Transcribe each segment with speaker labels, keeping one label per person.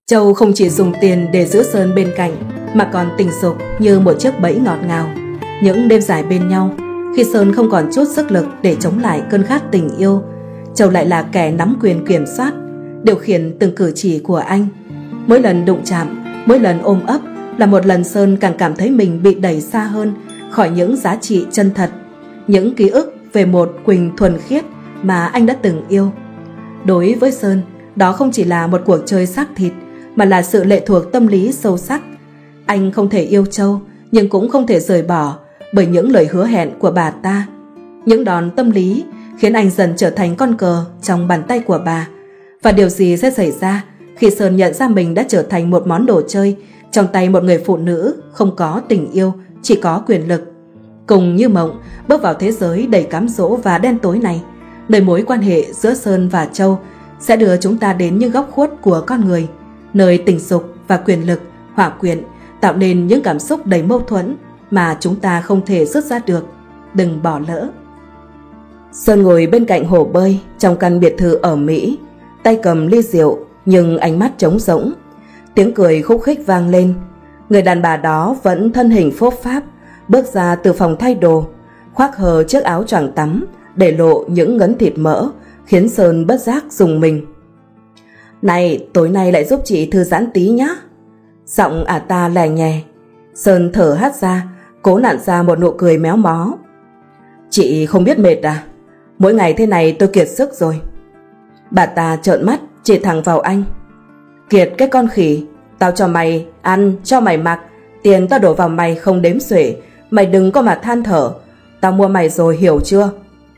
Speaker 1: Châu không chỉ dùng tiền để giữ Sơn bên cạnh, mà còn tình dục như một chiếc bẫy ngọt ngào. Những đêm dài bên nhau, khi Sơn không còn chút sức lực để chống lại cơn khát tình yêu, Châu lại là kẻ nắm quyền kiểm soát, điều khiển từng cử chỉ của anh. Mỗi lần đụng chạm, mỗi lần ôm ấp là một lần Sơn càng cảm thấy mình bị đẩy xa hơn khỏi những giá trị chân thật, những ký ức về một Quỳnh thuần khiết mà anh đã từng yêu. Đối với Sơn, đó không chỉ là một cuộc chơi xác thịt, mà là sự lệ thuộc tâm lý sâu sắc. Anh không thể yêu Châu, nhưng cũng không thể rời bỏ bởi những lời hứa hẹn của bà ta. Những đòn tâm lý khiến anh dần trở thành con cờ trong bàn tay của bà. Và điều gì sẽ xảy ra khi Sơn nhận ra mình đã trở thành một món đồ chơi trong tay một người phụ nữ không có tình yêu, chỉ có quyền lực? Cùng như mộng bước vào thế giới đầy cám dỗ và đen tối này, nơi mối quan hệ giữa Sơn và Châu sẽ đưa chúng ta đến những góc khuất của con người, nơi tình dục và quyền lực hòa quyện tạo nên những cảm xúc đầy mâu thuẫn mà chúng ta không thể dứt ra được. Đừng bỏ lỡ. Sơn ngồi bên cạnh hồ bơi trong căn biệt thự ở Mỹ, tay cầm ly rượu nhưng ánh mắt trống rỗng. Tiếng cười khúc khích vang lên. Người đàn bà đó vẫn thân hình phốp pháp bước ra từ phòng thay đồ, khoác hờ chiếc áo choàng tắm để lộ những ngấn thịt mỡ, khiến Sơn bất giác rùng mình. "Này, tối nay lại giúp chị thư giãn tí nhá." Giọng ả ta lè nhè. Sơn thở hắt ra, cố nặn ra một nụ cười méo mó. "Chị không biết mệt à? Mỗi ngày thế này tôi kiệt sức rồi." Bà ta trợn mắt chỉ thẳng vào anh. "Kiệt cái con khỉ, tao cho mày ăn, cho mày mặc, tiền tao đổ vào mày không đếm xuể, mày đừng có mà than thở. Tao mua mày rồi, hiểu chưa?"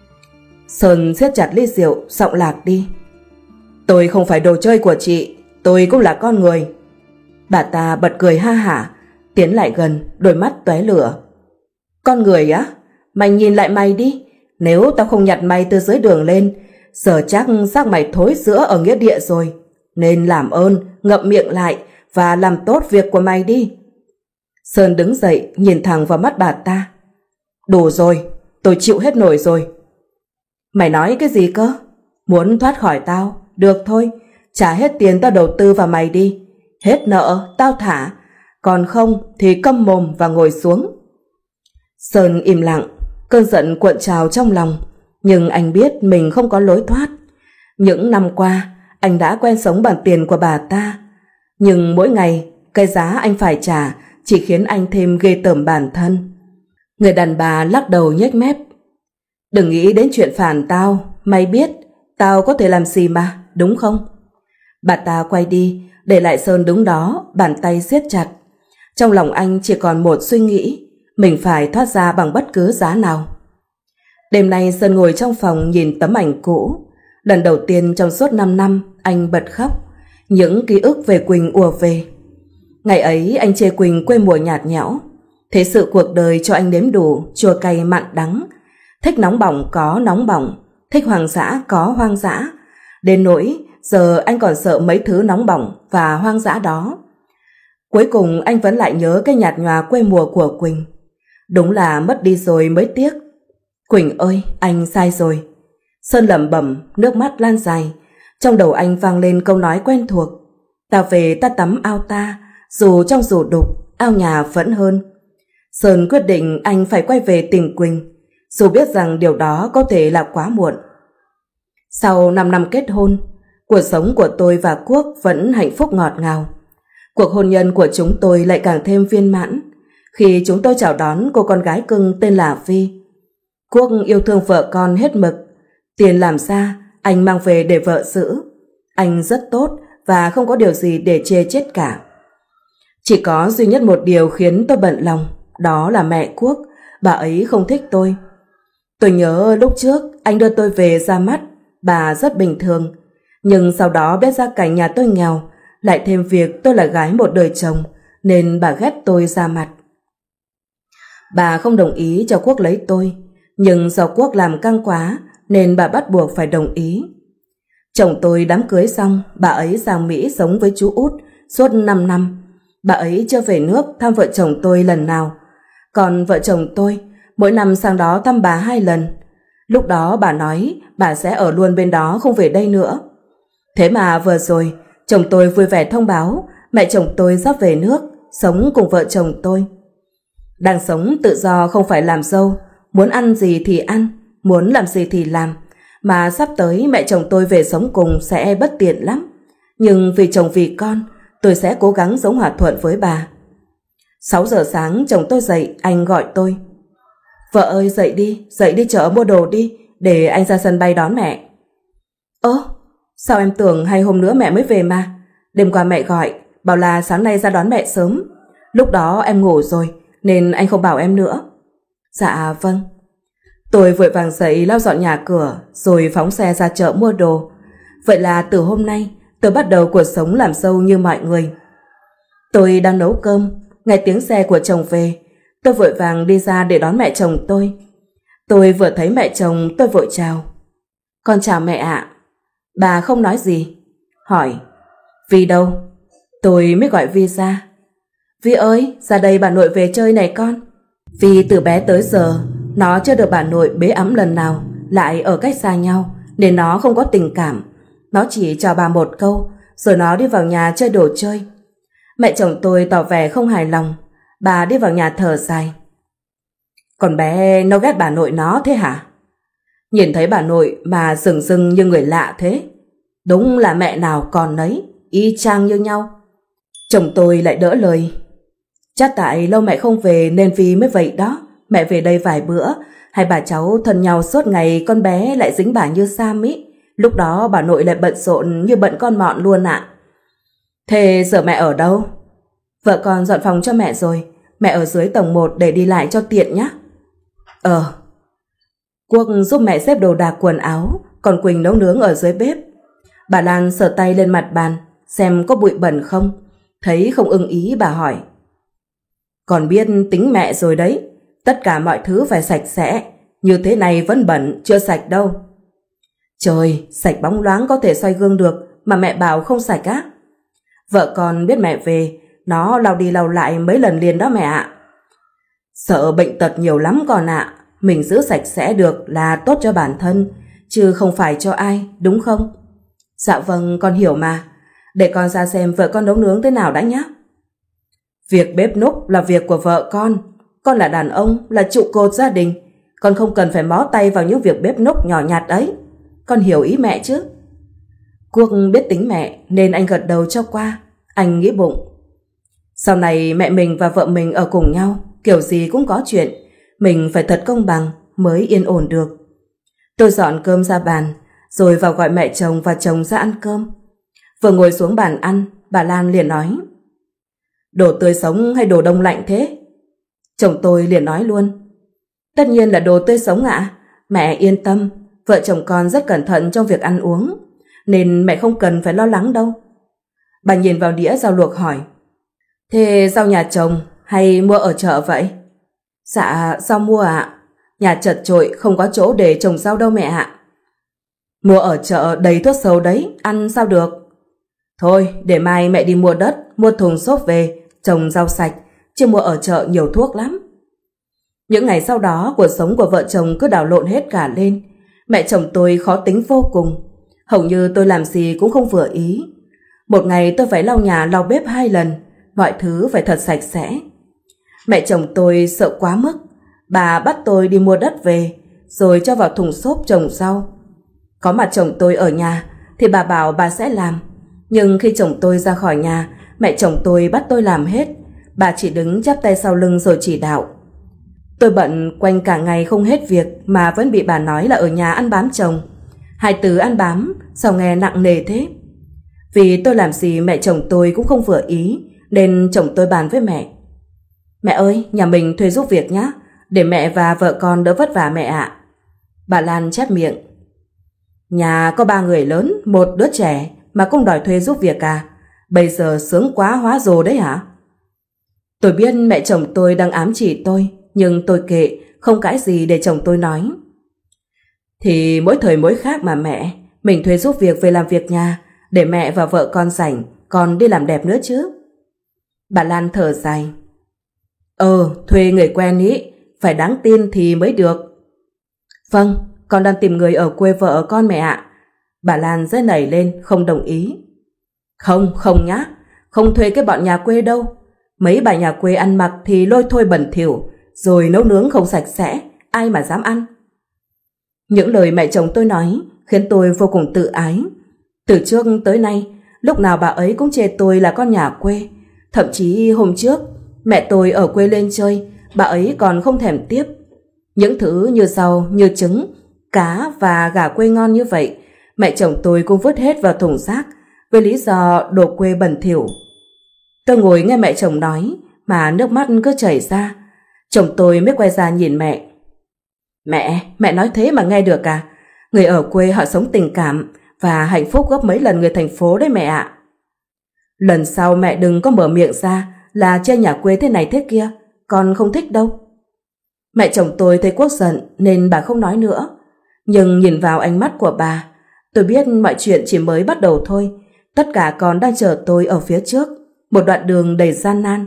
Speaker 1: Sơn siết chặt ly rượu, giọng lạc đi. "Tôi không phải đồ chơi của chị, tôi cũng là con người." Bà ta bật cười ha hả, tiến lại gần, đôi mắt tóe lửa. "Con người á? Mày nhìn lại mày đi. Nếu tao không nhặt mày từ dưới đường lên, giờ chắc xác mày thối rữa ở nghĩa địa rồi. Nên làm ơn ngậm miệng lại và làm tốt việc của mày đi." Sơn đứng dậy nhìn thẳng vào mắt bà ta. "Đủ rồi, tôi chịu hết nổi rồi." "Mày nói cái gì cơ? Muốn thoát khỏi tao? Được thôi, trả hết tiền tao đầu tư vào mày đi. Hết nợ tao thả, còn không thì câm mồm và ngồi xuống." Sơn im lặng, cơn giận cuộn trào trong lòng, nhưng anh biết mình không có lối thoát. Những năm qua anh đã quen sống bằng tiền của bà ta, nhưng mỗi ngày cái giá anh phải trả chỉ khiến anh thêm ghê tởm bản thân. Người đàn bà lắc đầu nhếch mép. "Đừng nghĩ đến chuyện phản tao, mày biết tao có thể làm gì mà, đúng không?" Bà ta quay đi, để lại Sơn đứng đó, bàn tay siết chặt. Trong lòng anh chỉ còn một suy nghĩ, mình phải thoát ra bằng bất cứ giá nào. Đêm nay Sơn ngồi trong phòng nhìn tấm ảnh cũ. Lần đầu tiên trong suốt 5 năm anh bật khóc. Những ký ức về Quỳnh ùa về. Ngày ấy anh chê Quỳnh quê mùa nhạt nhẽo. Thế sự cuộc đời cho anh nếm đủ chua cay mặn đắng. Thích nóng bỏng có nóng bỏng, thích hoang dã có hoang dã. Đến nỗi giờ anh còn sợ mấy thứ nóng bỏng và hoang dã đó. Cuối cùng anh vẫn lại nhớ cái nhạt nhòa quê mùa của Quỳnh. Đúng là mất đi rồi mới tiếc. "Quỳnh ơi, anh sai rồi." Sơn lẩm bẩm, nước mắt lan dài. Trong đầu anh vang lên câu nói quen thuộc. "Ta về ta tắm ao ta, dù trong dù đục, ao nhà vẫn hơn." Sơn quyết định anh phải quay về tìm Quỳnh, dù biết rằng điều đó có thể là quá muộn. Sau 5 năm kết hôn, cuộc sống của tôi và Quốc vẫn hạnh phúc ngọt ngào. Cuộc hôn nhân của chúng tôi lại càng thêm viên mãn khi chúng tôi chào đón cô con gái cưng tên là Vi. Quốc yêu thương vợ con hết mực. Tiền làm ra anh mang về để vợ giữ. Anh rất tốt và không có điều gì để chê chết cả. Chỉ có duy nhất một điều khiến tôi bận lòng, đó là mẹ Quốc. Bà ấy không thích tôi. Tôi nhớ lúc trước anh đưa tôi về ra mắt, bà rất bình thường. Nhưng sau đó biết gia cảnh nhà tôi nghèo, lại thêm việc tôi là gái một đời chồng, nên bà ghét tôi ra mặt. Bà không đồng ý cho Quốc lấy tôi, nhưng do Quốc làm căng quá nên bà bắt buộc phải đồng ý. Chồng tôi đám cưới xong, bà ấy sang Mỹ sống với chú út suốt 5 năm. Bà ấy chưa về nước thăm vợ chồng tôi lần nào. Còn vợ chồng tôi mỗi năm sang đó thăm bà 2 lần. Lúc đó bà nói bà sẽ ở luôn bên đó, không về đây nữa. Thế mà vừa rồi Chồng tôi vui vẻ thông báo mẹ chồng tôi sắp về nước, sống cùng vợ chồng tôi. Đang sống tự do không phải làm dâu, muốn ăn gì thì ăn, muốn làm gì thì làm, mà sắp tới mẹ chồng tôi về sống cùng sẽ bất tiện lắm. Nhưng vì chồng vì con, tôi sẽ cố gắng sống hòa thuận với bà. 6 giờ sáng chồng tôi dậy, anh gọi tôi. Vợ ơi, dậy đi chợ mua đồ đi, để anh ra sân bay đón mẹ. Ơ, sao em tưởng 2 hôm nữa mẹ mới về mà. Đêm qua mẹ gọi, bảo là sáng nay ra đón mẹ sớm. Lúc đó em ngủ rồi, nên anh không bảo em nữa. Dạ vâng. Tôi vội vàng dậy lau dọn nhà cửa, rồi phóng xe ra chợ mua đồ. Vậy là từ hôm nay, tôi bắt đầu cuộc sống làm dâu như mọi người. Tôi đang nấu cơm, nghe tiếng xe của chồng về. Tôi vội vàng đi ra để đón mẹ chồng tôi. Tôi vừa thấy mẹ chồng, tôi vội chào. Con chào mẹ ạ. Bà không nói gì. Hỏi, Vi đâu? Tôi mới gọi Vi ra. Vi ơi, ra đây bà nội về chơi này con. Vi từ bé tới giờ, nó chưa được bà nội bế ẵm lần nào, lại ở cách xa nhau, nên nó không có tình cảm. Nó chỉ chào bà một câu, rồi nó đi vào nhà chơi đồ chơi. Mẹ chồng tôi tỏ vẻ không hài lòng. Bà đi vào nhà thở dài. Con bé nó ghét bà nội nó thế hả? Nhìn thấy bà nội mà dửng dưng như người lạ thế. Đúng là mẹ nào con nấy, y chang như nhau. Chồng tôi lại đỡ lời. Chắc tại lâu mẹ không về nên Vi mới vậy đó. Mẹ về đây vài bữa, hai bà cháu thân nhau suốt ngày, con bé lại dính bà như Sam ý. Lúc đó bà nội lại bận rộn như bận con mọn luôn ạ. Thế giờ mẹ ở đâu? Vợ con dọn phòng cho mẹ rồi. Mẹ ở dưới tầng 1 để đi lại cho tiện nhé. Quốc giúp mẹ xếp đồ đạc quần áo, còn Quỳnh nấu nướng ở dưới bếp. Bà Lan sờ tay lên mặt bàn xem có bụi bẩn không. Thấy không ưng ý bà hỏi. Còn biết tính mẹ rồi đấy, tất cả mọi thứ phải sạch sẽ, như thế này vẫn bẩn, chưa sạch đâu. Trời, sạch bóng loáng có thể soi gương được, mà mẹ bảo không sạch á? Vợ con biết mẹ về, nó lau đi lau lại mấy lần liền đó mẹ ạ. Sợ bệnh tật nhiều lắm con ạ. Mình giữ sạch sẽ được là tốt cho bản thân, chứ không phải cho ai, đúng không? Dạ vâng, con hiểu mà. Để con ra xem vợ con nấu nướng thế nào đã nhé. Việc bếp núc là việc của vợ con là đàn ông, là trụ cột gia đình. Con không cần phải mó tay vào những việc bếp núc nhỏ nhặt ấy. Con hiểu ý mẹ chứ? Quốc biết tính mẹ nên anh gật đầu cho qua. Anh nghĩ bụng, sau này mẹ mình và vợ mình ở cùng nhau, kiểu gì cũng có chuyện, mình phải thật công bằng mới yên ổn được. Tôi dọn cơm ra bàn, rồi vào gọi mẹ chồng và chồng ra ăn cơm. Vừa ngồi xuống bàn ăn, bà Lan liền nói. Đồ tươi sống hay đồ đông lạnh thế? Chồng tôi liền nói luôn. Tất nhiên là đồ tươi sống ạ. Mẹ yên tâm, vợ chồng con rất cẩn thận trong việc ăn uống, nên mẹ không cần phải lo lắng đâu. Bà nhìn vào đĩa rau luộc hỏi. Thế rau nhà chồng hay mua ở chợ vậy? Dạ, rau mua ạ. Nhà chật chội không có chỗ để trồng rau đâu mẹ ạ. Mua ở chợ đầy thuốc sâu đấy, ăn sao được? Thôi, để mai mẹ đi mua đất, mua thùng xốp về, trồng rau sạch, chứ mua ở chợ nhiều thuốc lắm. Những ngày sau đó, cuộc sống của vợ chồng cứ đảo lộn hết cả lên. Mẹ chồng tôi khó tính vô cùng. Hầu như tôi làm gì cũng không vừa ý. Một ngày tôi phải lau nhà lau bếp 2 lần, mọi thứ phải thật sạch sẽ. Mẹ chồng tôi sợ quá mức. Bà bắt tôi đi mua đất về, rồi cho vào thùng xốp trồng rau. Có mặt chồng tôi ở nhà thì bà bảo bà sẽ làm. Nhưng khi chồng tôi ra khỏi nhà, mẹ chồng tôi bắt tôi làm hết. Bà chỉ đứng chắp tay sau lưng rồi chỉ đạo. Tôi bận quanh cả ngày không hết việc mà vẫn bị bà nói là ở nhà ăn bám chồng. 2 từ ăn bám sao nghe nặng nề thế? Vì tôi làm gì mẹ chồng tôi cũng không vừa ý, nên chồng tôi bàn với mẹ. Mẹ ơi, nhà mình thuê giúp việc nhé, để mẹ và vợ con đỡ vất vả mẹ ạ. Bà Lan chép miệng. Nhà có 3 người lớn, 1 đứa trẻ mà cũng đòi thuê giúp việc à? Bây giờ sướng quá hóa rồ đấy hả? Tôi biết mẹ chồng tôi đang ám chỉ tôi, nhưng tôi kệ, không cãi gì để chồng tôi nói. Thì mỗi thời mỗi khác mà mẹ, mình thuê giúp việc về làm việc nhà, để mẹ và vợ con rảnh, còn đi làm đẹp nữa chứ. Bà Lan thở dài. Thuê người quen ý, phải đáng tin thì mới được. Vâng, con đang tìm người ở quê vợ con mẹ ạ. Bà Lan rất nảy lên, không đồng ý. Không nhá, không thuê cái bọn nhà quê đâu. Mấy bà nhà quê ăn mặc thì lôi thôi bẩn thỉu, rồi nấu nướng không sạch sẽ, ai mà dám ăn. Những lời mẹ chồng tôi nói khiến tôi vô cùng tự ái. Từ trước tới nay, lúc nào bà ấy cũng chê tôi là con nhà quê. Thậm chí hôm trước, mẹ tôi ở quê lên chơi, bà ấy còn không thèm tiếp. Những thứ như rau, như trứng, cá và gà quê ngon như vậy, mẹ chồng tôi cũng vứt hết vào thùng rác với lý do đồ quê bẩn thỉu. Tôi ngồi nghe mẹ chồng nói mà nước mắt cứ chảy ra. Chồng tôi mới quay ra nhìn mẹ. Mẹ nói thế mà nghe được à? Người ở quê họ sống tình cảm và hạnh phúc gấp mấy lần người thành phố đấy mẹ ạ. Lần sau mẹ đừng có mở miệng ra là chê nhà quê thế này thế kia, con không thích đâu. Mẹ chồng tôi thấy Quốc giận nên bà không nói nữa. Nhưng nhìn vào ánh mắt của bà, tôi biết mọi chuyện chỉ mới bắt đầu thôi. Tất cả còn đang chờ tôi ở phía trước, một đoạn đường đầy gian nan.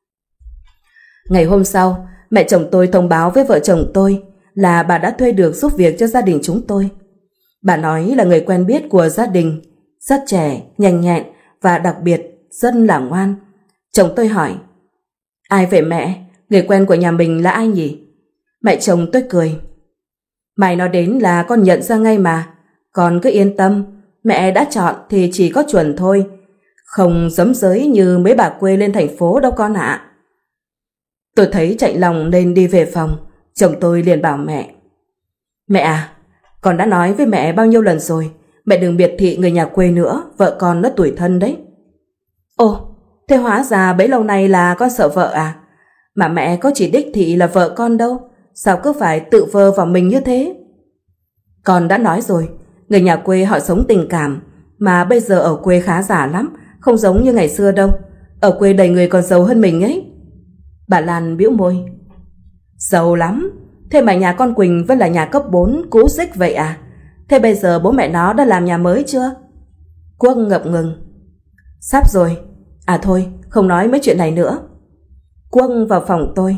Speaker 1: Ngày hôm sau, mẹ chồng tôi thông báo với vợ chồng tôi là bà đã thuê được giúp việc cho gia đình chúng tôi. Bà nói là người quen biết của gia đình, rất trẻ, nhanh nhẹn và đặc biệt rất là ngoan. Chồng tôi hỏi: ai vậy mẹ? Người quen của nhà mình là ai nhỉ? Mẹ chồng tôi cười: mày nói đến là con nhận ra ngay mà. Con cứ yên tâm, mẹ đã chọn thì chỉ có chuẩn thôi, không giấm giới như mấy bà quê lên thành phố đâu con ạ. Tôi thấy chạnh lòng nên đi về phòng. Chồng tôi liền bảo mẹ: mẹ à, con đã nói với mẹ bao nhiêu lần rồi, mẹ đừng biệt thị người nhà quê nữa, vợ con nó tủi thân đấy. Ồ, thế hóa ra bấy lâu nay là con sợ vợ à? Mà mẹ có chỉ đích thị là vợ con đâu, sao cứ phải tự vơ vào mình như thế? Con đã nói rồi, người nhà quê họ sống tình cảm, mà bây giờ ở quê khá giả lắm, không giống như ngày xưa đâu. Ở quê đầy người còn giàu hơn mình ấy. Bà Lan bĩu môi: giàu lắm? Thế mà nhà con Quỳnh vẫn là nhà cấp 4 cũ rích vậy à? Thế bây giờ bố mẹ nó đã làm nhà mới chưa? Quốc ngập ngừng: sắp rồi. À thôi, không nói mấy chuyện này nữa. Quốc vào phòng tôi: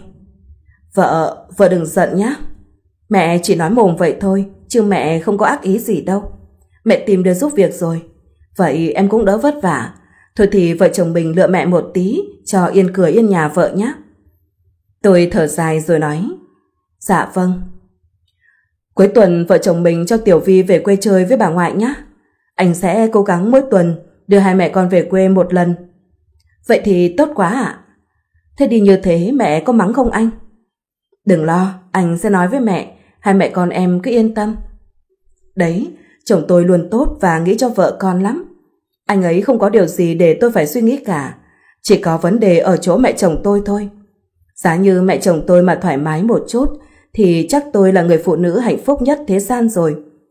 Speaker 1: Vợ đừng giận nhá. Mẹ chỉ nói mồm vậy thôi, chứ mẹ không có ác ý gì đâu. Mẹ tìm được giúp việc rồi, vậy em cũng đỡ vất vả. Thôi thì vợ chồng mình lựa mẹ một tí, cho yên cửa yên nhà vợ nhé. Tôi thở dài rồi nói: dạ vâng. Cuối tuần vợ chồng mình cho Tiểu Vi về quê chơi với bà ngoại nhé. Anh sẽ cố gắng mỗi tuần đưa hai mẹ con về quê một lần. Vậy thì tốt quá ạ. Thế đi như thế mẹ có mắng không anh? Đừng lo, anh sẽ nói với mẹ, hai mẹ con em cứ yên tâm. Đấy, chồng tôi luôn tốt và nghĩ cho vợ con lắm. Anh ấy không có điều gì để tôi phải suy nghĩ cả, chỉ có vấn đề ở chỗ mẹ chồng tôi thôi. Giá như mẹ chồng tôi mà thoải mái một chút thì chắc tôi là người phụ nữ hạnh phúc nhất thế gian rồi.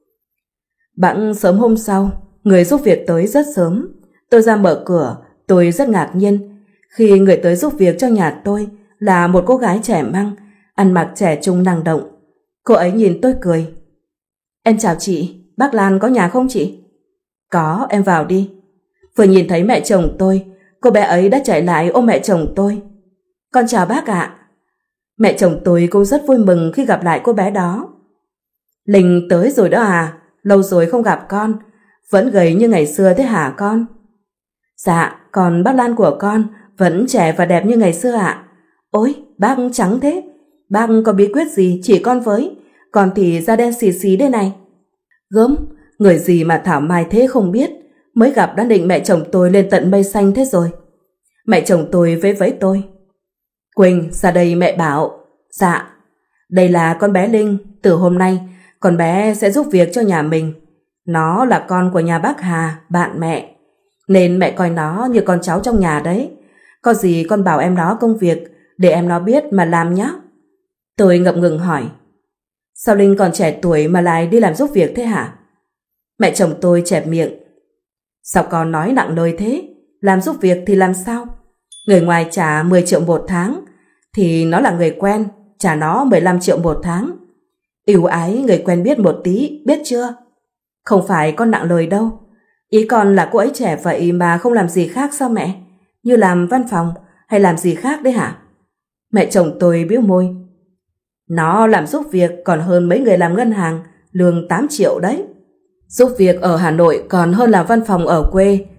Speaker 1: Bẵng sớm hôm sau, người giúp việc tới rất sớm. Tôi ra mở cửa, tôi rất ngạc nhiên khi người tới giúp việc cho nhà tôi là một cô gái trẻ măng, ăn mặc trẻ trung năng động. Cô ấy nhìn tôi cười: em chào chị, bác Lan có nhà không chị? Có, em vào đi. Vừa nhìn thấy mẹ chồng tôi, cô bé ấy đã chạy lại ôm mẹ chồng tôi: con chào bác ạ. Mẹ chồng tôi cũng rất vui mừng khi gặp lại cô bé đó. Linh tới rồi đó à, lâu rồi không gặp con, vẫn gầy như ngày xưa thế hả con? Dạ, còn bác Lan của con vẫn trẻ và đẹp như ngày xưa ạ. Ôi, bác trắng thế, bác có bí quyết gì chỉ con với, con thì da đen xì xì đây này. Gớm, người gì mà thảo mai thế không biết, mới gặp đã định mẹ chồng tôi lên tận mây xanh thế rồi. Mẹ chồng tôi vẫy vẫy tôi: Quỳnh, ra đây mẹ bảo. Dạ. Đây là con bé Linh, từ hôm nay con bé sẽ giúp việc cho nhà mình. Nó là con của nhà bác Hà, bạn mẹ, nên mẹ coi nó như con cháu trong nhà đấy. Có gì con bảo em nó công việc để em nó biết mà làm nhé. Tôi ngập ngừng hỏi: sao Linh còn trẻ tuổi mà lại đi làm giúp việc thế hả? Mẹ chồng tôi chẹp miệng: sao con nói nặng lời thế? Làm giúp việc thì làm sao? Người ngoài trả 10 triệu một tháng thì nó là người quen, trả nó 15 triệu một tháng. Ưu ái người quen biết một tí, biết chưa? Không phải con nặng lời đâu. Ý con là cô ấy trẻ vậy mà không làm gì khác sao mẹ? Như làm văn phòng hay làm gì khác đấy hả? Mẹ chồng tôi bĩu môi: nó làm giúp việc còn hơn mấy người làm ngân hàng, lương 8 triệu đấy. Giúp việc ở Hà Nội còn hơn làm văn phòng ở quê,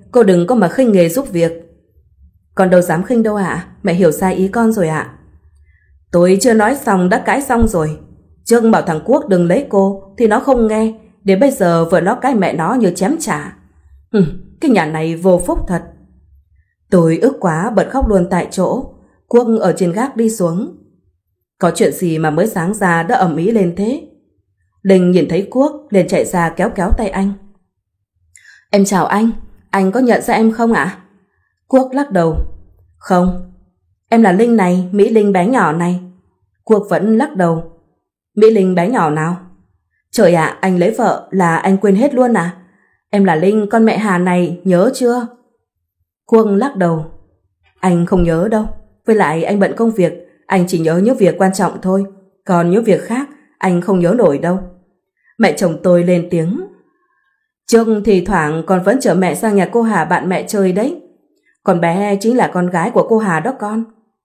Speaker 1: cô đừng có mà khinh nghề giúp việc. Con đâu dám khinh đâu ạ, mẹ hiểu sai ý con rồi ạ. Tôi chưa nói xong đã cãi xong rồi. Trước bảo thằng Quốc đừng lấy cô thì nó không nghe, đến bây giờ vợ nó cãi mẹ nó như chém trả. Cái nhà này vô phúc thật. Tôi ức quá bật khóc luôn tại chỗ. Quốc ở trên gác đi xuống. Có chuyện gì mà mới sáng ra đã ầm ĩ lên thế? Linh nhìn thấy Quốc liền chạy ra kéo kéo tay anh. Em chào anh có nhận ra em không ạ? Quốc lắc đầu. Không, em là Linh này, Mỹ Linh bé nhỏ này. Quốc vẫn lắc đầu. Mỹ Linh bé nhỏ nào? Trời ạ, anh lấy vợ là anh quên hết luôn à? Em là Linh, con mẹ Hà này, nhớ chưa? Quốc lắc đầu. Anh không nhớ đâu, với lại anh bận công việc, anh chỉ nhớ những việc quan trọng thôi, còn những việc khác anh không nhớ nổi đâu. Mẹ chồng tôi lên tiếng. Trước thì thoảng con vẫn chở mẹ sang nhà cô Hà bạn mẹ chơi đấy. Con bé chính là con gái của cô Hà đó con.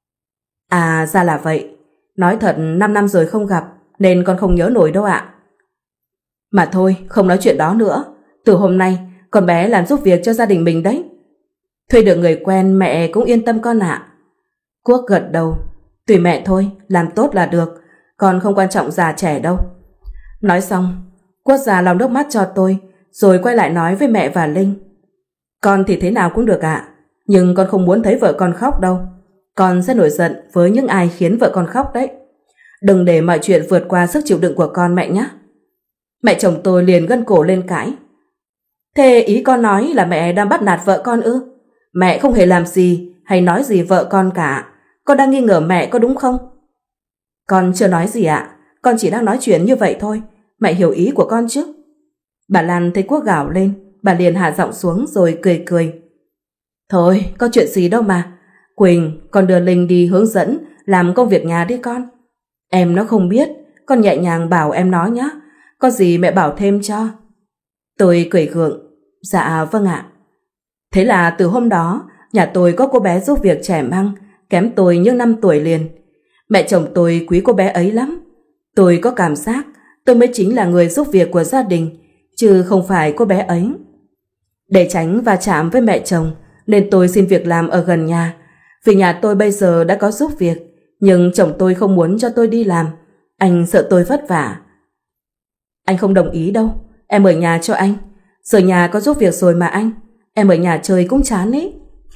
Speaker 1: À ra là vậy. Nói thật 5 năm rồi không gặp nên con không nhớ nổi đâu ạ. Mà thôi không nói chuyện đó nữa. Từ hôm nay con bé làm giúp việc cho gia đình mình đấy. Thuê được người quen mẹ cũng yên tâm con ạ. Quốc gật đầu. Tùy mẹ thôi, làm tốt là được, con không quan trọng già trẻ đâu. Nói xong Quốc già lau nước mắt cho tôi, rồi quay lại nói với mẹ và Linh. Con thì thế nào cũng được ạ, nhưng con không muốn thấy vợ con khóc đâu. Con sẽ nổi giận với những ai khiến vợ con khóc đấy. Đừng để mọi chuyện vượt qua sức chịu đựng của con mẹ nhé. Mẹ chồng tôi liền gân cổ lên cãi. Thế ý con nói là mẹ đang bắt nạt vợ con ư? Mẹ không hề làm gì hay nói gì vợ con cả. Con đang nghi ngờ mẹ có đúng không? Con chưa nói gì ạ, con chỉ đang nói chuyện như vậy thôi. Mẹ hiểu ý của con chứ? Bà Lan thấy Quốc gào lên, bà liền hạ giọng xuống rồi cười cười. Thôi, có chuyện gì đâu mà. Quỳnh, con đưa Linh đi hướng dẫn làm công việc nhà đi con. Em nó không biết, con nhẹ nhàng bảo em nó nhé. Có gì mẹ bảo thêm cho. Tôi cười gượng. Dạ vâng ạ. Thế là từ hôm đó, nhà tôi có cô bé giúp việc trẻ măng, kém tôi những 5 tuổi liền. Mẹ chồng tôi quý cô bé ấy lắm. Tôi có cảm giác tôi mới chính là người giúp việc của gia đình, chứ không phải cô bé ấy. Để tránh va chạm với mẹ chồng, nên tôi xin việc làm ở gần nhà. Vì nhà tôi bây giờ đã có giúp việc, nhưng chồng tôi không muốn cho tôi đi làm. Anh sợ tôi vất vả. Anh không đồng ý đâu. Em ở nhà cho anh. Giờ nhà có giúp việc rồi mà anh. Em ở nhà chơi cũng chán ấy.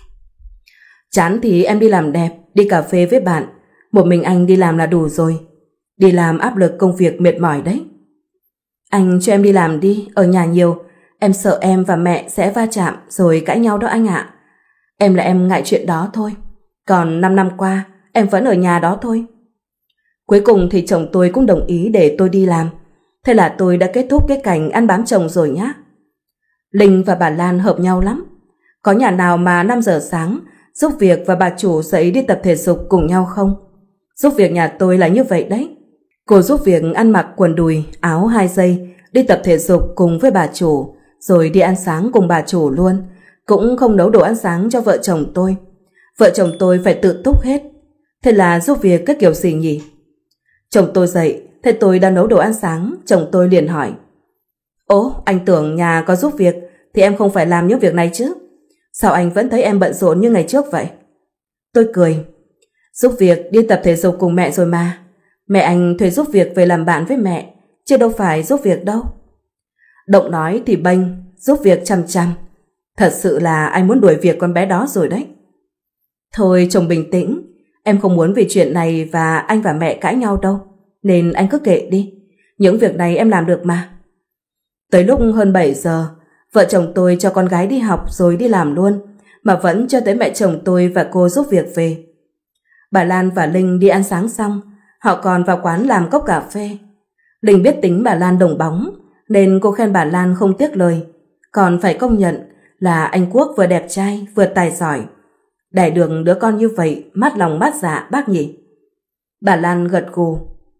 Speaker 1: Chán thì em đi làm đẹp, đi cà phê với bạn. Một mình anh đi làm là đủ rồi. Đi làm áp lực công việc mệt mỏi đấy. Anh cho em đi làm đi, ở nhà nhiều. Em sợ em và mẹ sẽ va chạm rồi cãi nhau đó anh ạ. Em là em ngại chuyện đó thôi. Còn 5 năm qua em vẫn ở nhà đó thôi. Cuối cùng thì chồng tôi cũng đồng ý để tôi đi làm. Thế là tôi đã kết thúc cái cảnh ăn bám chồng rồi nhá. Linh và bà Lan hợp nhau lắm. Có nhà nào mà 5 giờ sáng giúp việc và bà chủ dậy đi tập thể dục cùng nhau không? Giúp việc nhà tôi là như vậy đấy. Cô giúp việc ăn mặc quần đùi, áo 2 giây, đi tập thể dục cùng với bà chủ, rồi đi ăn sáng cùng bà chủ luôn. Cũng không nấu đồ ăn sáng cho vợ chồng tôi. Vợ chồng tôi phải tự túc hết. Thế là giúp việc cái kiểu gì nhỉ? Chồng tôi dậy, thấy tôi đang nấu đồ ăn sáng, chồng tôi liền hỏi. Ố, anh tưởng nhà có giúp việc thì em không phải làm những việc này chứ? Sao anh vẫn thấy em bận rộn như ngày trước vậy? Tôi cười. Giúp việc đi tập thể dục cùng mẹ rồi mà. Mẹ anh thuê giúp việc về làm bạn với mẹ, chứ đâu phải giúp việc đâu. Động nói thì bênh, giúp việc chăm chăm. Thật sự là anh muốn đuổi việc con bé đó rồi đấy. Thôi chồng bình tĩnh. Em không muốn vì chuyện này và anh và mẹ cãi nhau đâu, nên anh cứ kệ đi. Những việc này em làm được mà. Tới lúc hơn 7 giờ, vợ chồng tôi cho con gái đi học rồi đi làm luôn, mà vẫn cho tới mẹ chồng tôi và cô giúp việc về. Bà Lan và Linh đi ăn sáng xong, họ còn vào quán làm cốc cà phê. Linh biết tính bà Lan đồng bóng, nên cô khen bà Lan không tiếc lời. Còn phải công nhận là anh Quốc vừa đẹp trai vừa tài giỏi. Đẻ được đứa con như vậy mát lòng mát dạ bác nhỉ? Bà Lan gật gù.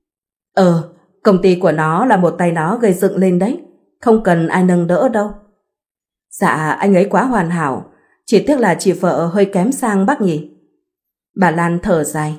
Speaker 1: Công ty của nó là một tay nó gây dựng lên đấy, không cần ai nâng đỡ đâu. Dạ anh ấy quá hoàn hảo, chỉ tiếc là chị vợ hơi kém sang bác nhỉ? Bà Lan thở dài.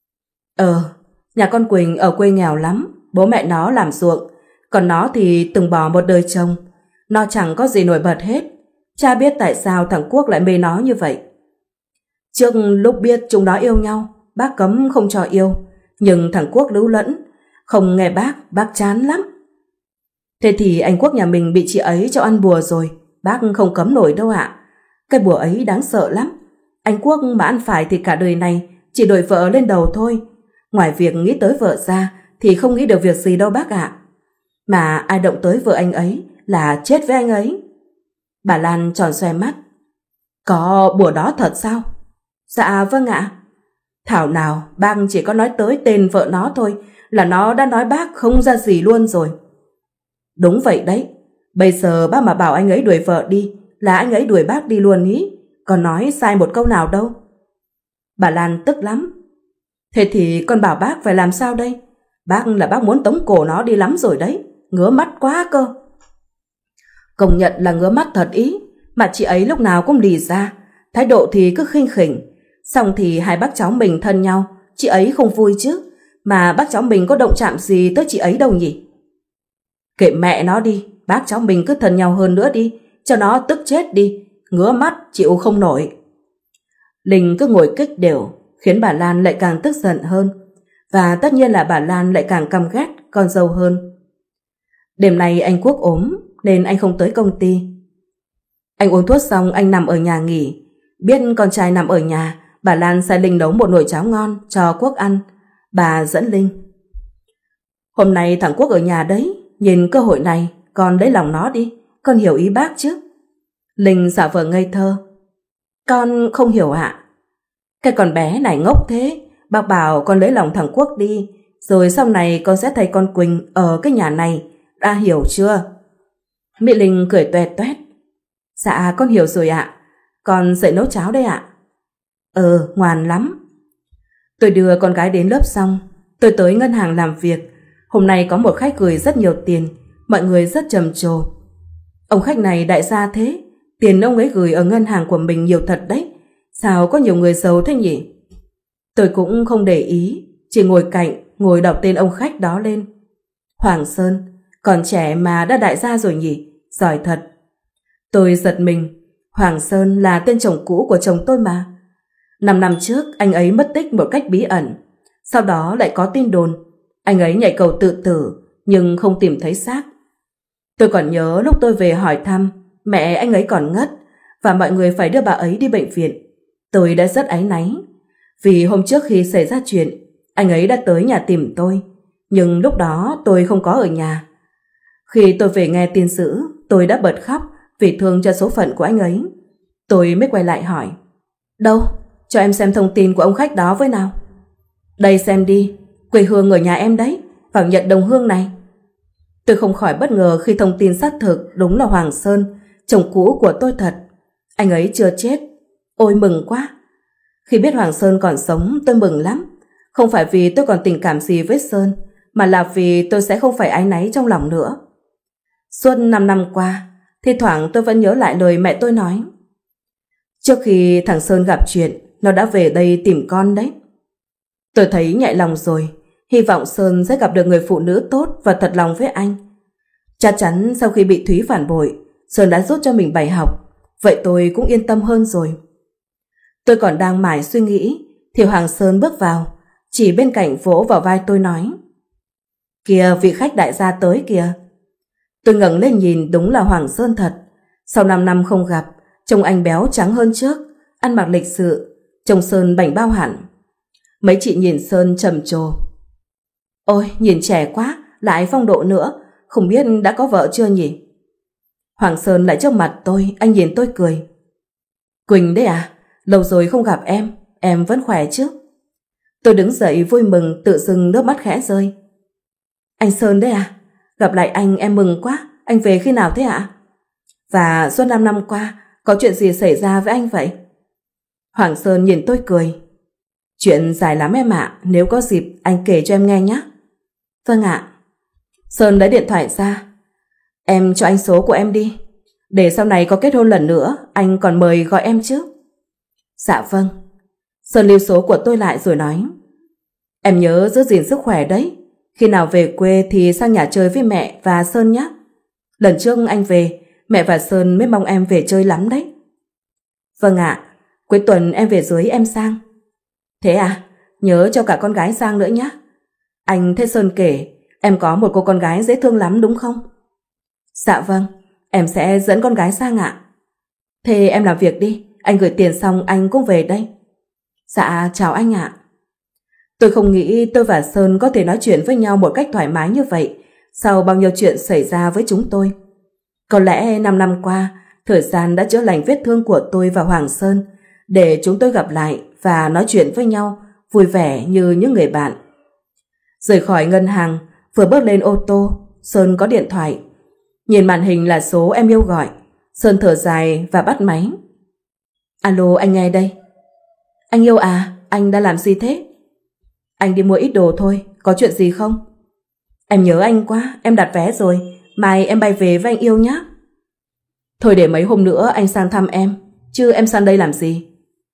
Speaker 1: Nhà con Quỳnh ở quê nghèo lắm, bố mẹ nó làm ruộng, còn nó thì từng bỏ một đời chồng. Nó chẳng có gì nổi bật hết, Cha biết tại sao thằng Quốc lại mê nó như vậy. Trước lúc biết chúng nó yêu nhau, bác cấm không cho yêu, nhưng thằng Quốc lưu lẫn, không nghe bác chán lắm. Thế thì anh Quốc nhà mình bị chị ấy cho ăn bùa rồi, bác không cấm nổi đâu ạ. Cái bùa ấy đáng sợ lắm. Anh Quốc mà ăn phải thì cả đời này chỉ đội vợ lên đầu thôi. Ngoài việc nghĩ tới vợ ra thì không nghĩ được việc gì đâu bác ạ. Mà ai động tới vợ anh ấy là chết với anh ấy. Bà Lan tròn xoe mắt. Có bùa đó thật sao? Dạ vâng ạ. Thảo nào bác chỉ có nói tới tên vợ nó thôi là nó đã nói bác không ra gì luôn rồi. Đúng vậy đấy. Bây giờ bác mà bảo anh ấy đuổi vợ đi là anh ấy đuổi bác đi luôn ý. Còn nói sai một câu nào đâu. Bà Lan tức lắm. Thế thì con bảo bác phải làm sao đây? Bác là bác muốn tống cổ nó đi lắm rồi đấy. Ngứa mắt quá cơ. Công nhận là ngứa mắt thật ý. Mà chị ấy lúc nào cũng lì ra, thái độ thì cứ khinh khỉnh. Xong thì hai bác cháu mình thân nhau, chị ấy không vui chứ. Mà bác cháu mình có động chạm gì tới chị ấy đâu nhỉ? Kệ mẹ nó đi, bác cháu mình cứ thân nhau hơn nữa đi, cho nó tức chết đi. Ngứa mắt chịu không nổi. Linh cứ ngồi kích đều, khiến bà Lan lại càng tức giận hơn. Và tất nhiên là bà Lan lại càng căm ghét con dâu hơn. Đêm nay anh Quốc ốm nên anh không tới công ty. Anh uống thuốc xong anh nằm ở nhà nghỉ. Biết con trai nằm ở nhà, bà Lan sai Linh nấu một nồi cháo ngon cho Quốc ăn. Bà dẫn Linh. Hôm nay thằng Quốc ở nhà đấy, nhìn cơ hội này con lấy lòng nó đi, con hiểu ý bác chứ? Linh giả vờ ngây thơ. Con không hiểu ạ. Cái con bé này ngốc thế. Bác bảo con lấy lòng thằng Quốc đi, rồi sau này con sẽ thay con Quỳnh ở cái nhà này. Đã hiểu chưa? Mỹ Linh cười tuét tuét. Dạ con hiểu rồi ạ. Con dậy nấu cháo đây ạ. Ngoan lắm. Tôi đưa con gái đến lớp xong, tôi tới ngân hàng làm việc. Hôm nay có một khách gửi rất nhiều tiền, mọi người rất trầm trồ. Ông khách này đại gia thế, tiền ông ấy gửi ở ngân hàng của mình nhiều thật đấy. Sao có nhiều người giàu thế nhỉ? Tôi cũng không để ý, chỉ ngồi cạnh, ngồi đọc tên ông khách đó lên. Hoàng Sơn, còn trẻ mà đã đại gia rồi nhỉ, giỏi thật. Tôi giật mình. Hoàng Sơn là tên chồng cũ của chồng tôi mà. 5 năm trước anh ấy mất tích một cách bí ẩn. Sau đó lại có tin đồn anh ấy nhảy cầu tự tử nhưng không tìm thấy xác. Tôi còn nhớ lúc tôi về hỏi thăm, mẹ anh ấy còn ngất và mọi người phải đưa bà ấy đi bệnh viện. Tôi đã rất áy náy vì hôm trước khi xảy ra chuyện, anh ấy đã tới nhà tìm tôi, nhưng lúc đó tôi không có ở nhà. Khi tôi về nghe tin dữ, tôi đã bật khóc vì thương cho số phận của anh ấy. Tôi mới quay lại hỏi. Đâu? Cho em xem thông tin của ông khách đó với nào. Đây xem đi, quê hương ở nhà em đấy, vào nhận đồng hương này. Tôi không khỏi bất ngờ khi thông tin xác thực đúng là Hoàng Sơn, chồng cũ của tôi thật. Anh ấy chưa chết. Ôi mừng quá. Khi biết Hoàng Sơn còn sống tôi mừng lắm. Không phải vì tôi còn tình cảm gì với Sơn, mà là vì tôi sẽ không phải áy náy trong lòng nữa. Suốt 5 năm qua, thi thoảng tôi vẫn nhớ lại lời mẹ tôi nói. Trước khi thằng Sơn gặp chuyện, nó đã về đây tìm con đấy. Tôi thấy nhẹ lòng rồi, hy vọng Sơn sẽ gặp được người phụ nữ tốt và thật lòng với anh. Chắc chắn sau khi bị Thúy phản bội, Sơn đã rút cho mình bài học, vậy tôi cũng yên tâm hơn rồi. Tôi còn đang mải suy nghĩ thì Hoàng Sơn bước vào, chỉ bên cạnh vỗ vào vai tôi nói. Kìa, vị khách đại gia tới kìa. Tôi ngẩng lên nhìn, đúng là Hoàng Sơn thật. Sau 5 năm không gặp, trông anh béo trắng hơn trước, ăn mặc lịch sự, trông Sơn bảnh bao hẳn. Mấy chị nhìn Sơn trầm trồ. Ôi, nhìn trẻ quá, lại phong độ nữa, không biết đã có vợ chưa nhỉ? Hoàng Sơn lại trước mặt tôi, anh nhìn tôi cười. Quỳnh đấy à? Lâu rồi không gặp em vẫn khỏe chứ? Tôi đứng dậy vui mừng, tự dưng nước mắt khẽ rơi. Anh Sơn đấy à? Gặp lại anh em mừng quá, anh về khi nào thế ạ? Và suốt 5 năm qua, có chuyện gì xảy ra với anh vậy? Hoàng Sơn nhìn tôi cười. Chuyện dài lắm em ạ, nếu có dịp anh kể cho em nghe nhé. Vâng ạ. Sơn lấy điện thoại ra. Em cho anh số của em đi, để sau này có kết hôn lần nữa anh còn mời gọi em chứ. Dạ vâng. Sơn lưu số của tôi lại rồi nói. Em nhớ giữ gìn sức khỏe đấy, khi nào về quê thì sang nhà chơi với mẹ và Sơn nhé. Lần trước anh về, Mẹ và Sơn mới mong em về chơi lắm đấy. Vâng ạ, cuối tuần em về dưới em sang. Thế à, nhớ cho cả con gái sang nữa nhé. Anh thấy Sơn kể em có một cô con gái dễ thương lắm đúng không? Dạ vâng, em sẽ dẫn con gái sang ạ. Thế em làm việc đi, anh gửi tiền xong anh cũng về đây. Dạ, chào anh ạ. Tôi không nghĩ tôi và Sơn có thể nói chuyện với nhau một cách thoải mái như vậy sau bao nhiêu chuyện xảy ra với chúng tôi. Có lẽ 5 năm qua, thời gian đã chữa lành vết thương của tôi và Hoàng Sơn để chúng tôi gặp lại và nói chuyện với nhau vui vẻ như những người bạn. Rời khỏi ngân hàng, vừa bước lên ô tô, Sơn có điện thoại. Nhìn màn hình là số em yêu gọi, Sơn thở dài và bắt máy. Alo, anh nghe đây. Anh yêu à, anh đã làm gì thế? Anh đi mua ít đồ thôi, có chuyện gì không? Em nhớ anh quá, em đặt vé rồi, mai em bay về với anh yêu nhé. Thôi để mấy hôm nữa anh sang thăm em, chứ em sang đây làm gì?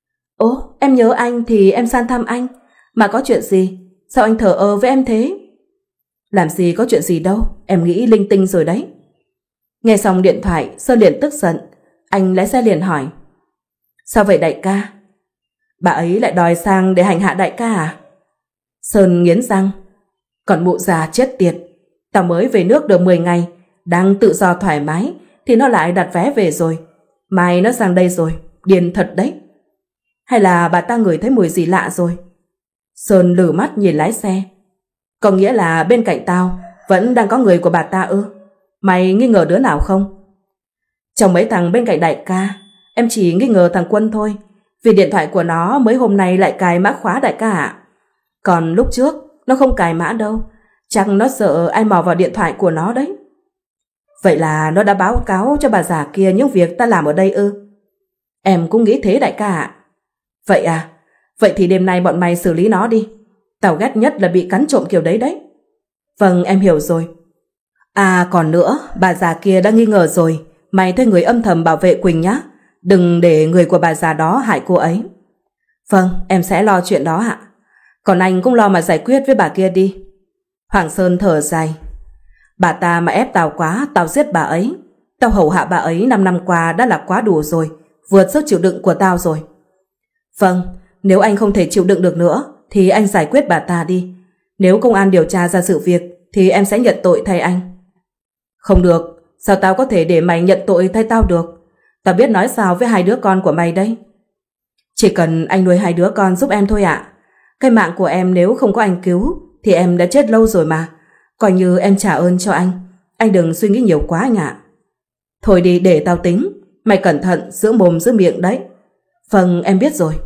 Speaker 1: Ố, em nhớ anh thì em sang thăm anh, mà có chuyện gì? Sao anh thờ ơ với em thế? Làm gì có chuyện gì đâu, em nghĩ linh tinh rồi đấy. Nghe xong điện thoại, Sơn liền tức giận. Anh lái xe liền hỏi. Sao vậy đại ca? Bà ấy lại đòi sang để hành hạ đại ca à? Sơn nghiến răng. Còn mụ già chết tiệt, tao mới về nước được 10 ngày, đang tự do thoải mái thì nó lại đặt vé về rồi. Mai nó sang đây rồi, điên thật đấy. Hay là bà ta ngửi thấy mùi gì lạ rồi? Sơn lử mắt nhìn lái xe. Có nghĩa là bên cạnh tao vẫn đang có người của bà ta ư? Mày nghi ngờ đứa nào không? Trong mấy thằng bên cạnh đại ca, em chỉ nghi ngờ thằng Quân thôi, vì điện thoại của nó mới hôm nay lại cài mã khóa đại ca ạ. Còn lúc trước nó không cài mã đâu, chắc nó sợ ai mò vào điện thoại của nó đấy. Vậy là nó đã báo cáo cho bà già kia những việc ta làm ở đây ư? Em cũng nghĩ thế đại ca ạ. Vậy à, vậy thì đêm nay bọn mày xử lý nó đi. Tao ghét nhất là bị cắn trộm kiểu đấy đấy. Vâng, em hiểu rồi. À còn nữa, bà già kia đã nghi ngờ rồi, mày thuê người âm thầm bảo vệ Quỳnh nhá, đừng để người của bà già đó hại cô ấy. Vâng, em sẽ lo chuyện đó ạ. Còn anh cũng lo mà giải quyết với bà kia đi. Hoàng Sơn thở dài. Bà ta mà ép tao quá, tao giết bà ấy. Tao hầu hạ bà ấy 5 năm qua đã là quá đủ rồi, vượt sức chịu đựng của tao rồi. Vâng, nếu anh không thể chịu đựng được nữa thì anh giải quyết bà ta đi. Nếu công an điều tra ra sự việc thì em sẽ nhận tội thay anh. Không được, sao tao có thể để mày nhận tội thay tao được? Tao biết nói sao với hai đứa con của mày đây. Chỉ cần anh nuôi hai đứa con giúp em thôi ạ. Cái mạng của em nếu không có anh cứu thì em đã chết lâu rồi mà. Coi như em trả ơn cho anh đừng suy nghĩ nhiều quá anh ạ. Thôi đi để tao tính, mày cẩn thận giữ mồm giữ miệng đấy. Vâng, em biết rồi.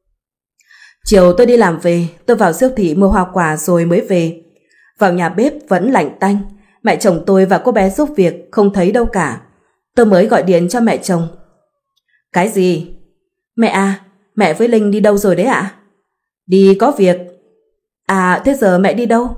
Speaker 1: Chiều tôi đi làm về, tôi vào siêu thị mua hoa quả rồi mới về. Vào nhà bếp vẫn lạnh tanh, mẹ chồng tôi và cô bé giúp việc không thấy đâu cả. Tôi mới gọi điện cho mẹ chồng. Cái gì? Mẹ à, mẹ với Linh đi đâu rồi đấy ạ? Đi có việc. À, thế giờ mẹ đi đâu?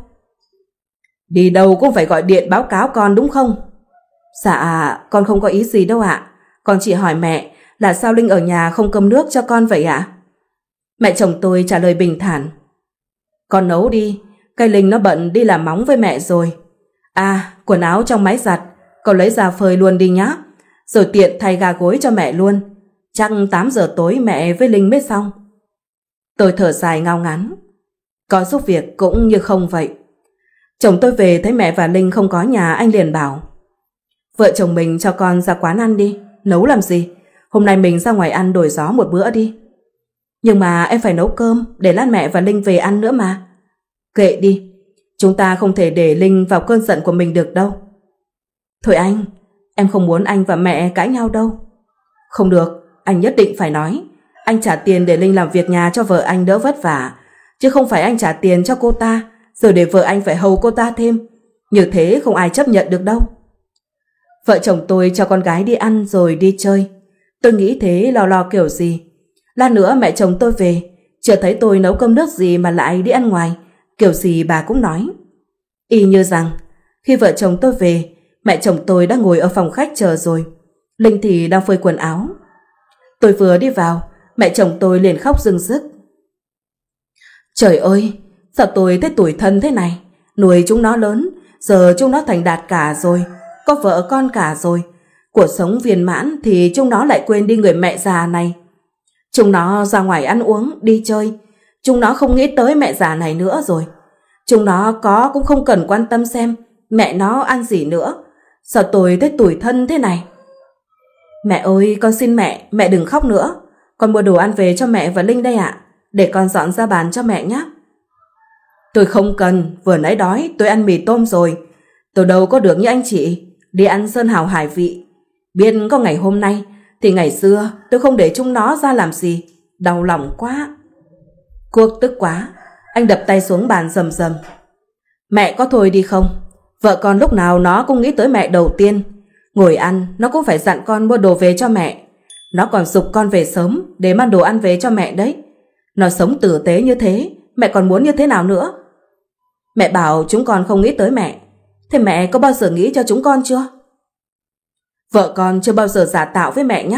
Speaker 1: Đi đâu cũng phải gọi điện báo cáo con đúng không? Dạ, con không có ý gì đâu ạ. Con chỉ hỏi mẹ là sao Linh ở nhà không cơm nước cho con vậy ạ? Mẹ chồng tôi trả lời bình thản. Con nấu đi, cây Linh nó bận đi làm móng với mẹ rồi. À, quần áo trong máy giặt, con lấy ra phơi luôn đi nhá. Rồi tiện thay gà gối cho mẹ luôn. Chắc 8 giờ tối mẹ với Linh mới xong. Tôi thở dài ngao ngán. Có giúp việc cũng như không vậy. Chồng tôi về thấy mẹ và Linh không có nhà, anh liền bảo. Vợ chồng mình cho con ra quán ăn đi. Nấu làm gì? Hôm nay mình ra ngoài ăn đổi gió một bữa đi. Nhưng mà em phải nấu cơm để lát mẹ và Linh về ăn nữa mà. Kệ đi, chúng ta không thể để Linh vào cơn giận của mình được đâu. Thôi anh, em không muốn anh và mẹ cãi nhau đâu. Không được, anh nhất định phải nói. Anh trả tiền để Linh làm việc nhà cho vợ anh đỡ vất vả, chứ không phải anh trả tiền cho cô ta rồi để vợ anh phải hầu cô ta thêm. Như thế không ai chấp nhận được đâu. Vợ chồng tôi cho con gái đi ăn rồi đi chơi. Tôi nghĩ thế lo kiểu gì. Lát nữa mẹ chồng tôi về, chưa thấy tôi nấu cơm nước gì mà lại đi ăn ngoài, kiểu gì bà cũng nói. Y như rằng khi vợ chồng tôi về, mẹ chồng tôi đã ngồi ở phòng khách chờ rồi. Linh thì đang phơi quần áo. Tôi vừa đi vào, mẹ chồng tôi liền khóc rưng rức. Trời ơi, sao tôi thấy tủi thân thế này. Nuôi chúng nó lớn, giờ chúng nó thành đạt cả rồi, có vợ con cả rồi. Cuộc sống viên mãn thì chúng nó lại quên đi người mẹ già này. Chúng nó ra ngoài ăn uống, đi chơi, chúng nó không nghĩ tới mẹ già này nữa rồi. Chúng nó có cũng không cần quan tâm xem mẹ nó ăn gì nữa. Sao tôi thấy tủi thân thế này? Mẹ ơi, con xin mẹ đừng khóc nữa. Con mua đồ ăn về cho mẹ và Linh đây ạ. Để con dọn ra bàn cho mẹ nhé. Tôi không cần, vừa nãy đói tôi ăn mì tôm rồi. Tôi đâu có được như anh chị, đi ăn sơn hào hải vị. Biết có ngày hôm nay thì ngày xưa tôi không để chúng nó ra làm gì. Đau lòng quá. Quốc tức quá, anh đập tay xuống bàn rầm rầm. Mẹ có thôi đi không? Vợ con lúc nào nó cũng nghĩ tới mẹ đầu tiên. Ngồi ăn nó cũng phải dặn con mua đồ về cho mẹ. Nó còn giục con về sớm để mang đồ ăn về cho mẹ đấy. Nó sống tử tế như thế, mẹ còn muốn như thế nào nữa? Mẹ bảo chúng con không nghĩ tới mẹ. Thế mẹ có bao giờ nghĩ cho chúng con chưa? Vợ con chưa bao giờ giả tạo với mẹ nhé.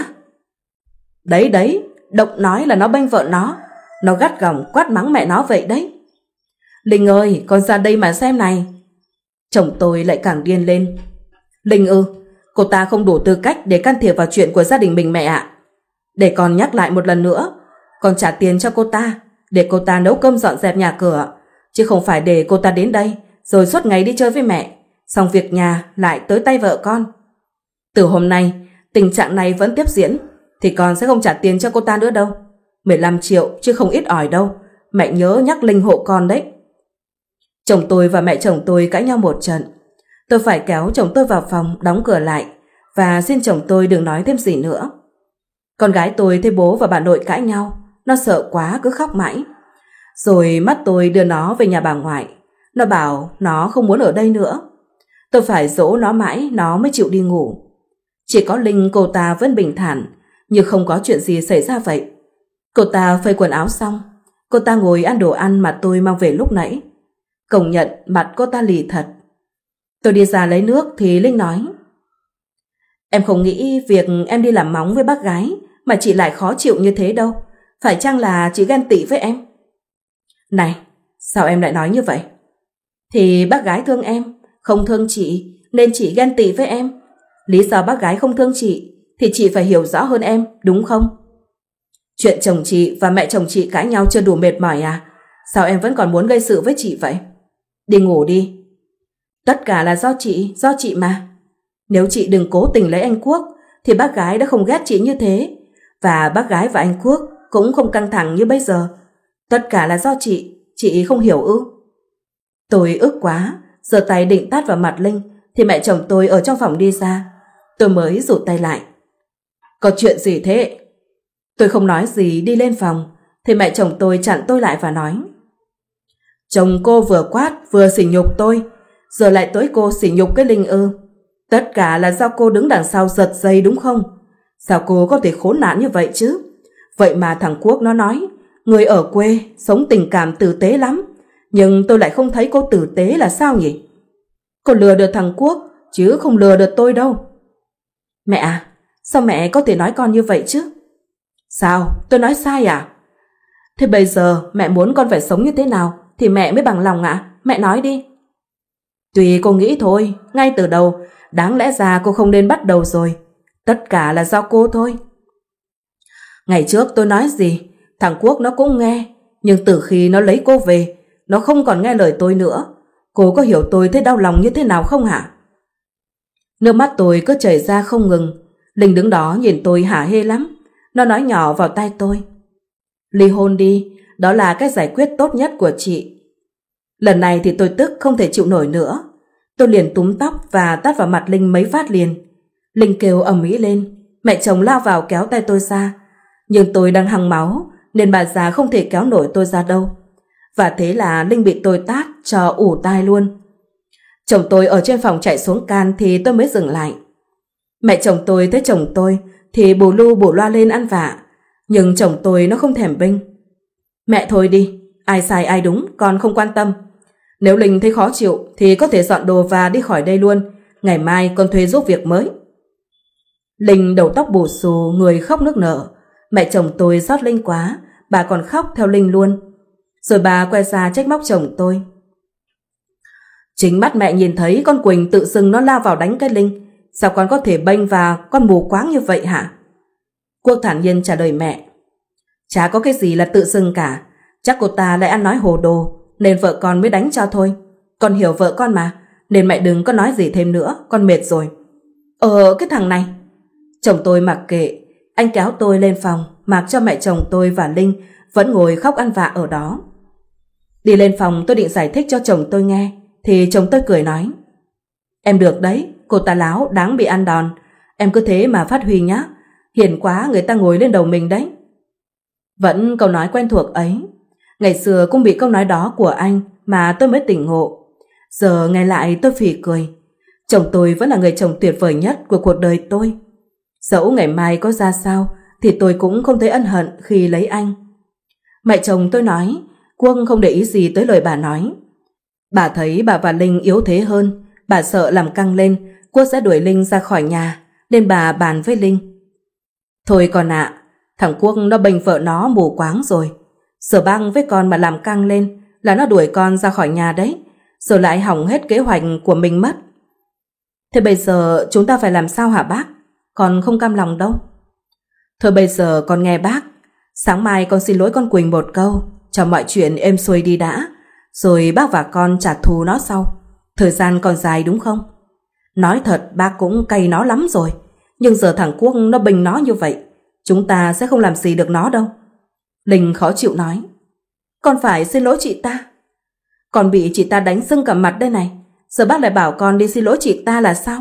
Speaker 1: Đấy, Động nói là nó bênh vợ nó. Nó gắt gỏng quát mắng mẹ nó vậy đấy. Linh ơi, con ra đây mà xem này. Chồng tôi lại càng điên lên. Linh ư, cô ta không đủ tư cách để can thiệp vào chuyện của gia đình mình mẹ ạ. Để con nhắc lại một lần nữa, con trả tiền cho cô ta để cô ta nấu cơm dọn dẹp nhà cửa, chứ không phải để cô ta đến đây rồi suốt ngày đi chơi với mẹ, xong việc nhà lại tới tay vợ con. Từ hôm nay tình trạng này vẫn tiếp diễn thì con sẽ không trả tiền cho cô ta nữa đâu. 15 triệu chứ không ít ỏi đâu. Mẹ nhớ nhắc Linh hộ con đấy. Chồng tôi và mẹ chồng tôi cãi nhau một trận. Tôi phải kéo chồng tôi vào phòng, đóng cửa lại và xin chồng tôi đừng nói thêm gì nữa. Con gái tôi thấy bố và bà nội cãi nhau, nó sợ quá cứ khóc mãi. Rồi mắt tôi đưa nó về nhà bà ngoại. Nó bảo nó không muốn ở đây nữa. Tôi phải dỗ nó mãi nó mới chịu đi ngủ. Chỉ có Linh, cô ta vẫn bình thản như không có chuyện gì xảy ra vậy. Cô ta phơi quần áo xong, cô ta ngồi ăn đồ ăn mà tôi mang về lúc nãy. Công nhận mặt cô ta lì thật. Tôi đi ra lấy nước thì Linh nói: Em không nghĩ việc em đi làm móng với bác gái mà chị lại khó chịu như thế đâu. Phải chăng là chị ghen tị với em? Này, sao em lại nói như vậy? Thì bác gái thương em, không thương chị nên chị ghen tị với em. Lý do bác gái không thương chị thì chị phải hiểu rõ hơn em, đúng không? Chuyện chồng chị và mẹ chồng chị cãi nhau chưa đủ mệt mỏi à? Sao em vẫn còn muốn gây sự với chị vậy? Đi ngủ đi. Tất cả là do chị mà. Nếu chị đừng cố tình lấy anh Quốc thì bác gái đã không ghét chị như thế. Và bác gái và anh Quốc cũng không căng thẳng như bây giờ. Tất cả là do chị không hiểu ư? Tôi ức quá, giơ tay định tát vào mặt Linh thì mẹ chồng tôi ở trong phòng đi ra. Tôi mới rụt tay lại. Có chuyện gì thế? Tôi không nói gì đi lên phòng thì mẹ chồng tôi chặn tôi lại và nói: Chồng cô vừa quát vừa sỉ nhục tôi, giờ lại tới cô sỉ nhục cái Linh ư? Tất cả là do cô đứng đằng sau giật dây đúng không? Sao cô có thể khốn nạn như vậy chứ? Vậy mà thằng Quốc nó nói người ở quê sống tình cảm tử tế lắm. Nhưng tôi lại không thấy cô tử tế là sao nhỉ? Cô lừa được thằng Quốc chứ không lừa được tôi đâu. Mẹ à, sao mẹ có thể nói con như vậy chứ? Sao? Tôi nói sai à? Thế bây giờ mẹ muốn con phải sống như thế nào thì mẹ mới bằng lòng ạ? Mẹ nói đi. Tùy cô nghĩ thôi, ngay từ đầu đáng lẽ ra cô không nên bắt đầu rồi. Tất cả là do cô thôi. Ngày trước tôi nói gì thằng Quốc nó cũng nghe, nhưng từ khi nó lấy cô về nó không còn nghe lời tôi nữa. Cô có hiểu tôi thấy đau lòng như thế nào không hả? Nước mắt tôi cứ chảy ra không ngừng. Linh đứng đó nhìn tôi hả hê lắm. Nó nói nhỏ vào tai tôi: Ly hôn đi, đó là cách giải quyết tốt nhất của chị. Lần này thì tôi tức không thể chịu nổi nữa. Tôi liền túm tóc và tát vào mặt Linh mấy phát liền. Linh kêu ầm ĩ lên. Mẹ chồng lao vào kéo tay tôi ra, nhưng tôi đang hăng máu nên bà già không thể kéo nổi tôi ra đâu. Và thế là Linh bị tôi tát cho ù tai luôn. Chồng tôi ở trên phòng chạy xuống can thì tôi mới dừng lại. Mẹ chồng tôi thấy chồng tôi thì bù lu bù loa lên ăn vạ, nhưng chồng tôi nó không thèm bênh. Mẹ thôi đi, ai sai ai đúng con không quan tâm. Nếu Linh thấy khó chịu thì có thể dọn đồ và đi khỏi đây luôn. Ngày mai con thuê giúp việc mới. Linh đầu tóc bù xù, người khóc nức nở. Mẹ chồng tôi xót Linh quá, bà còn khóc theo Linh luôn. Rồi bà quay ra trách móc chồng tôi: Chính mắt mẹ nhìn thấy con Quỳnh tự dưng nó lao vào đánh cái Linh, Sao con có thể bênh và con mù quáng như vậy hả? Quốc thản nhiên trả lời mẹ. Chả có cái gì là tự dưng cả. Chắc cô ta lại ăn nói hồ đồ nên vợ con mới đánh cho thôi. Con hiểu vợ con mà, nên mẹ đừng có nói gì thêm nữa, con mệt rồi. Cái thằng này. Chồng tôi mặc kệ, anh kéo tôi lên phòng, mặc cho mẹ chồng tôi và Linh vẫn ngồi khóc ăn vạ ở đó. Đi lên phòng tôi định giải thích cho chồng tôi nghe, thì chồng tôi cười nói. Em được đấy, cô ta láo đáng bị ăn đòn. Em cứ thế mà phát huy nhá. Hiền quá người ta ngồi lên đầu mình đấy. Vẫn câu nói quen thuộc ấy. Ngày xưa cũng bị câu nói đó của anh mà tôi mới tỉnh ngộ. Giờ nghe lại tôi phì cười. Chồng tôi vẫn là người chồng tuyệt vời nhất của cuộc đời tôi. Dẫu ngày mai có ra sao thì tôi cũng không thấy ân hận khi lấy anh. Mẹ chồng tôi nói, Quốc không để ý gì tới lời bà nói. Bà thấy bà và Linh yếu thế hơn, bà sợ làm căng lên Quốc sẽ đuổi Linh ra khỏi nhà, nên bà bàn với Linh. Thôi con ạ, thằng Quốc nó bênh vợ nó mù quáng rồi. Giờ băng với con mà làm căng lên là nó đuổi con ra khỏi nhà đấy, rồi lại hỏng hết kế hoạch của mình mất. Thế bây giờ chúng ta phải làm sao hả bác? Con không cam lòng đâu. Thôi bây giờ con nghe bác. Sáng mai con xin lỗi con Quỳnh một câu, cho mọi chuyện êm xuôi đi đã, rồi bác và con trả thù nó sau. Thời gian còn dài đúng không? Nói thật bác cũng cay nó lắm rồi, nhưng giờ thằng Quốc nó bênh nó như vậy, chúng ta sẽ không làm gì được nó đâu. Linh khó chịu nói. Con phải xin lỗi chị ta. Con bị chị ta đánh sưng cả mặt đây này, giờ bác lại bảo con đi xin lỗi chị ta là sao?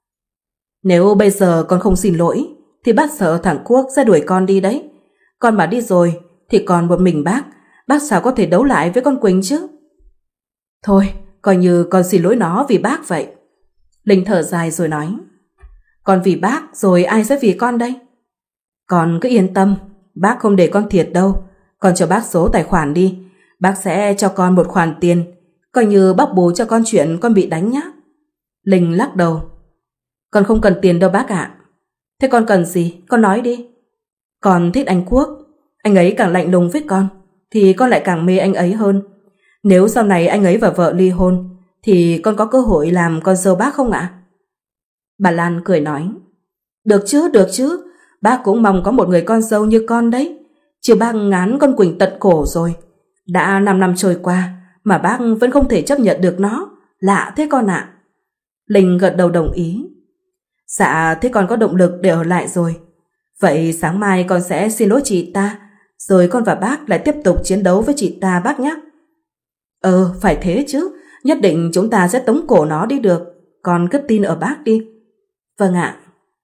Speaker 1: Nếu bây giờ con không xin lỗi thì bác sợ thằng Quốc sẽ đuổi con đi đấy. Con mà đi rồi thì còn một mình bác sao có thể đấu lại với con Quỳnh chứ? Thôi, coi như con xin lỗi nó vì bác vậy. Linh thở dài rồi nói. Con vì bác rồi ai sẽ vì con đây? Con cứ yên tâm, bác không để con thiệt đâu. Con cho bác số tài khoản đi, bác sẽ cho con một khoản tiền, coi như bác bù cho con chuyện con bị đánh nhá. Linh lắc đầu. Con không cần tiền đâu bác ạ. Thế con cần gì? Con nói đi. Con thích anh Quốc. Anh ấy càng lạnh lùng với con thì con lại càng mê anh ấy hơn. Nếu sau này anh ấy và vợ ly hôn thì con có cơ hội làm con dâu bác không ạ? Bà Lan cười nói. Được chứ. Bác cũng mong có một người con dâu như con đấy. Chứ bác ngán con Quỳnh tận cổ rồi. Đã 5 năm trôi qua mà bác vẫn không thể chấp nhận được nó. Lạ thế con ạ. Linh gật đầu đồng ý. Dạ, thế con có động lực để ở lại rồi. Vậy sáng mai con sẽ xin lỗi chị ta, rồi con và bác lại tiếp tục chiến đấu với chị ta bác nhé. Phải thế chứ. Nhất định chúng ta sẽ tống cổ nó đi được. Con cứ tin ở bác đi. Vâng ạ.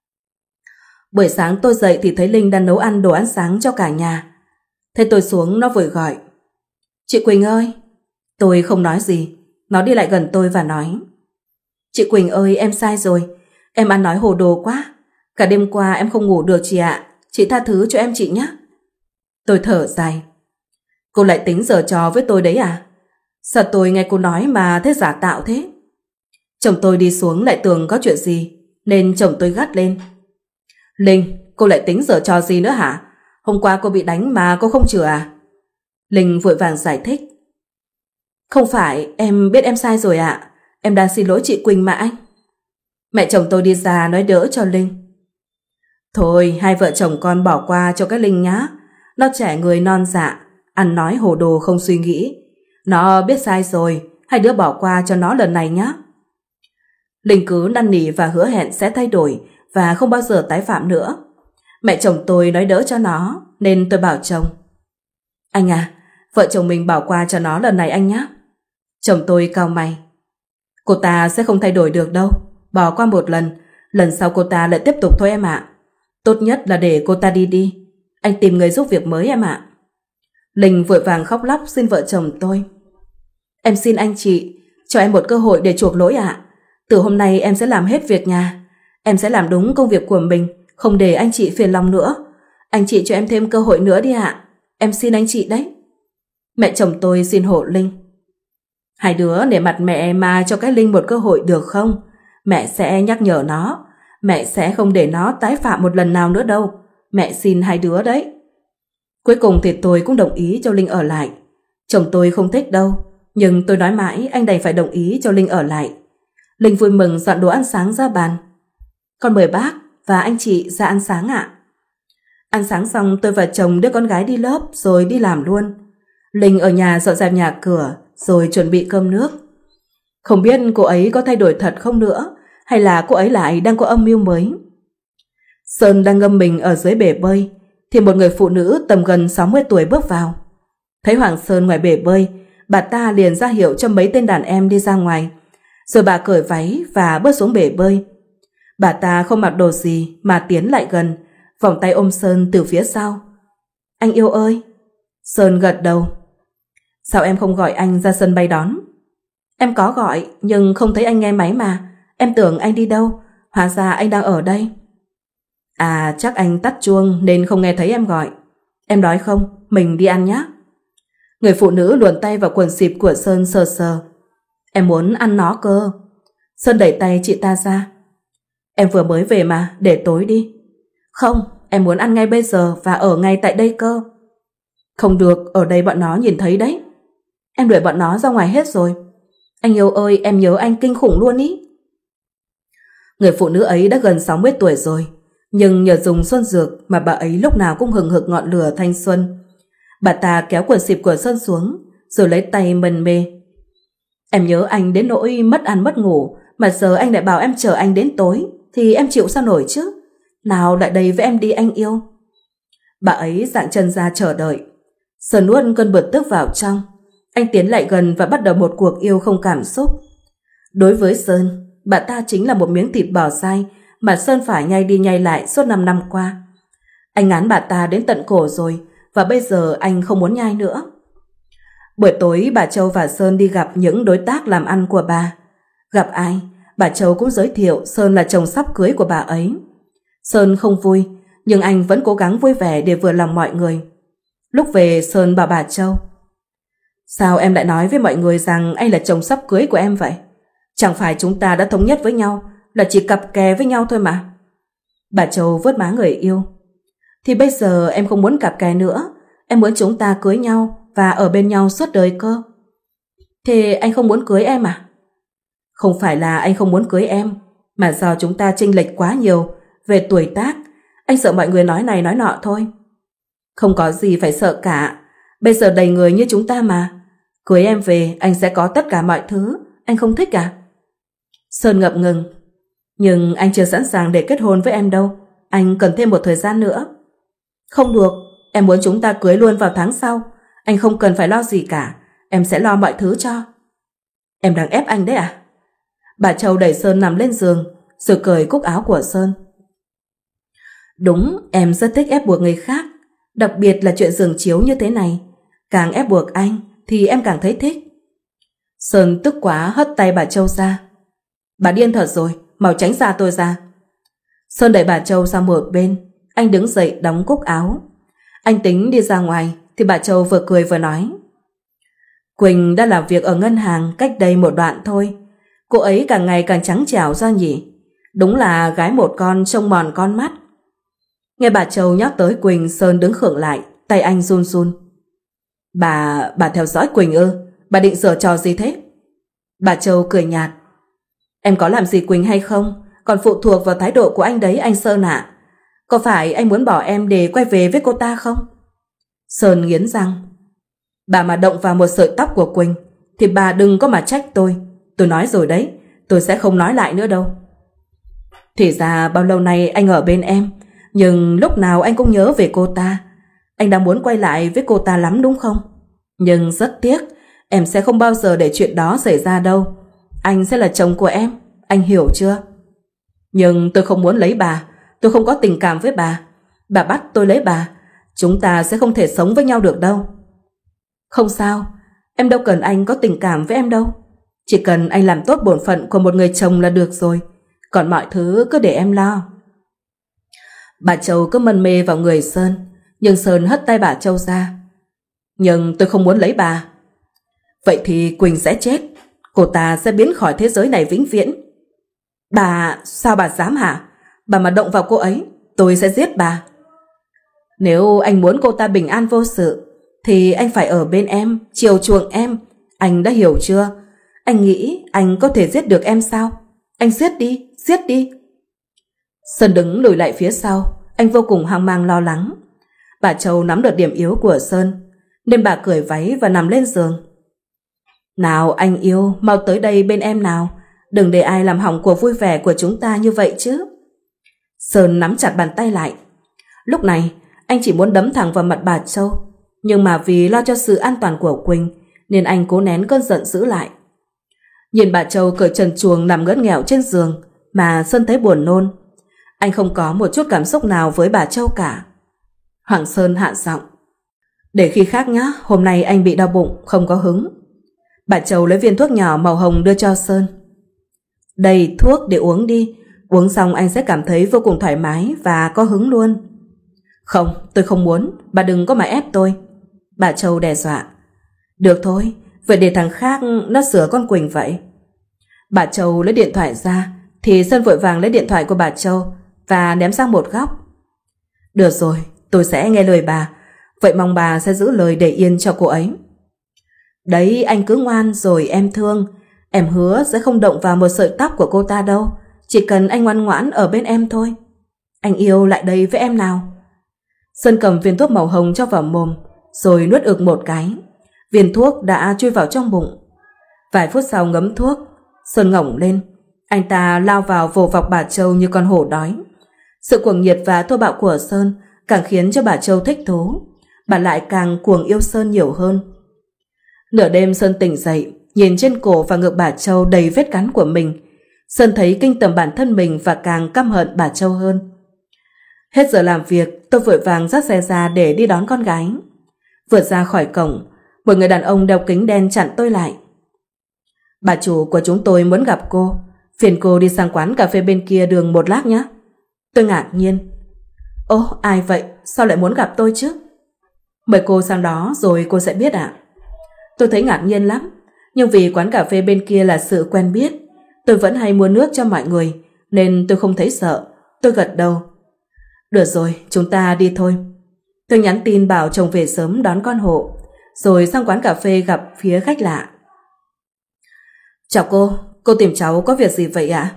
Speaker 1: Buổi sáng tôi dậy thì thấy Linh đang nấu đồ ăn sáng cho cả nhà. Thấy tôi xuống nó vội gọi. Chị Quỳnh ơi. Tôi không nói gì. Nó đi lại gần tôi và nói. Chị Quỳnh ơi, em sai rồi. Em ăn nói hồ đồ quá. Cả đêm qua em không ngủ được chị ạ. Chị tha thứ cho em chị nhé. Tôi thở dài. Cô lại tính giở trò với tôi đấy à? Sao tôi nghe cô nói mà thế giả tạo thế? Chồng tôi đi xuống lại tưởng có chuyện gì, nên chồng tôi gắt lên. Linh, cô lại tính giở trò gì nữa hả? Hôm qua cô bị đánh mà cô không chữa à? Linh vội vàng giải thích. Không phải, em biết em sai rồi ạ. Em đang xin lỗi chị Quỳnh mà anh. Mẹ chồng tôi đi ra nói đỡ cho Linh. Thôi, hai vợ chồng con bỏ qua cho cái Linh nhá. Nó trẻ người non dạ, ăn nói hồ đồ không suy nghĩ. Nó biết sai rồi, hai đứa bỏ qua cho nó lần này nhá. Linh cứ năn nỉ và hứa hẹn sẽ thay đổi và không bao giờ tái phạm nữa. Mẹ chồng tôi nói đỡ cho nó, nên tôi bảo chồng. Anh à, vợ chồng mình bỏ qua cho nó lần này anh nhé. Chồng tôi cau mày. Cô ta sẽ không thay đổi được đâu. Bỏ qua một lần sau cô ta lại tiếp tục thôi em ạ. Tốt nhất là để cô ta đi. Anh tìm người giúp việc mới em ạ. Linh vội vàng khóc lóc xin vợ chồng tôi. Em xin anh chị, cho em một cơ hội để chuộc lỗi ạ. Từ hôm nay em sẽ làm hết việc nhà. Em sẽ làm đúng công việc của mình, không để anh chị phiền lòng nữa. Anh chị cho em thêm cơ hội nữa đi ạ. Em xin anh chị đấy. Mẹ chồng tôi xin hộ Linh. Hai đứa để mặt mẹ mà cho cái Linh một cơ hội được không? Mẹ sẽ nhắc nhở nó. Mẹ sẽ không để nó tái phạm một lần nào nữa đâu. Mẹ xin hai đứa đấy. Cuối cùng thì tôi cũng đồng ý cho Linh ở lại. Chồng tôi không thích đâu, nhưng tôi nói mãi anh đành phải đồng ý cho Linh ở lại. Linh vui mừng dọn đồ ăn sáng ra bàn. Con mời bác và anh chị ra ăn sáng ạ. Ăn sáng xong tôi và chồng đưa con gái đi lớp rồi đi làm luôn. Linh ở nhà dọn dẹp nhà cửa rồi chuẩn bị cơm nước. Không biết cô ấy có thay đổi thật không nữa, hay là cô ấy lại đang có âm mưu mới. Sơn đang ngâm mình ở dưới bể bơi thì một người phụ nữ tầm gần 60 tuổi bước vào. Thấy Hoàng Sơn ngoài bể bơi, bà ta liền ra hiệu cho mấy tên đàn em đi ra ngoài, rồi bà cởi váy và bước xuống bể bơi. Bà ta không mặc đồ gì mà tiến lại gần, vòng tay ôm Sơn từ phía sau. Anh yêu ơi. Sơn gật đầu. Sao em không gọi anh ra sân bay đón? Em có gọi nhưng không thấy anh nghe máy mà. Em tưởng anh đi đâu, hóa ra anh đang ở đây. À, chắc anh tắt chuông nên không nghe thấy em gọi. Em đói không? Mình đi ăn nhé. Người phụ nữ luồn tay vào quần xịp của Sơn sờ sờ. Em muốn ăn nó cơ. Sơn đẩy tay chị ta ra. Em vừa mới về mà, để tối đi. Không, em muốn ăn ngay bây giờ và ở ngay tại đây cơ. Không được, ở đây bọn nó nhìn thấy đấy. Em đuổi bọn nó ra ngoài hết rồi. Anh yêu ơi, em nhớ anh kinh khủng luôn ý. Người phụ nữ ấy đã gần 60 tuổi rồi, nhưng nhờ dùng xuân dược mà bà ấy lúc nào cũng hừng hực ngọn lửa thanh xuân. Bà ta kéo quần xịp của Sơn xuống, rồi lấy tay mân mê. Em nhớ anh đến nỗi mất ăn mất ngủ, mà giờ anh lại bảo em chờ anh đến tối, thì em chịu sao nổi chứ. Nào lại đây với em đi anh yêu. Bà ấy dạng chân ra chờ đợi. Sơn nuốt cơn bực tức vào trong. Anh tiến lại gần và bắt đầu một cuộc yêu không cảm xúc. Đối với Sơn, bà ta chính là một miếng thịt bò dai mà Sơn phải nhai đi nhai lại suốt 5 năm qua. Anh ngán bà ta đến tận cổ rồi, và bây giờ anh không muốn nhai nữa. Buổi tối bà Châu và Sơn đi gặp những đối tác làm ăn của bà. Gặp ai, bà Châu cũng giới thiệu Sơn là chồng sắp cưới của bà ấy. Sơn không vui, nhưng anh vẫn cố gắng vui vẻ để vừa lòng mọi người. Lúc về, Sơn bảo bà Châu: Sao em lại nói với mọi người rằng anh là chồng sắp cưới của em vậy? Chẳng phải chúng ta đã thống nhất với nhau là chỉ cặp kè với nhau thôi mà. Bà Châu vuốt má người yêu. Thì bây giờ em không muốn cặp kè nữa, em muốn chúng ta cưới nhau và ở bên nhau suốt đời cơ. Thế anh không muốn cưới em à? Không phải là anh không muốn cưới em, mà do chúng ta chênh lệch quá nhiều về tuổi tác, anh sợ mọi người nói này nói nọ thôi. Không có gì phải sợ cả, bây giờ đầy người như chúng ta mà. Cưới em về anh sẽ có tất cả mọi thứ, anh không thích à? Sơn ngập ngừng. Nhưng anh chưa sẵn sàng để kết hôn với em đâu, anh cần thêm một thời gian nữa. Không được, em muốn chúng ta cưới luôn vào tháng sau. Anh không cần phải lo gì cả, em sẽ lo mọi thứ cho. Em đang ép anh đấy à? Bà Châu đẩy Sơn nằm lên giường, rồi cởi cúc áo của Sơn. Đúng, em rất thích ép buộc người khác, đặc biệt là chuyện giường chiếu như thế này. Càng ép buộc anh thì em càng thấy thích. Sơn tức quá hất tay bà Châu ra. Bà điên thật rồi, mau tránh xa tôi ra. Sơn đẩy bà Châu sang một bên. Anh đứng dậy đóng cúc áo. Anh tính đi ra ngoài thì bà Châu vừa cười vừa nói: Quỳnh đã làm việc ở ngân hàng cách đây một đoạn thôi. Cô ấy càng ngày càng trắng trẻo ra nhỉ. Đúng là gái một con trông mòn con mắt. Nghe bà Châu nhắc tới Quỳnh, Sơn đứng khựng lại, tay anh run run. Bà theo dõi Quỳnh ư? Bà định giở trò gì thế? Bà Châu cười nhạt. Em có làm gì Quỳnh hay không còn phụ thuộc vào thái độ của anh đấy anh Sơn ạ. Có phải anh muốn bỏ em để quay về với cô ta không? Sơn nghiến răng. Bà mà động vào một sợi tóc của Quỳnh thì bà đừng có mà trách tôi. Tôi nói rồi đấy, tôi sẽ không nói lại nữa đâu. Thì ra bao lâu nay anh ở bên em, nhưng lúc nào anh cũng nhớ về cô ta. Anh đang muốn quay lại với cô ta lắm đúng không? Nhưng rất tiếc, em sẽ không bao giờ để chuyện đó xảy ra đâu. Anh sẽ là chồng của em, anh hiểu chưa? Nhưng tôi không muốn lấy bà, tôi không có tình cảm với bà. Bà bắt tôi lấy bà, chúng ta sẽ không thể sống với nhau được đâu. Không sao, em đâu cần anh có tình cảm với em đâu. Chỉ cần anh làm tốt bổn phận của một người chồng là được rồi. Còn mọi thứ cứ để em lo. Bà Châu cứ mân mê vào người Sơn, nhưng Sơn hất tay bà Châu ra. Nhưng tôi không muốn lấy bà. Vậy thì Quỳnh sẽ chết. Cô ta sẽ biến khỏi thế giới này vĩnh viễn. Bà, sao bà dám hả? Bà mà động vào cô ấy, tôi sẽ giết bà. Nếu anh muốn cô ta bình an vô sự, thì anh phải ở bên em, chiều chuộng em. Anh đã hiểu chưa? Anh nghĩ anh có thể giết được em sao? Anh giết đi, giết đi. Sơn đứng lùi lại phía sau, anh vô cùng hoang mang lo lắng. Bà Châu nắm được điểm yếu của Sơn, nên bà cởi váy và nằm lên giường. Nào anh yêu, mau tới đây bên em nào, đừng để ai làm hỏng cuộc vui vẻ của chúng ta như vậy chứ. Sơn nắm chặt bàn tay lại. Lúc này, anh chỉ muốn đấm thẳng vào mặt bà Châu, nhưng mà vì lo cho sự an toàn của Quỳnh, nên anh cố nén cơn giận dữ lại. Nhìn bà Châu cởi trần truồng nằm ngất nghèo trên giường, mà Sơn thấy buồn nôn. Anh không có một chút cảm xúc nào với bà Châu cả. Hoàng Sơn hạ giọng. Để khi khác nhá, hôm nay anh bị đau bụng, không có hứng. Bà Châu lấy viên thuốc nhỏ màu hồng đưa cho Sơn. Đây, thuốc để uống đi, uống xong anh sẽ cảm thấy vô cùng thoải mái và có hứng luôn. Không, tôi không muốn, bà đừng có mà ép tôi. Bà Châu đe dọa. Được thôi, vậy để thằng khác nó sửa con Quỳnh vậy. Bà Châu lấy điện thoại ra, thì Sơn vội vàng lấy điện thoại của bà Châu và ném sang một góc. Được rồi, tôi sẽ nghe lời bà, vậy mong bà sẽ giữ lời để yên cho cô ấy. Đấy, anh cứ ngoan rồi em thương, em hứa sẽ không động vào một sợi tóc của cô ta đâu, chỉ cần anh ngoan ngoãn ở bên em thôi. Anh yêu, lại đây với em nào. Sơn cầm viên thuốc màu hồng cho vào mồm, rồi nuốt ực một cái. Viên thuốc đã chui vào trong bụng. Vài phút sau ngấm thuốc, Sơn ngẩng lên. Anh ta lao vào vồ vọc bà Châu như con hổ đói. Sự cuồng nhiệt và thô bạo của Sơn càng khiến cho bà Châu thích thú. Bà lại càng cuồng yêu Sơn nhiều hơn. Nửa đêm Sơn tỉnh dậy, nhìn trên cổ và ngực bà Châu đầy vết cắn của mình. Sơn thấy kinh tởm bản thân mình và càng căm hận bà Châu hơn. Hết giờ làm việc, tôi vội vàng dắt xe ra để đi đón con gái. Vượt ra khỏi cổng, một người đàn ông đeo kính đen chặn tôi lại. Bà chủ của chúng tôi muốn gặp cô, phiền cô đi sang quán cà phê bên kia đường một lát nhé. Tôi ngạc nhiên. Ồ, ai vậy? Sao lại muốn gặp tôi chứ? Mời cô sang đó rồi cô sẽ biết ạ. Tôi thấy ngạc nhiên lắm, nhưng vì quán cà phê bên kia là sự quen biết, tôi vẫn hay mua nước cho mọi người, nên tôi không thấy sợ. Tôi gật đầu. Được rồi, chúng ta đi thôi. Tôi nhắn tin bảo chồng về sớm đón con Hộ, rồi sang quán cà phê gặp phía khách lạ. Chào cô tìm cháu có việc gì vậy ạ?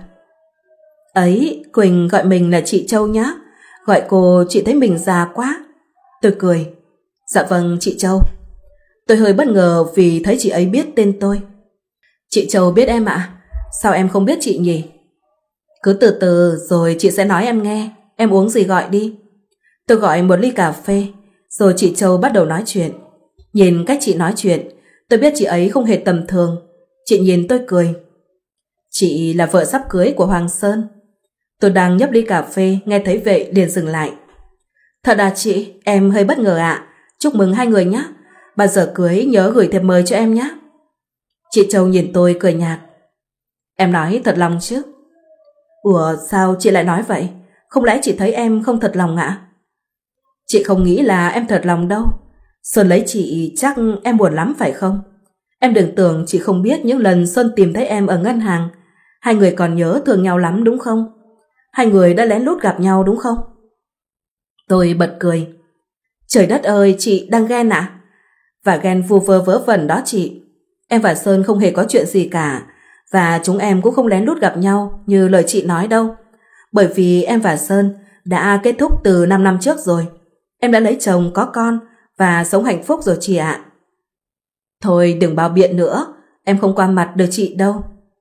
Speaker 1: Ấy, Quỳnh gọi mình là chị Châu nhá, gọi cô chị thấy mình già quá. Tôi cười. Dạ vâng, chị Châu. Tôi hơi bất ngờ vì thấy chị ấy biết tên tôi. Chị Châu biết em ạ? Sao em không biết chị nhỉ? Cứ từ từ rồi chị sẽ nói em nghe. Em uống gì gọi đi. Tôi gọi một ly cà phê, rồi chị Châu bắt đầu nói chuyện. Nhìn cách chị nói chuyện, tôi biết chị ấy không hề tầm thường. Chị nhìn tôi cười. Chị là vợ sắp cưới của Hoàng Sơn. Tôi đang nhấp ly cà phê, nghe thấy vậy liền dừng lại. Thật à chị, em hơi bất ngờ ạ. Chúc mừng hai người nhé. Bao giờ cưới nhớ gửi thiệp mời cho em nhé. Chị Châu nhìn tôi cười nhạt. Em nói thật lòng chứ? Ủa, sao chị lại nói vậy? Không lẽ chị thấy em không thật lòng ạ? Chị không nghĩ là em thật lòng đâu. Sơn lấy chị chắc em buồn lắm phải không? Em đừng tưởng chị không biết những lần Sơn tìm thấy em ở ngân hàng. Hai người còn nhớ thương nhau lắm đúng không? Hai người đã lén lút gặp nhau đúng không? Tôi bật cười. Trời đất ơi, chị đang ghen ạ? Và ghen vu vơ vớ vẩn đó chị. Em và Sơn không hề có chuyện gì cả, và chúng em cũng không lén lút gặp nhau như lời chị nói đâu. Bởi vì em và Sơn đã kết thúc từ 5 năm trước rồi. Em đã lấy chồng, có con và sống hạnh phúc rồi chị ạ. Thôi đừng bao biện nữa, em không qua mặt được chị đâu.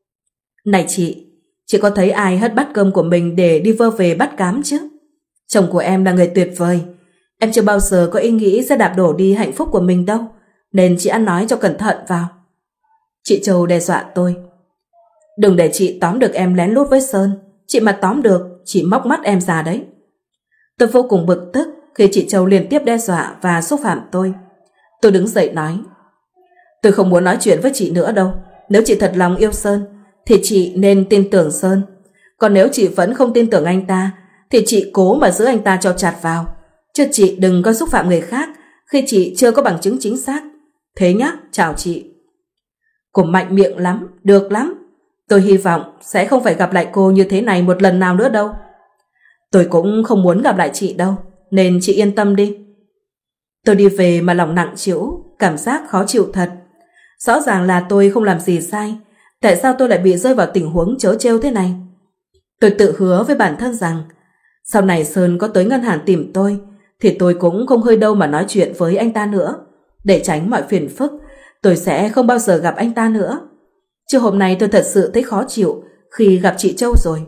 Speaker 1: Này chị có thấy ai hất bát cơm của mình để đi vơ về bát cám chứ? Chồng của em là người tuyệt vời. Em chưa bao giờ có ý nghĩ sẽ đạp đổ đi hạnh phúc của mình đâu, nên chị ăn nói cho cẩn thận vào. Chị Châu đe dọa tôi. Đừng để chị tóm được em lén lút với Sơn. Chị mà tóm được, chị móc mắt em ra đấy. Tôi vô cùng bực tức khi chị Châu liên tiếp đe dọa và xúc phạm tôi. Tôi đứng dậy nói. Tôi không muốn nói chuyện với chị nữa đâu. Nếu chị thật lòng yêu Sơn thì chị nên tin tưởng Sơn. Còn nếu chị vẫn không tin tưởng anh ta thì chị cố mà giữ anh ta cho chặt vào. Chứ chị đừng có xúc phạm người khác khi chị chưa có bằng chứng chính xác. Thế nhá, chào chị. Cô mạnh miệng lắm, được lắm. Tôi hy vọng sẽ không phải gặp lại cô như thế này một lần nào nữa đâu. Tôi cũng không muốn gặp lại chị đâu, nên chị yên tâm đi. Tôi đi về mà lòng nặng trĩu, cảm giác khó chịu thật. Rõ ràng là tôi không làm gì sai, tại sao tôi lại bị rơi vào tình huống trớ trêu thế này? Tôi tự hứa với bản thân rằng Sau này Sơn có tới ngân hàng tìm tôi thì tôi cũng không hơi đâu mà nói chuyện với anh ta nữa. Để tránh mọi phiền phức, tôi sẽ không bao giờ gặp anh ta nữa. Chứ hôm nay tôi thật sự thấy khó chịu khi gặp chị Châu rồi.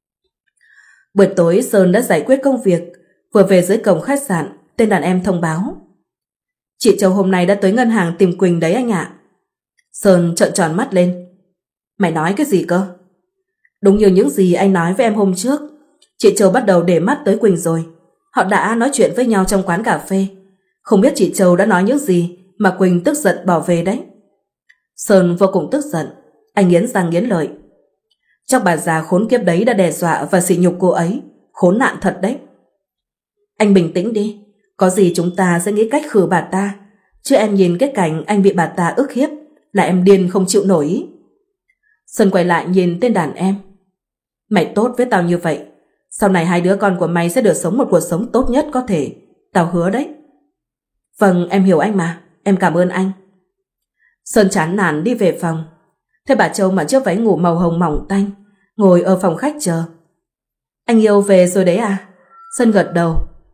Speaker 1: Buổi tối Sơn đã giải quyết công việc. Vừa về dưới cổng khách sạn, tên đàn em thông báo: chị Châu hôm nay đã tới ngân hàng tìm Quỳnh đấy anh ạ. Sơn trợn tròn mắt lên. Mày nói cái gì cơ? Đúng như những gì anh nói với em hôm trước, chị Châu bắt đầu để mắt tới Quỳnh rồi. Họ đã nói chuyện với nhau trong quán cà phê. Không biết chị Châu đã nói những gì mà Quỳnh tức giận bỏ về đấy. Sơn vô cùng tức giận. Anh nghiến răng nghiến lợi. Chắc bà già khốn kiếp đấy đã đe dọa và sỉ nhục cô ấy. Khốn nạn thật đấy. Anh bình tĩnh đi. Có gì chúng ta sẽ nghĩ cách khử bà ta. Chứ em nhìn cái cảnh anh bị bà ta ức hiếp là em điên không chịu nổi. Sơn quay lại nhìn tên đàn em. Mày tốt với tao như vậy, sau này hai đứa con của mày sẽ được sống một cuộc sống tốt nhất có thể. Tao hứa đấy. Vâng, em hiểu anh mà. Em cảm ơn anh. Sơn chán nản đi về phòng. Thế bà Châu mặc chiếc váy ngủ màu hồng mỏng tanh, ngồi ở phòng khách chờ. Anh yêu về rồi đấy à? Sơn gật đầu.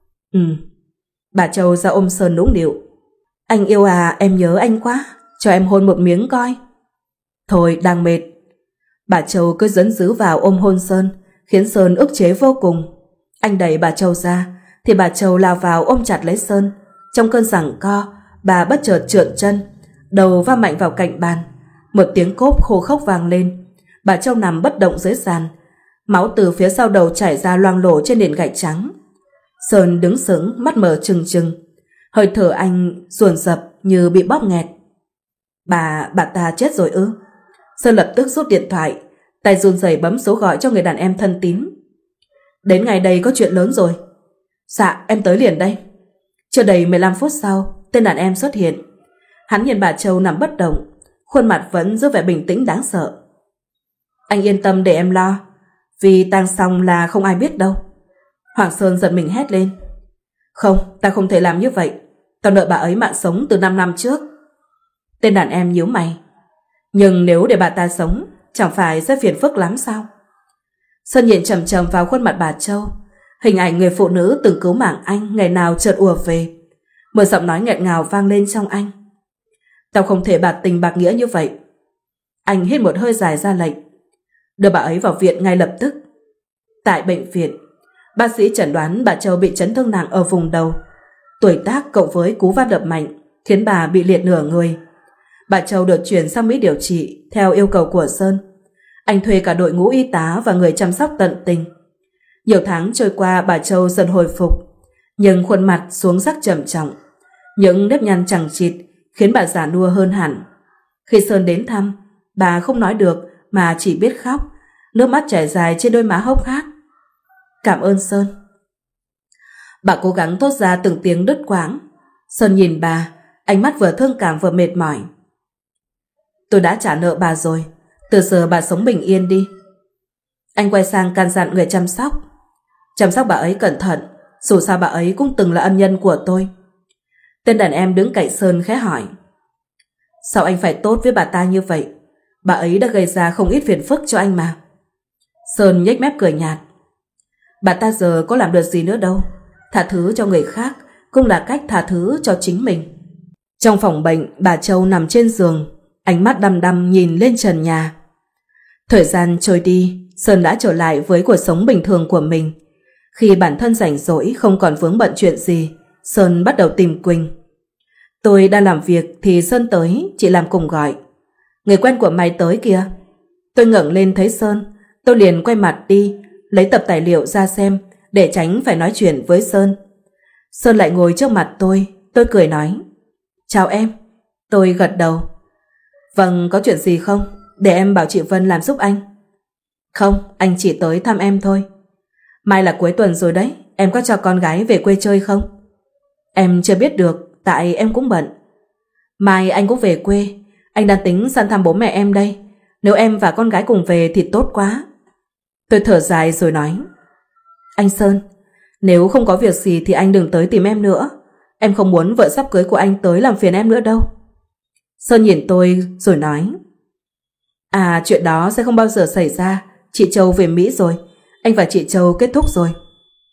Speaker 1: Bà Châu ra ôm Sơn nũng nịu. Anh yêu à, em nhớ anh quá. Cho em hôn một miếng coi. Thôi, đang mệt. Bà Châu cứ dấn dứ vào ôm hôn Sơn, khiến Sơn ức chế vô cùng. Anh đẩy bà Châu ra, thì bà Châu lao vào ôm chặt lấy Sơn. Trong cơn giằng co, bà bất chợt trượt chân, đầu va mạnh vào cạnh bàn. Một tiếng cốp khô khốc vang lên. Bà Châu nằm bất động dưới sàn. Máu từ phía sau đầu chảy ra loang lổ trên nền gạch trắng. Sơn đứng sững, mắt mở trừng trừng. Hơi thở anh dồn dập như bị bóp nghẹt. Bà ta chết rồi ư? Sơn lập tức rút điện thoại, tay run rẩy bấm số gọi cho người đàn em thân tín. Đến ngày đây có chuyện lớn rồi. Dạ, em tới liền đây. Chưa đầy 15 phút sau, tên đàn em xuất hiện. Hắn nhìn bà Châu nằm bất động, khuôn mặt vẫn giữ vẻ bình tĩnh đáng sợ. Anh yên tâm để em lo, vì tang xong là không ai biết đâu. Hoàng Sơn giật mình hét lên. Không, ta không thể làm như vậy. Tao nợ bà ấy mạng sống từ 5 năm trước. Tên đàn em nhíu mày. Nhưng nếu để bà ta sống, chẳng phải sẽ phiền phức lắm sao? Sơn nhìn chằm chằm vào khuôn mặt bà Châu. Hình ảnh người phụ nữ từng cứu mạng anh ngày nào chợt ùa về. Một giọng nói nghẹn ngào vang lên trong anh. Tao không thể bạc tình bạc nghĩa như vậy. Anh hít một hơi dài ra lệnh. Đưa bà ấy vào viện ngay lập tức. Tại bệnh viện, bác sĩ chẩn đoán bà Châu bị chấn thương nặng ở vùng đầu. Tuổi tác cộng với cú va đập mạnh khiến bà bị liệt nửa người. Bà Châu được chuyển sang Mỹ điều trị theo yêu cầu của Sơn. Anh thuê cả đội ngũ y tá và người chăm sóc tận tình. Nhiều tháng trôi qua, bà Châu dần hồi phục, nhưng khuôn mặt xuống sắc trầm trọng. Những nếp nhăn chằng chịt khiến bà già nua hơn hẳn. Khi Sơn đến thăm, bà không nói được mà chỉ biết khóc, nước mắt chảy dài trên đôi má hốc hác. Cảm ơn Sơn. Bà cố gắng thốt ra từng tiếng đứt quãng. Sơn nhìn bà, ánh mắt vừa thương cảm vừa mệt mỏi. Tôi đã trả nợ bà rồi, từ giờ bà sống bình yên đi. Anh quay sang căn dặn người chăm sóc. Chăm sóc bà ấy cẩn thận, dù sao bà ấy cũng từng là ân nhân của tôi. Tên đàn em đứng cạnh Sơn khẽ hỏi. Sao anh phải tốt với bà ta như vậy? Bà ấy đã gây ra không ít phiền phức cho anh mà. Sơn nhếch mép cười nhạt. Bà ta giờ có làm được gì nữa đâu. Tha thứ cho người khác cũng là cách tha thứ cho chính mình. Trong phòng bệnh, bà Châu nằm trên giường, ánh mắt đăm đăm nhìn lên trần nhà. Thời gian trôi đi, Sơn đã trở lại với cuộc sống bình thường của mình. Khi bản thân rảnh rỗi không còn vướng bận chuyện gì, Sơn bắt đầu tìm Quỳnh. Tôi đang làm việc thì Sơn tới, chị làm cùng gọi. Người quen của mày tới kìa. Tôi ngẩng lên thấy Sơn, tôi liền quay mặt đi, lấy tập tài liệu ra xem để tránh phải nói chuyện với Sơn. Sơn lại ngồi trước mặt tôi cười nói. Chào em. Tôi gật đầu. Vâng, có chuyện gì không? Để em bảo chị Vân làm giúp anh. Không, anh chỉ tới thăm em thôi. Mai là cuối tuần rồi đấy, em có cho con gái về quê chơi không? Em chưa biết được, tại em cũng bận. Mai anh cũng về quê, anh đang tính sang thăm bố mẹ em đây. Nếu em và con gái cùng về thì tốt quá. Tôi thở dài rồi nói. Anh Sơn, nếu không có việc gì thì anh đừng tới tìm em nữa. Em không muốn vợ sắp cưới của anh tới làm phiền em nữa đâu. Sơn nhìn tôi rồi nói. À, chuyện đó sẽ không bao giờ xảy ra. Chị Châu về Mỹ rồi, anh và chị Châu kết thúc rồi.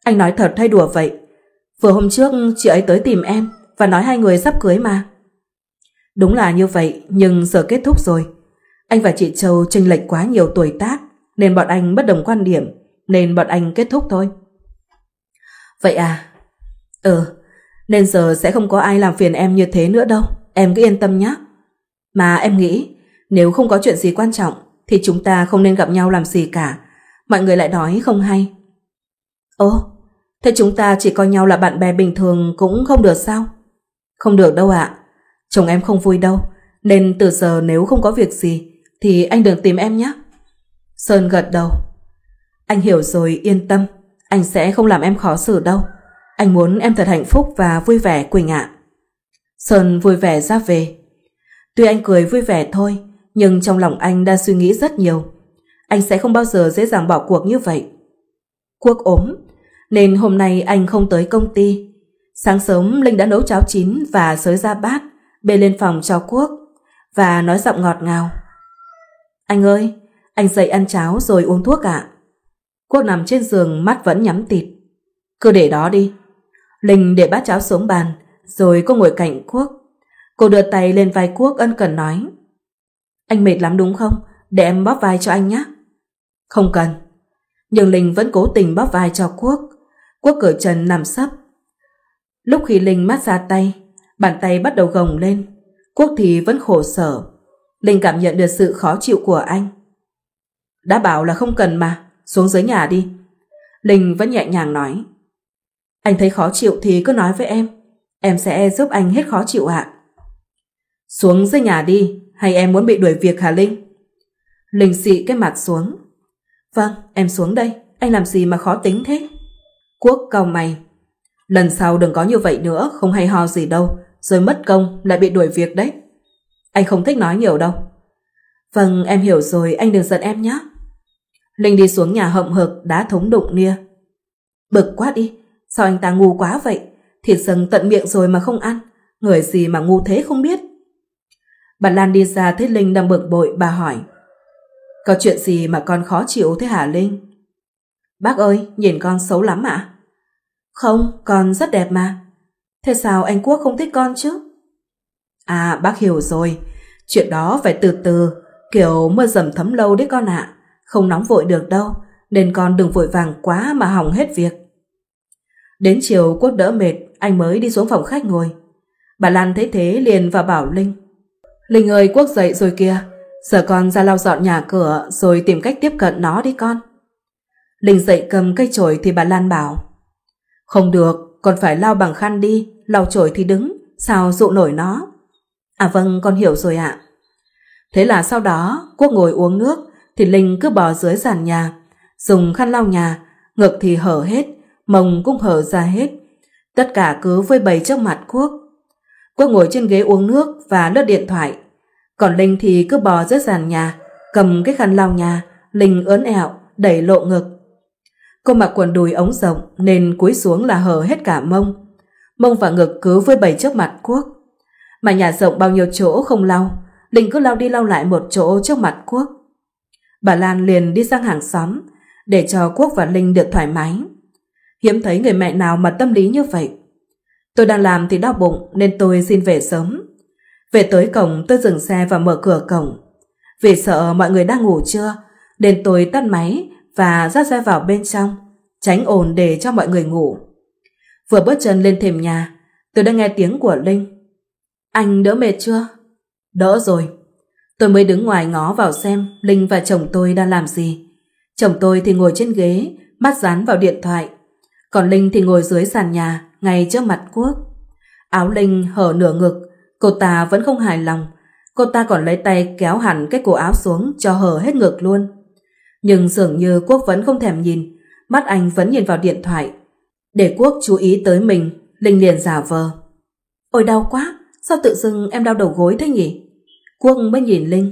Speaker 1: Anh nói thật hay đùa vậy? Vừa hôm trước chị ấy tới tìm em và nói hai người sắp cưới mà. Đúng là như vậy, nhưng giờ kết thúc rồi. Anh và chị Châu chênh lệch quá nhiều tuổi tác, nên bọn anh bất đồng quan điểm, nên bọn anh kết thúc thôi. Vậy à? Nên giờ sẽ không có ai làm phiền em như thế nữa đâu, em cứ yên tâm nhé. Mà em nghĩ, nếu không có chuyện gì quan trọng thì chúng ta không nên gặp nhau làm gì cả. Mọi người lại nói không hay. Thế chúng ta chỉ coi nhau là bạn bè bình thường cũng không được sao? Không được đâu ạ. Chồng em không vui đâu, nên từ giờ nếu không có việc gì thì anh đừng tìm em nhé. Sơn gật đầu. Anh hiểu rồi, yên tâm, anh sẽ không làm em khó xử đâu. Anh muốn em thật hạnh phúc và vui vẻ, Quỳnh ạ. Sơn vui vẻ ra về. Tuy anh cười vui vẻ thôi, nhưng trong lòng anh đang suy nghĩ rất nhiều. Anh sẽ không bao giờ dễ dàng bỏ cuộc như vậy. Quốc ốm, nên hôm nay anh không tới công ty. Sáng sớm Linh đã nấu cháo chín và xới ra bát, bê lên phòng cho Quốc và nói giọng ngọt ngào. Anh ơi, anh dậy ăn cháo rồi uống thuốc ạ. Quốc nằm trên giường, mắt vẫn nhắm tịt. Cứ để đó đi. Linh để bát cháo xuống bàn, rồi cô ngồi cạnh Quốc. Cô đưa tay lên vai Quốc ân cần nói. Anh mệt lắm đúng không? Để em bóp vai cho anh nhé. Không cần. Nhưng Linh vẫn cố tình bóp vai cho Quốc. Quốc cởi trần nằm sấp. Lúc khi Linh mát xa tay, bàn tay bắt đầu gồng lên. Quốc thì vẫn khổ sở. Linh cảm nhận được sự khó chịu của anh. Đã bảo là không cần mà, xuống dưới nhà đi. Linh vẫn nhẹ nhàng nói. Anh thấy khó chịu thì cứ nói với em sẽ giúp anh hết khó chịu ạ. Xuống dưới nhà đi, hay em muốn bị đuổi việc hả Linh? Linh xị cái mặt xuống. Vâng, em xuống đây, anh làm gì mà khó tính thế? Quốc cau mày. Lần sau đừng có như vậy nữa, không hay ho gì đâu, rồi mất công lại bị đuổi việc đấy. Anh không thích nói nhiều đâu. Vâng, em hiểu rồi, anh đừng giận em nhé. Linh đi xuống nhà hậm hực, đá thúng đụng nia. Bực quá đi, sao anh ta ngu quá vậy? Thịt dâng tận miệng rồi mà không ăn, người gì mà ngu thế không biết. Bà Lan đi ra thấy Linh đang bực bội, bà hỏi. Có chuyện gì mà con khó chịu thế hả Linh? Bác ơi, nhìn con xấu lắm ạ? Không, con rất đẹp mà. Thế sao anh Quốc không thích con chứ? À, bác hiểu rồi, chuyện đó phải từ từ, kiểu mưa dầm thấm lâu đấy con ạ. Không nóng vội được đâu, nên con đừng vội vàng quá mà hỏng hết việc. Đến chiều Quốc đỡ mệt, anh mới đi xuống phòng khách ngồi. Bà Lan thấy thế liền vào bảo Linh. Linh ơi, Quốc dậy rồi kìa, giờ con ra lau dọn nhà cửa rồi tìm cách tiếp cận nó đi con. Linh dậy cầm cây chổi thì bà Lan bảo. Không được, con phải lau bằng khăn đi, lau chổi thì đứng, sao dụ nổi nó. À vâng, con hiểu rồi ạ. Thế là sau đó Quốc ngồi uống nước thì Linh cứ bò dưới sàn nhà, dùng khăn lau nhà, ngực thì hở hết, mông cũng hở ra hết. Tất cả cứ vơi bày trước mặt Quốc. Quốc ngồi trên ghế uống nước và lướt điện thoại. Còn Linh thì cứ bò dưới sàn nhà, cầm cái khăn lau nhà. Linh ớn ẹo, đẩy lộ ngực. Cô mặc quần đùi ống rộng nên cúi xuống là hở hết cả mông. Mông và ngực cứ vơi bày trước mặt Quốc. Mà nhà rộng bao nhiêu chỗ không lau, Linh cứ lau đi lau lại một chỗ trước mặt Quốc. Bà Lan liền đi sang hàng xóm để cho Quốc và Linh được thoải mái. Hiếm thấy người mẹ nào mà tâm lý như vậy. Tôi đang làm thì đau bụng nên tôi xin về sớm. Về tới cổng tôi dừng xe và mở cửa cổng. Vì sợ mọi người đang ngủ trưa nên tôi tắt máy và dắt xe vào bên trong, tránh ồn để cho mọi người ngủ. Vừa bước chân lên thềm nhà, tôi đã nghe tiếng của Linh. Anh đỡ mệt chưa? Đỡ rồi. Tôi mới đứng ngoài ngó vào xem Linh và chồng tôi đang làm gì. Chồng tôi thì ngồi trên ghế, mắt dán vào điện thoại. Còn Linh thì ngồi dưới sàn nhà, ngay trước mặt Quốc. Áo Linh hở nửa ngực, cô ta vẫn không hài lòng. Cô ta còn lấy tay kéo hẳn cái cổ áo xuống cho hở hết ngực luôn. Nhưng dường như Quốc vẫn không thèm nhìn, mắt anh vẫn nhìn vào điện thoại. Để Quốc chú ý tới mình, Linh liền giả vờ. Ôi đau quá, sao tự dưng em đau đầu gối thế nhỉ? Quốc mới nhìn Linh.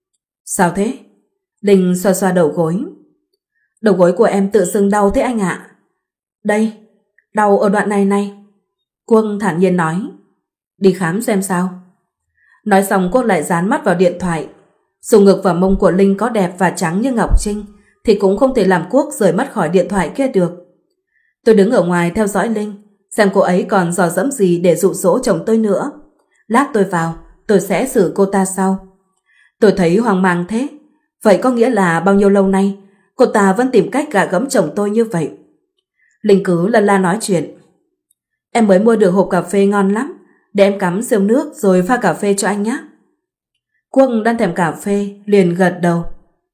Speaker 1: Sao thế? Linh xoa xoa đầu gối. Đầu gối của em tự dưng đau thế anh ạ. Đây, đau ở đoạn này này. Quốc thản nhiên nói. Đi khám xem sao. Nói xong Quốc lại dán mắt vào điện thoại. Dù ngực và mông của Linh có đẹp và trắng như ngọc trinh thì cũng không thể làm Quốc rời mắt khỏi điện thoại kia được. Tôi đứng ở ngoài theo dõi Linh, xem cô ấy còn dò dẫm gì để dụ dỗ chồng tôi nữa. Lát tôi vào, tôi sẽ xử cô ta sau. Tôi thấy hoang mang thế. Vậy có nghĩa là bao nhiêu lâu nay cô ta vẫn tìm cách gạ gẫm chồng tôi như vậy. Linh cứ lân la nói chuyện. Em mới mua được hộp cà phê ngon lắm, để em cắm siêu nước rồi pha cà phê cho anh nhé. Quốc đang thèm cà phê, liền gật đầu.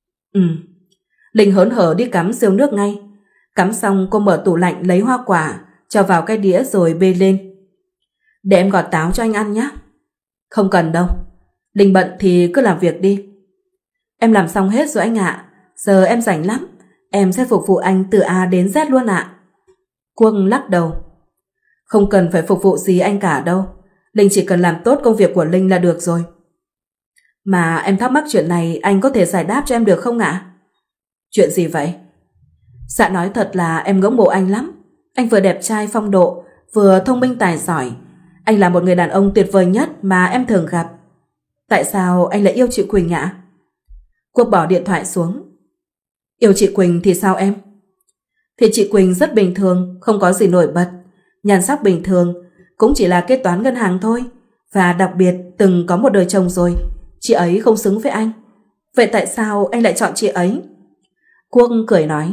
Speaker 1: Linh hớn hở đi cắm siêu nước ngay. Cắm xong cô mở tủ lạnh lấy hoa quả, cho vào cái đĩa rồi bê lên. Để em gọt táo cho anh ăn nhé. Không cần đâu. Linh bận thì cứ làm việc đi. Em làm xong hết rồi anh ạ. Giờ em rảnh lắm. Em sẽ phục vụ anh từ A đến Z luôn ạ. Quốc lắc đầu. Không cần phải phục vụ gì anh cả đâu. Linh chỉ cần làm tốt công việc của Linh là được rồi. Mà em thắc mắc chuyện này, anh có thể giải đáp cho em được không ạ? Chuyện gì vậy? Dạ nói thật là em ngưỡng mộ anh lắm. Anh vừa đẹp trai phong độ, vừa thông minh tài giỏi. Anh là một người đàn ông tuyệt vời nhất mà em thường gặp. Tại sao anh lại yêu chị Quỳnh ạ? Quốc bỏ điện thoại xuống. Yêu chị Quỳnh thì sao em? Thì chị Quỳnh rất bình thường, không có gì nổi bật. Nhan sắc bình thường, cũng chỉ là kế toán ngân hàng thôi. Và đặc biệt từng có một đời chồng rồi. Chị ấy không xứng với anh. Vậy tại sao anh lại chọn chị ấy? Quốc cười nói.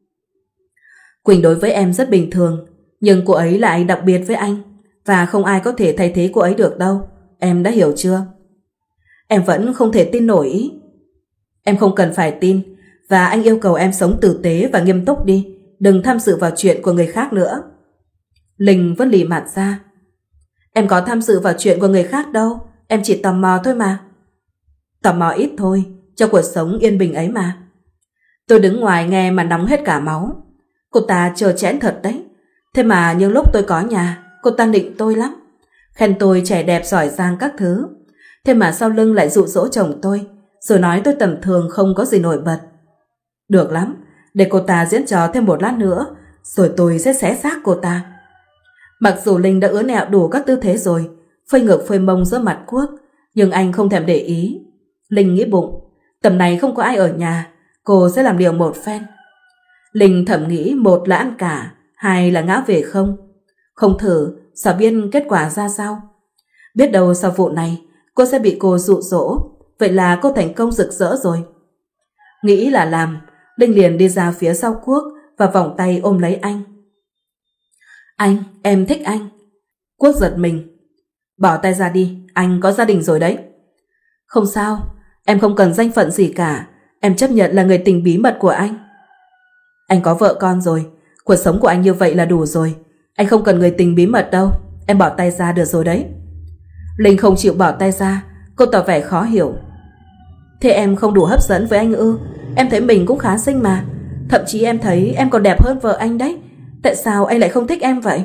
Speaker 1: Quỳnh đối với em rất bình thường, nhưng cô ấy lại đặc biệt với anh, và không ai có thể thay thế cô ấy được đâu. Em đã hiểu chưa? Em vẫn không thể tin nổi ý. Em không cần phải tin, và anh yêu cầu em sống tử tế và nghiêm túc đi. Đừng tham dự vào chuyện của người khác nữa. Linh vẫn lì mặt ra. Em có tham dự vào chuyện của người khác đâu. Em chỉ tò mò thôi mà. Tò mò ít thôi, cho cuộc sống yên bình ấy mà. Tôi đứng ngoài nghe mà nóng hết cả máu. Cô ta trơ trẽn thật đấy. Thế mà những lúc tôi có nhà, cô ta nịnh tôi lắm, khen tôi trẻ đẹp giỏi giang các thứ. Thế mà sau lưng lại dụ dỗ chồng tôi, rồi nói tôi tầm thường không có gì nổi bật. Được lắm, để cô ta diễn trò thêm một lát nữa, rồi tôi sẽ xé xác cô ta. Mặc dù Linh đã ứa nẹo đủ các tư thế rồi, phơi ngực phơi mông giữa mặt Quốc, nhưng anh không thèm để ý. Linh nghĩ bụng, tầm này không có ai ở nhà, cô sẽ làm liều một phen. Linh thầm nghĩ, một là ăn cả, hai là ngã về không. Không thử, sao biết kết quả ra sao. Biết đâu sau vụ này cô sẽ bị cô dụ dỗ, vậy là cô thành công rực rỡ rồi. Nghĩ là làm, Linh liền đi ra phía sau Quốc và vòng tay ôm lấy anh. Anh, em thích anh. Quốc giật mình. Bỏ tay ra đi, anh có gia đình rồi đấy. Không sao, em không cần danh phận gì cả, em chấp nhận là người tình bí mật của anh. Anh có vợ con rồi, cuộc sống của anh như vậy là đủ rồi. Anh không cần người tình bí mật đâu, em bỏ tay ra được rồi đấy. Linh không chịu bỏ tay ra, cô tỏ vẻ khó hiểu. Thế em không đủ hấp dẫn với anh ư? Em thấy mình cũng khá xinh mà. Thậm chí em thấy em còn đẹp hơn vợ anh đấy. Tại sao anh lại không thích em vậy?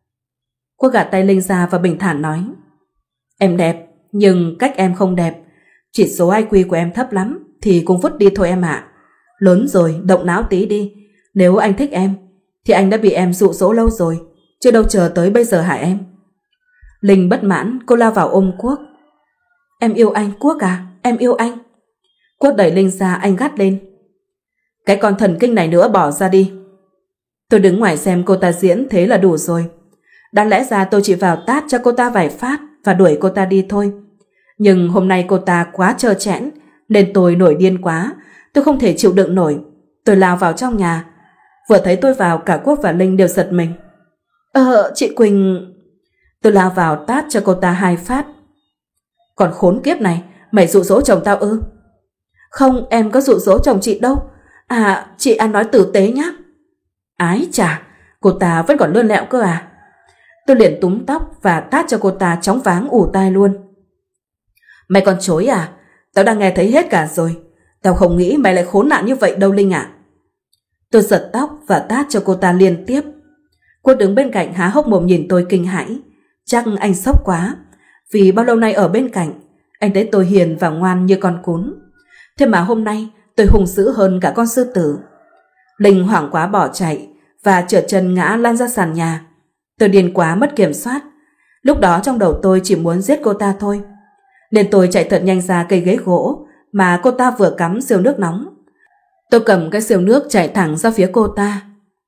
Speaker 1: Cô gạt tay Linh ra và bình thản nói. Em đẹp, nhưng cách em không đẹp. Chỉ số IQ của em thấp lắm thì cũng vứt đi thôi em ạ. Lớn rồi, động não tí đi. Nếu anh thích em thì anh đã bị em dụ dỗ lâu rồi, chưa đâu chờ tới bây giờ hả em? Linh bất mãn, cô lao vào ôm Quốc. Em yêu anh Quốc à? Em yêu anh. Quốc đẩy Linh ra, anh gắt lên. Cái con thần kinh này nữa bỏ ra đi. Tôi đứng ngoài xem cô ta diễn thế là đủ rồi. Đáng lẽ ra tôi chỉ vào tát cho cô ta vài phát và đuổi cô ta đi thôi. Nhưng hôm nay cô ta quá trơ trẽn nên tôi nổi điên quá. Tôi không thể chịu đựng nổi. Tôi lao vào trong nhà. Vừa thấy tôi vào, cả Quốc và Linh đều giật mình. Chị Quỳnh... Tôi lao vào tát cho cô ta 2 phát. Còn khốn kiếp này, mày dụ dỗ chồng tao ư? Không, em có dụ dỗ chồng chị đâu. À, chị ăn nói tử tế nhá. Ái chà, cô ta vẫn còn lươn lẹo cơ à? Tôi liền túm tóc và tát cho cô ta chóng váng ù tai luôn. Mày còn chối à? Tao đang nghe thấy hết cả rồi. Tao không nghĩ mày lại khốn nạn như vậy đâu Linh ạ. Tôi giật tóc và tát cho cô ta liên tiếp. Cô đứng bên cạnh há hốc mồm nhìn tôi kinh hãi. Chắc anh sốc quá, vì bao lâu nay ở bên cạnh anh thấy tôi hiền và ngoan như con cún. Thế mà hôm nay tôi hung dữ hơn cả con sư tử. Linh hoảng quá bỏ chạy và trượt chân ngã lăn ra sàn nhà. Tôi điên quá mất kiểm soát. Lúc đó trong đầu tôi chỉ muốn giết cô ta thôi, nên tôi chạy thật nhanh ra cây ghế gỗ mà cô ta vừa cắm siêu nước nóng. Tôi cầm cái siêu nước chạy thẳng ra phía cô ta.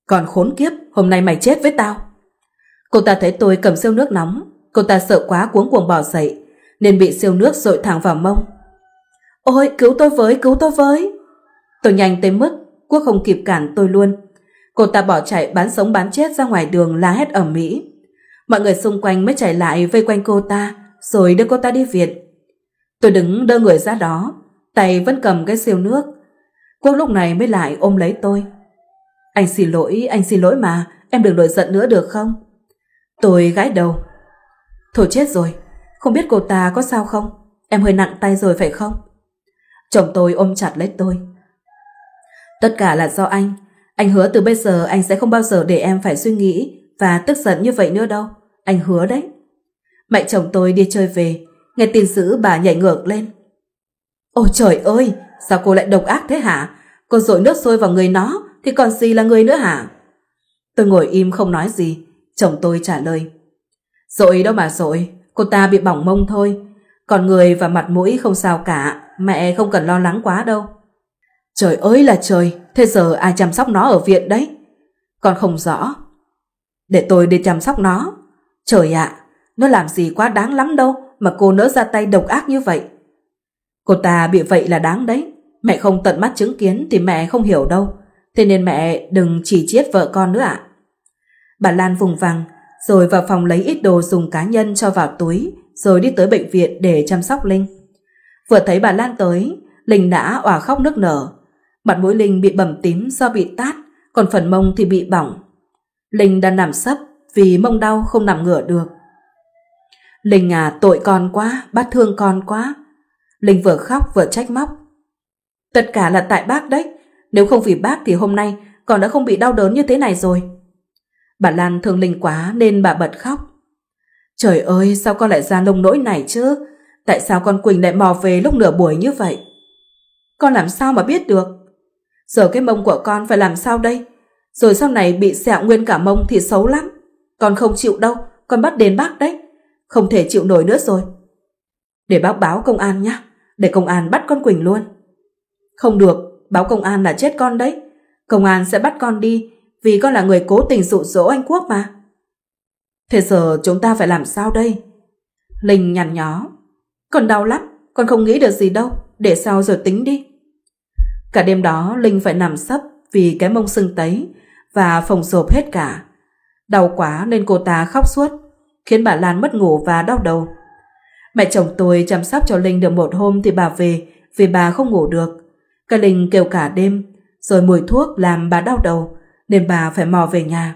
Speaker 1: Còn khốn kiếp, hôm nay mày chết với tao. Cô ta thấy tôi cầm siêu nước nóng, cô ta sợ quá cuống cuồng bỏ dậy, nên bị siêu nước dội thẳng vào mông. Ôi, cứu tôi với, cứu tôi với. Tôi nhanh tới mức Quốc không kịp cản tôi luôn. Cô ta bỏ chạy bán sống bán chết ra ngoài đường la hét ầm ĩ. Mọi người xung quanh mới chạy lại vây quanh cô ta, rồi đưa cô ta đi viện. Tôi đứng đơ người ra đó, tay vẫn cầm cái siêu nước. Quốc lúc này mới lại ôm lấy tôi. Anh xin lỗi mà, em đừng nổi giận nữa được không? Tôi gãi đầu. Thôi chết rồi, không biết cô ta có sao không? Em hơi nặng tay rồi phải không? Chồng tôi ôm chặt lấy tôi. Tất cả là do anh hứa từ bây giờ anh sẽ không bao giờ để em phải suy nghĩ và tức giận như vậy nữa đâu, anh hứa đấy. Mẹ chồng tôi đi chơi về, nghe tin dữ bà nhảy ngược lên. Ôi trời ơi, sao cô lại độc ác thế hả? Cô dội nước sôi vào người nó thì còn gì là người nữa hả? Tôi ngồi im không nói gì. Chồng tôi trả lời. Dội đâu mà dội, cô ta bị bỏng mông thôi, còn người và mặt mũi không sao cả, mẹ không cần lo lắng quá đâu. Trời ơi là trời, thế giờ ai chăm sóc nó ở viện đấy? Con không rõ. Để tôi đi chăm sóc nó. Trời ạ, nó làm gì quá đáng lắm đâu mà cô nỡ ra tay độc ác như vậy. Cô ta bị vậy là đáng đấy, mẹ không tận mắt chứng kiến thì mẹ không hiểu đâu, thế nên mẹ đừng chỉ chiết vợ con nữa ạ. Bà Lan vùng vằng rồi vào phòng lấy ít đồ dùng cá nhân cho vào túi, rồi đi tới bệnh viện để chăm sóc Linh. Vừa thấy bà Lan tới, Linh đã òa khóc nức nở. Mặt mũi Linh bị bầm tím do bị tát, còn phần mông thì bị bỏng. Linh đang nằm sấp vì mông đau không nằm ngửa được. Linh à, tội con quá, bác thương con quá. Linh vừa khóc vừa trách móc. Tất cả là tại bác đấy, nếu không vì bác thì hôm nay con đã không bị đau đớn như thế này rồi. Bà Lan thương Linh quá nên bà bật khóc. Trời ơi, sao con lại ra nông nỗi này chứ? Tại sao con Quỳnh lại mò về lúc nửa buổi như vậy? Con làm sao mà biết được? Giờ cái mông của con phải làm sao đây? Rồi sau này bị sẹo nguyên cả mông thì xấu lắm. Con không chịu đâu, con bắt đền bác đấy. Không thể chịu nổi nữa rồi. Để bác báo công an nhé, để công an bắt con Quỳnh luôn. Không được, báo công an là chết con đấy. Công an sẽ bắt con đi vì con là người cố tình dụ dỗ anh Quốc mà. Thế giờ chúng ta phải làm sao đây? Linh nhằn nhó. Con đau lắm, con không nghĩ được gì đâu, để sau rồi tính đi. Cả đêm đó Linh phải nằm sấp vì cái mông sưng tấy và phồng rộp hết cả. Đau quá nên cô ta khóc suốt, khiến bà Lan mất ngủ và đau đầu. Mẹ chồng tôi chăm sóc cho Linh được một hôm thì bà về vì bà không ngủ được. Cái Linh kêu cả đêm, rồi mùi thuốc làm bà đau đầu nên bà phải mò về nhà.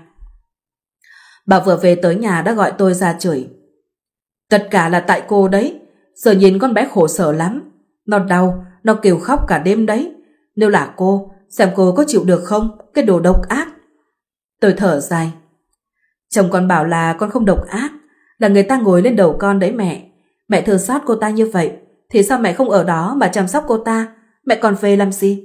Speaker 1: Bà vừa về tới nhà đã gọi tôi ra chửi. Tất cả là tại cô đấy, giờ nhìn con bé khổ sở lắm. Nó đau, nó kêu khóc cả đêm đấy. Nếu là cô, xem cô có chịu được không, cái đồ độc ác. Tôi thở dài. Chồng con bảo là con không độc ác, là người ta ngồi lên đầu con đấy mẹ. Mẹ thương xót cô ta như vậy, thì sao mẹ không ở đó mà chăm sóc cô ta? Mẹ còn về làm gì?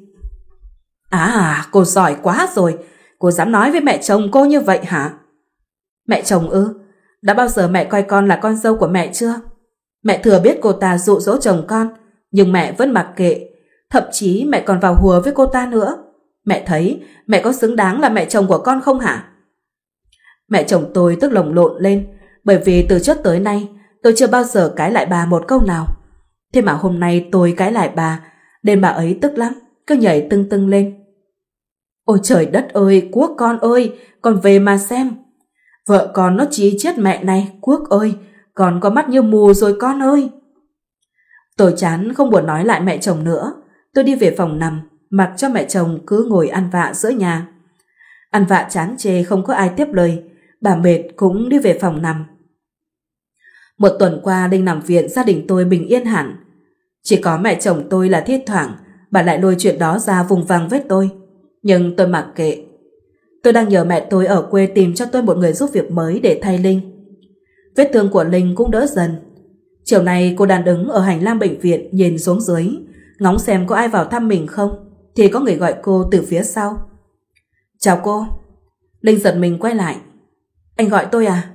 Speaker 1: À, cô giỏi quá rồi, cô dám nói với mẹ chồng cô như vậy hả? Mẹ chồng ư? Đã bao giờ mẹ coi con là con dâu của mẹ chưa? Mẹ thừa biết cô ta dụ dỗ chồng con, nhưng mẹ vẫn mặc kệ. Thậm chí mẹ còn vào hùa với cô ta nữa. Mẹ thấy mẹ có xứng đáng là mẹ chồng của con không hả? Mẹ chồng tôi tức lồng lộn lên, bởi vì từ trước tới nay tôi chưa bao giờ cãi lại bà một câu nào. Thế mà hôm nay tôi cãi lại bà, nên bà ấy tức lắm, cứ nhảy tưng tưng lên. Ôi trời đất ơi, Quốc con ơi, con về mà xem. Vợ con nó chí chết mẹ này, Quốc ơi, con có mắt như mù rồi con ơi. Tôi chán không buồn nói lại mẹ chồng nữa. Tôi đi về phòng nằm, mặc cho mẹ chồng cứ ngồi ăn vạ giữa nhà. Ăn vạ chán chê không có ai tiếp lời, bà mệt cũng đi về phòng nằm. Một tuần qua Linh nằm viện, gia đình tôi bình yên hẳn. Chỉ có mẹ chồng tôi là thi thoảng bà lại lôi chuyện đó ra vùng vằng với tôi. Nhưng tôi mặc kệ. Tôi đang nhờ mẹ tôi ở quê tìm cho tôi một người giúp việc mới để thay Linh. Vết thương của Linh cũng đỡ dần. Chiều nay cô đang đứng ở hành lang bệnh viện nhìn xuống dưới, ngóng xem có ai vào thăm mình không, thì có người gọi cô từ phía sau. Chào cô. Linh giật mình quay lại. Anh gọi tôi à?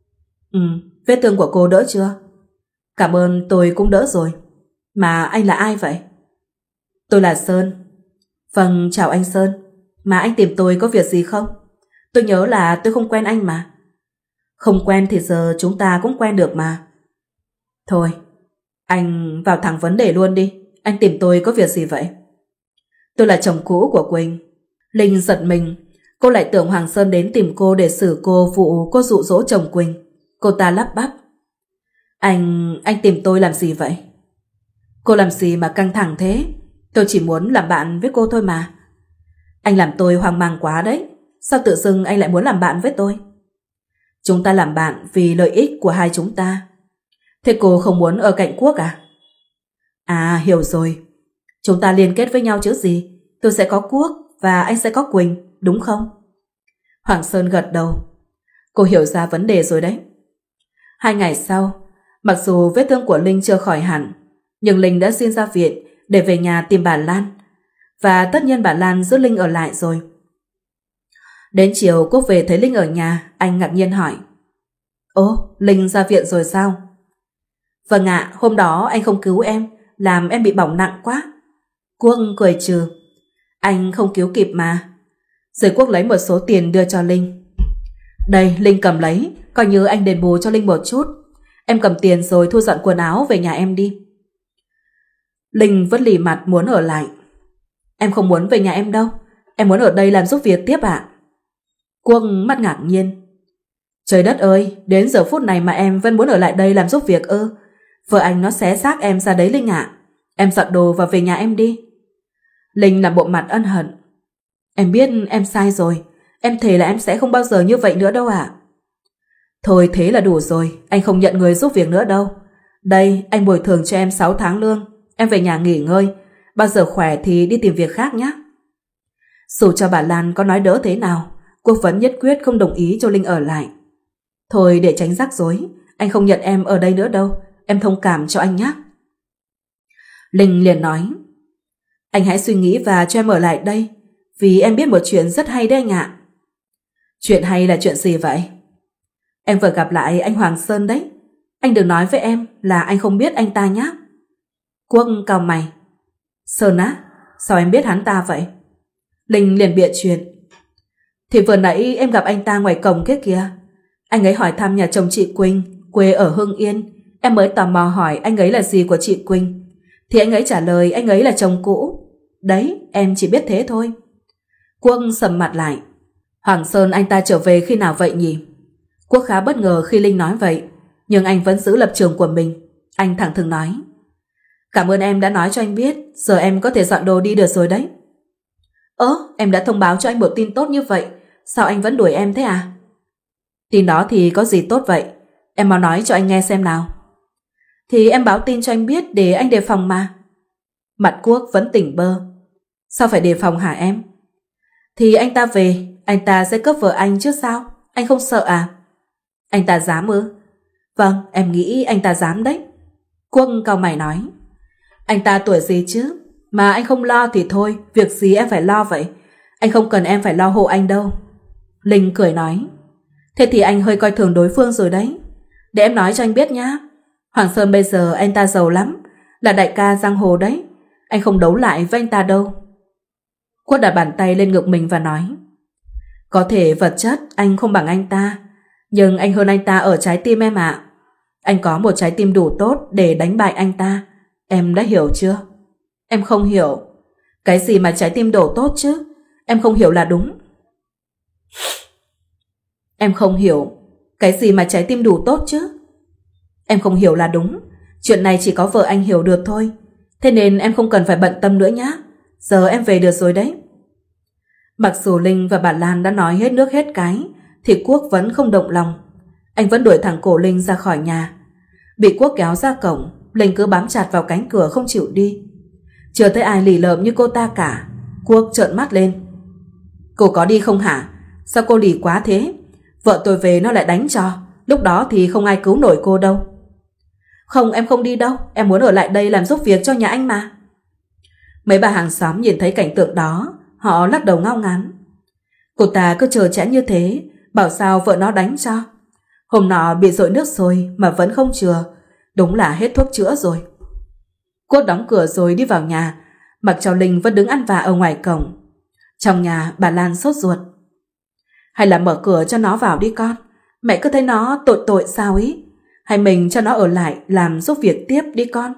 Speaker 1: Vết thương của cô đỡ chưa? Cảm ơn, tôi cũng đỡ rồi. Mà anh là ai vậy? Tôi là Sơn. Vâng, chào anh Sơn. Mà anh tìm tôi có việc gì không? Tôi nhớ là tôi không quen anh mà. Không quen thì giờ chúng ta cũng quen được mà. Thôi, anh vào thẳng vấn đề luôn đi. Anh tìm tôi có việc gì vậy? Tôi là chồng cũ của Quỳnh. Linh giật mình. Cô lại tưởng Hoàng Sơn đến tìm cô để xử cô vụ cô dụ dỗ chồng Quỳnh. Cô ta lắp bắp. Anh tìm tôi làm gì vậy? Cô làm gì mà căng thẳng thế? Tôi chỉ muốn làm bạn với cô thôi mà. Anh làm tôi hoang mang quá đấy. Sao tự dưng anh lại muốn làm bạn với tôi? Chúng ta làm bạn vì lợi ích của hai chúng ta. Thế cô không muốn ở cạnh Quốc à? À, hiểu rồi. Chúng ta liên kết với nhau chứ gì. Tôi sẽ có Quốc và anh sẽ có Quỳnh, đúng không? Hoàng Sơn gật đầu. Cô hiểu ra vấn đề rồi đấy. 2 ngày sau, mặc dù vết thương của Linh chưa khỏi hẳn, nhưng Linh đã xin ra viện để về nhà tìm bà Lan. Và tất nhiên bà Lan giữ Linh ở lại rồi. Đến chiều Quốc về thấy Linh ở nhà, anh ngạc nhiên hỏi. Ồ, Linh ra viện rồi sao? Vâng ạ, hôm đó anh không cứu em, làm em bị bỏng nặng quá. Quốc cười trừ. Anh không cứu kịp mà. Rồi Quốc lấy một số tiền đưa cho Linh. Đây, Linh cầm lấy, coi như anh đền bù cho Linh một chút. Em cầm tiền rồi thu dọn quần áo về nhà em đi. Linh vẫn lì mặt muốn ở lại. Em không muốn về nhà em đâu, em muốn ở đây làm giúp việc tiếp ạ. Quốc mắt ngạc nhiên. Trời đất ơi, đến giờ phút này mà em vẫn muốn ở lại đây làm giúp việc ư? Vợ anh nó xé xác em ra đấy Linh ạ. Em dọn đồ và về nhà em đi. Linh làm bộ mặt ân hận. Em biết em sai rồi, em thề là em sẽ không bao giờ như vậy nữa đâu ạ. Thôi thế là đủ rồi, anh không nhận người giúp việc nữa đâu. Đây, anh bồi thường cho em 6 tháng lương. Em về nhà nghỉ ngơi, bao giờ khỏe thì đi tìm việc khác nhé. Dù cho bà Lan có nói đỡ thế nào, Quốc vẫn nhất quyết không đồng ý cho Linh ở lại. Thôi để tránh rắc rối, anh không nhận em ở đây nữa đâu, em thông cảm cho anh nhé. Linh liền nói. Anh hãy suy nghĩ và cho em ở lại đây, vì em biết một chuyện rất hay đấy anh ạ. Chuyện hay là chuyện gì vậy? Em vừa gặp lại anh Hoàng Sơn đấy. Anh đừng nói với em là anh không biết anh ta nhé. Quốc cau mày. Sơn á? Sao em biết hắn ta vậy? Linh liền bịa chuyện. Thì vừa nãy em gặp anh ta ngoài cổng kia kìa. Anh ấy hỏi thăm nhà chồng chị Quỳnh, quê ở Hưng Yên. Em mới tò mò hỏi anh ấy là gì của chị Quỳnh. Thì anh ấy trả lời anh ấy là chồng cũ. Đấy, em chỉ biết thế thôi. Quốc sầm mặt lại. Hoàng Sơn anh ta trở về khi nào vậy nhỉ? Quốc khá bất ngờ khi Linh nói vậy, nhưng anh vẫn giữ lập trường của mình. Anh thẳng thừng nói. Cảm ơn em đã nói cho anh biết, giờ em có thể dọn đồ đi được rồi đấy. Em đã thông báo cho anh một tin tốt như vậy, sao anh vẫn đuổi em thế à? Tin đó thì có gì tốt vậy? Em mau nói cho anh nghe xem nào. Thì em báo tin cho anh biết để anh đề phòng mà. Mặt Quốc vẫn tỉnh bơ. Sao phải đề phòng hả em? Thì anh ta về, anh ta sẽ cướp vợ anh chứ sao? Anh không sợ à? Anh ta dám ư? Vâng, em nghĩ anh ta dám đấy. Quốc cau mày nói. Anh ta tuổi gì chứ? Mà anh không lo thì thôi, việc gì em phải lo vậy? Anh không cần em phải lo hộ anh đâu. Linh cười nói. Thế thì anh hơi coi thường đối phương rồi đấy. Để em nói cho anh biết nhá. Hoàng Sơn bây giờ anh ta giàu lắm, là đại ca giang hồ đấy. Anh không đấu lại với anh ta đâu. Quốc đặt bàn tay lên ngực mình và nói. Có thể vật chất anh không bằng anh ta, nhưng anh hơn anh ta ở trái tim em ạ. Anh có một trái tim đủ tốt để đánh bại anh ta. Em đã hiểu chưa? Em không hiểu. Cái gì mà trái tim đổ tốt chứ? Em không hiểu là đúng. Em không hiểu. Cái gì mà trái tim đủ tốt chứ? Em không hiểu là đúng. Chuyện này chỉ có vợ anh hiểu được thôi. Thế nên em không cần phải bận tâm nữa nhá. Giờ em về được rồi đấy. Mặc dù Linh và bà Lan đã nói hết nước hết cái, thì Quốc vẫn không động lòng. Anh vẫn đuổi thẳng cổ Linh ra khỏi nhà. Bị Quốc kéo ra cổng, Linh cứ bám chặt vào cánh cửa không chịu đi. Chưa thấy ai lì lợm như cô ta cả. Quốc trợn mắt lên. Cô có đi không hả? Sao cô lì quá thế? Vợ tôi về nó lại đánh cho. Lúc đó thì không ai cứu nổi cô đâu. Không, em không đi đâu. Em muốn ở lại đây làm giúp việc cho nhà anh mà. Mấy bà hàng xóm nhìn thấy cảnh tượng đó, họ lắc đầu ngao ngán. Cô ta cứ chờ chẽn như thế, bảo sao vợ nó đánh cho. Hôm nọ bị dội nước sôi mà vẫn không chừa. Đúng là hết thuốc chữa rồi. Quốc đóng cửa rồi đi vào nhà, mặc cho Linh vẫn đứng ăn vạ ở ngoài cổng. Trong nhà bà Lan sốt ruột. Hay là mở cửa cho nó vào đi con. Mẹ cứ thấy nó tội tội sao ý. Hay mình cho nó ở lại làm giúp việc tiếp đi con.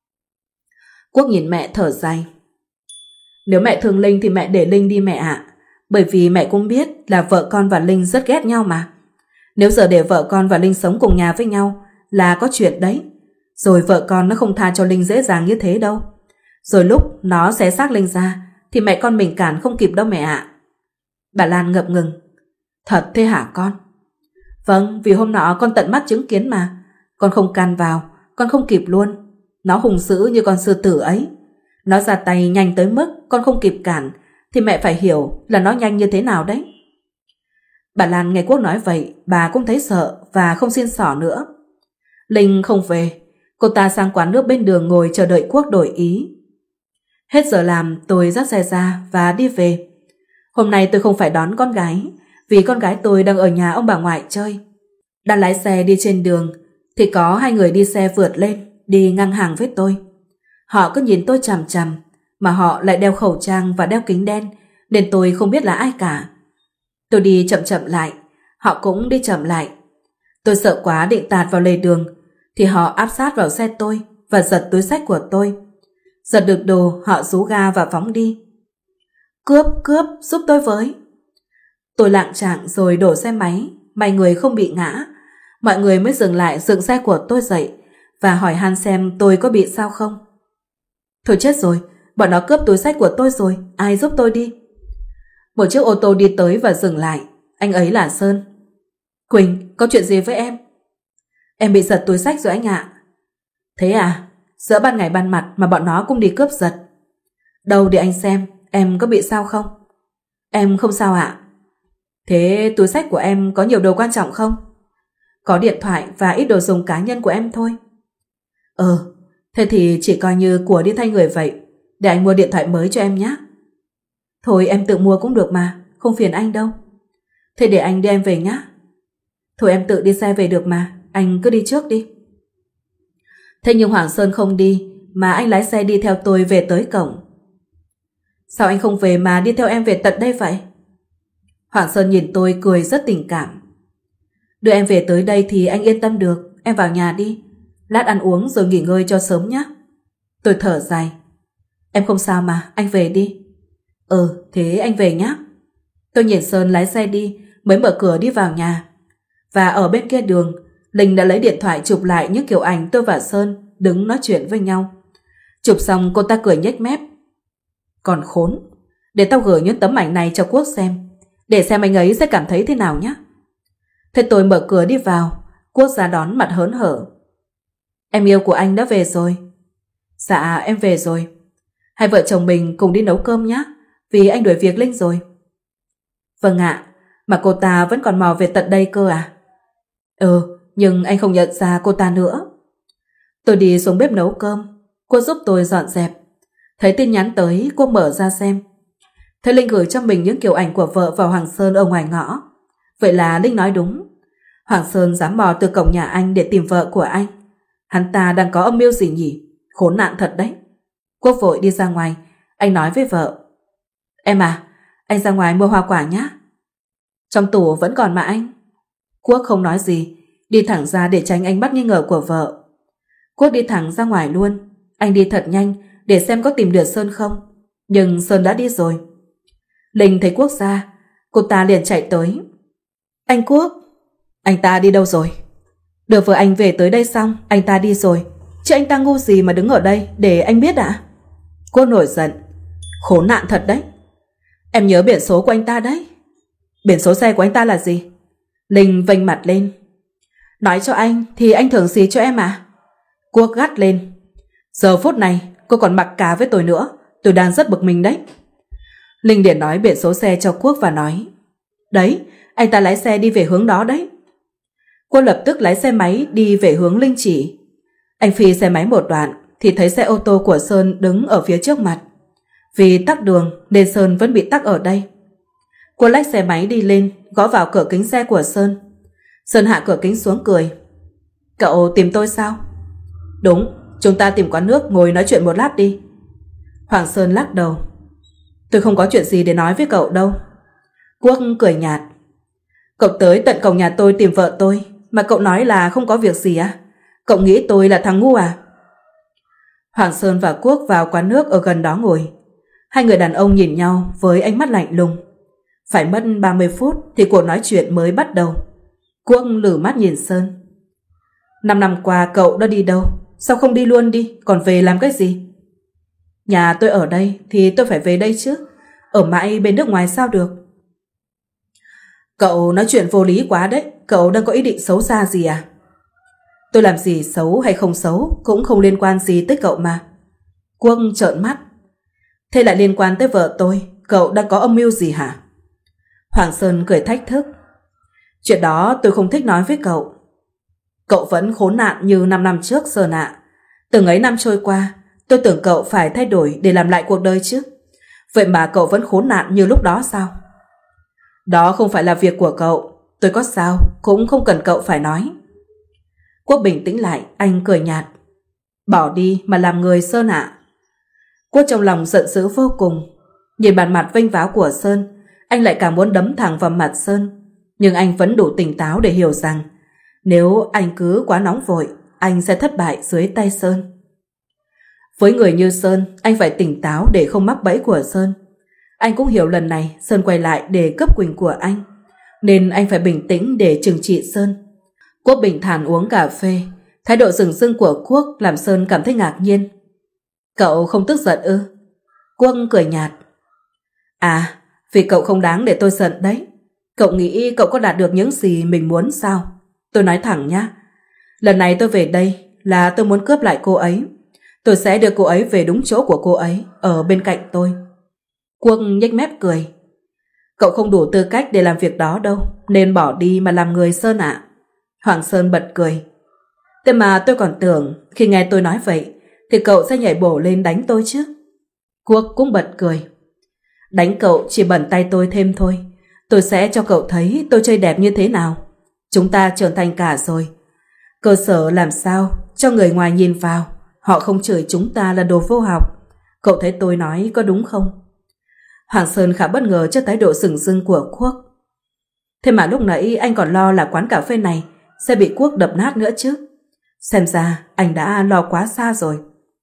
Speaker 1: Quốc nhìn mẹ thở dài. Nếu mẹ thương Linh thì mẹ để Linh đi mẹ ạ. Bởi vì mẹ cũng biết là vợ con và Linh rất ghét nhau mà. Nếu giờ để vợ con và Linh sống cùng nhà với nhau là có chuyện đấy. Rồi vợ con nó không tha cho Linh dễ dàng như thế đâu. Rồi lúc nó xé xác Linh ra thì mẹ con mình cản không kịp đâu mẹ ạ. Bà Lan ngập ngừng. Thật thế hả con? Vâng, vì hôm nọ con tận mắt chứng kiến mà. Con không can vào, con không kịp luôn. Nó hung dữ như con sư tử ấy. Nó ra tay nhanh tới mức con không kịp cản, thì mẹ phải hiểu là nó nhanh như thế nào đấy. Bà Lan nghe Quốc nói vậy, bà cũng thấy sợ và không xin xỏ nữa. Linh không về, cô ta sang quán nước bên đường ngồi chờ đợi Quốc đổi ý. Hết giờ làm tôi dắt xe ra và đi về. Hôm nay tôi không phải đón con gái, vì con gái tôi đang ở nhà ông bà ngoại chơi. Đang lái xe đi trên đường thì có hai người đi xe vượt lên, đi ngang hàng với tôi. Họ cứ nhìn tôi chằm chằm, mà họ lại đeo khẩu trang và đeo kính đen, nên tôi không biết là ai cả. Tôi đi chậm chậm lại, họ cũng đi chậm lại. Tôi sợ quá định tạt vào lề đường, thì họ áp sát vào xe tôi và giật túi xách của tôi. Giật được đồ, họ rú ga và phóng đi. Cướp, cướp, giúp tôi với. Tôi lạng trạng rồi đổ xe máy, may người không bị ngã. Mọi người mới dừng lại dựng xe của tôi dậy và hỏi han xem tôi có bị sao không. Thôi chết rồi, bọn nó cướp túi xách của tôi rồi, ai giúp tôi đi. Một chiếc ô tô đi tới và dừng lại. Anh ấy là Sơn. Quỳnh, có chuyện gì với em? Em bị giật túi xách rồi anh ạ. Thế à? Giữa ban ngày ban mặt mà bọn nó cũng đi cướp giật. Đâu để anh xem, em có bị sao không? Em không sao ạ. Thế túi xách của em có nhiều đồ quan trọng không? Có điện thoại và ít đồ dùng cá nhân của em thôi. Thế thì chỉ coi như của đi thay người vậy. Để anh mua điện thoại mới cho em nhé. Thôi em tự mua cũng được mà, không phiền anh đâu. Thế để anh đưa em về nhé. Thôi em tự đi xe về được mà, anh cứ đi trước đi. Thế nhưng Hoàng Sơn không đi, mà anh lái xe đi theo tôi về tới cổng. Sao anh không về mà đi theo em về tận đây vậy? Hoàng Sơn nhìn tôi cười rất tình cảm. Đưa em về tới đây thì anh yên tâm được, em vào nhà đi. Lát ăn uống rồi nghỉ ngơi cho sớm nhé. Tôi thở dài. Em không sao mà, anh về đi. Thế anh về nhé. Tôi nhìn Sơn lái xe đi, mới mở cửa đi vào nhà. Và ở bên kia đường, Linh đã lấy điện thoại chụp lại những kiểu ảnh tôi và Sơn đứng nói chuyện với nhau. Chụp xong cô ta cười nhếch mép. Còn khốn, để tao gửi những tấm ảnh này cho Quốc xem, để xem anh ấy sẽ cảm thấy thế nào nhé. Thế tôi mở cửa đi vào, Quốc ra đón mặt hớn hở. Em yêu của anh đã về rồi. Dạ em về rồi. Hai vợ chồng mình cùng đi nấu cơm nhé, vì anh đuổi việc Linh rồi. Vâng ạ, mà cô ta vẫn còn mò về tận đây cơ à? Nhưng anh không nhận ra cô ta nữa. Tôi đi xuống bếp nấu cơm, Quốc giúp tôi dọn dẹp. Thấy tin nhắn tới, Quốc mở ra xem. Thấy Linh gửi cho mình những kiểu ảnh của vợ vào Hoàng Sơn ở ngoài ngõ. Vậy là Linh nói đúng. Hoàng Sơn dám mò từ cổng nhà anh để tìm vợ của anh. Hắn ta đang có âm mưu gì nhỉ? Khốn nạn thật đấy. Quốc vội đi ra ngoài. Anh nói với vợ. Em à, anh ra ngoài mua hoa quả nhé. Trong tủ vẫn còn mà anh. Quốc không nói gì, đi thẳng ra để tránh ánh mắt nghi ngờ của vợ. Quốc đi thẳng ra ngoài luôn. Anh đi thật nhanh để xem có tìm được Sơn không. Nhưng Sơn đã đi rồi. Linh thấy Quốc ra, cô ta liền chạy tới. Anh Quốc, anh ta đi đâu rồi? Được vừa anh về tới đây xong, anh ta đi rồi. Chứ anh ta ngu gì mà đứng ở đây để anh biết ạ? Quốc nổi giận. Khốn nạn thật đấy. Em nhớ biển số của anh ta đấy. Biển số xe của anh ta là gì? Linh vênh mặt lên. Nói cho anh thì anh thưởng gì cho em à? Quốc gắt lên. Giờ phút này cô còn mặc cá với tôi nữa, tôi đang rất bực mình đấy. Linh liền nói biển số xe cho Quốc và nói. Đấy, anh ta lái xe đi về hướng đó đấy. Quốc lập tức lái xe máy đi về hướng Linh chỉ. Anh phi xe máy một đoạn thì thấy xe ô tô của Sơn đứng ở phía trước mặt. Vì tắc đường nên Sơn vẫn bị tắc ở đây. Quốc lách xe máy đi lên, gõ vào cửa kính xe của Sơn. Sơn hạ cửa kính xuống cười. Cậu tìm tôi sao? Đúng, chúng ta tìm quán nước ngồi nói chuyện một lát đi. Hoàng Sơn lắc đầu. Tôi không có chuyện gì để nói với cậu đâu. Quốc cười nhạt. Cậu tới tận cổng nhà tôi tìm vợ tôi, mà cậu nói là không có việc gì à? Cậu nghĩ tôi là thằng ngu à? Hoàng Sơn và Quốc vào quán nước ở gần đó ngồi. Hai người đàn ông nhìn nhau với ánh mắt lạnh lùng. Phải mất 30 phút thì cuộc nói chuyện mới bắt đầu. Quốc lử mắt nhìn Sơn. 5 năm qua cậu đã đi đâu? Sao không đi luôn đi, còn về làm cái gì? Nhà tôi ở đây thì tôi phải về đây chứ. Ở mãi bên nước ngoài sao được? Cậu nói chuyện vô lý quá đấy. Cậu đang có ý định xấu xa gì à? Tôi làm gì xấu hay không xấu cũng không liên quan gì tới cậu mà. Quốc trợn mắt. Thế lại liên quan tới vợ tôi. Cậu đang có âm mưu gì hả? Hoàng Sơn cười thách thức. Chuyện đó tôi không thích nói với cậu. Cậu vẫn khốn nạn như 5 năm trước Sơn ạ. Từng ấy năm trôi qua, tôi tưởng cậu phải thay đổi để làm lại cuộc đời chứ. Vậy mà cậu vẫn khốn nạn như lúc đó sao? Đó không phải là việc của cậu. Tôi có sao cũng không cần cậu phải nói. Quốc bình tĩnh lại, anh cười nhạt. Bỏ đi mà làm người Sơn ạ. Quốc trong lòng giận dữ vô cùng. Nhìn bản mặt vênh váo của Sơn, anh lại càng muốn đấm thẳng vào mặt Sơn. Nhưng anh vẫn đủ tỉnh táo để hiểu rằng nếu anh cứ quá nóng vội, anh sẽ thất bại dưới tay Sơn. Với người như Sơn, anh phải tỉnh táo để không mắc bẫy của Sơn. Anh cũng hiểu lần này Sơn quay lại để cướp quyền của anh, nên anh phải bình tĩnh để trừng trị Sơn. Quốc bình thản uống cà phê. Thái độ dửng dưng của Quốc làm Sơn cảm thấy ngạc nhiên. Cậu không tức giận ư? Quốc cười nhạt. À, vì cậu không đáng để tôi giận đấy. Cậu nghĩ cậu có đạt được những gì mình muốn sao? Tôi nói thẳng nhá. Lần này tôi về đây là tôi muốn cướp lại cô ấy. Tôi sẽ đưa cô ấy về đúng chỗ của cô ấy, ở bên cạnh tôi. Quốc nhếch mép cười. Cậu không đủ tư cách để làm việc đó đâu, nên bỏ đi mà làm người Sơn ạ. Hoàng Sơn bật cười. Thế mà tôi còn tưởng khi nghe tôi nói vậy thì cậu sẽ nhảy bổ lên đánh tôi chứ. Quốc cũng bật cười. Đánh cậu chỉ bẩn tay tôi thêm thôi. Tôi sẽ cho cậu thấy tôi chơi đẹp như thế nào. Chúng ta trưởng thành cả rồi. Cơ sở làm sao cho người ngoài nhìn vào, họ không chửi chúng ta là đồ vô học. Cậu thấy tôi nói có đúng không? Hoàng Sơn khá bất ngờ trước thái độ sừng sưng của Quốc. Thế mà lúc nãy anh còn lo là quán cà phê này sẽ bị Quốc đập nát nữa chứ. Xem ra anh đã lo quá xa rồi.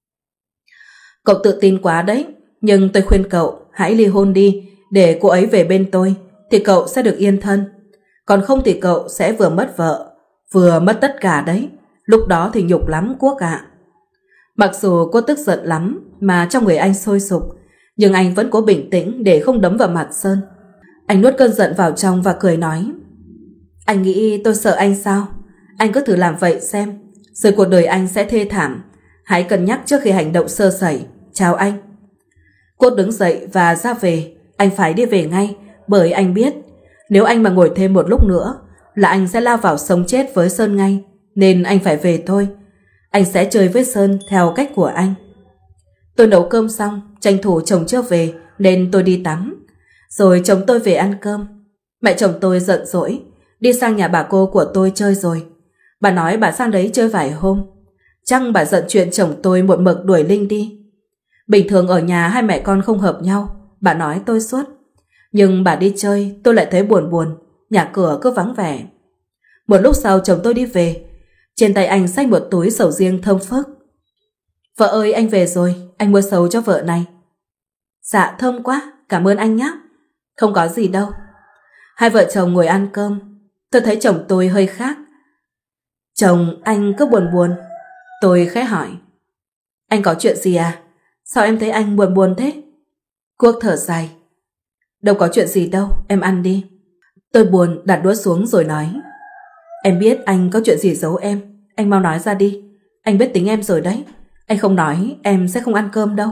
Speaker 1: Cậu tự tin quá đấy. Nhưng tôi khuyên cậu hãy ly hôn đi, để cô ấy về bên tôi thì cậu sẽ được yên thân. Còn không thì cậu sẽ vừa mất vợ, vừa mất tất cả đấy. Lúc đó thì nhục lắm Quốc ạ. Mặc dù cô tức giận lắm mà trong người anh sôi sục, nhưng anh vẫn cố bình tĩnh để không đấm vào mặt Sơn. Anh nuốt cơn giận vào trong và cười nói. Anh nghĩ tôi sợ anh sao? Anh cứ thử làm vậy xem, rồi cuộc đời anh sẽ thê thảm. Hãy cân nhắc trước khi hành động sơ sẩy. Chào anh. Quốc đứng dậy và ra về. Anh phải đi về ngay, bởi anh biết nếu anh mà ngồi thêm một lúc nữa là anh sẽ lao vào sống chết với Sơn ngay. Nên anh phải về thôi. Anh sẽ chơi với Sơn theo cách của anh. Tôi nấu cơm xong, tranh thủ chồng chưa về nên tôi đi tắm. Rồi chồng tôi về ăn cơm. Mẹ chồng tôi giận dỗi, đi sang nhà bà cô của tôi chơi rồi. Bà nói bà sang đấy chơi vài hôm. Chắc bà giận chuyện chồng tôi một mực đuổi Linh đi. Bình thường ở nhà hai mẹ con không hợp nhau, bà nói tôi suốt. Nhưng bà đi chơi tôi lại thấy buồn buồn, nhà cửa cứ vắng vẻ. Một lúc sau chồng tôi đi về. Trên tay anh xách một túi sầu riêng thơm phức. Vợ ơi, anh về rồi, anh mua sầu cho vợ này. Dạ thơm quá, cảm ơn anh nhé. Không có gì đâu. Hai vợ chồng ngồi ăn cơm. Tôi thấy chồng tôi hơi khác. Chồng anh cứ buồn buồn. Tôi khẽ hỏi. Anh có chuyện gì à? Sao em thấy anh buồn buồn thế? Quốc thở dài. Đâu có chuyện gì đâu, em ăn đi. Tôi buồn đặt đũa xuống rồi nói. Em biết anh có chuyện gì giấu em. Anh mau nói ra đi. Anh biết tính em rồi đấy. Anh không nói em sẽ không ăn cơm đâu.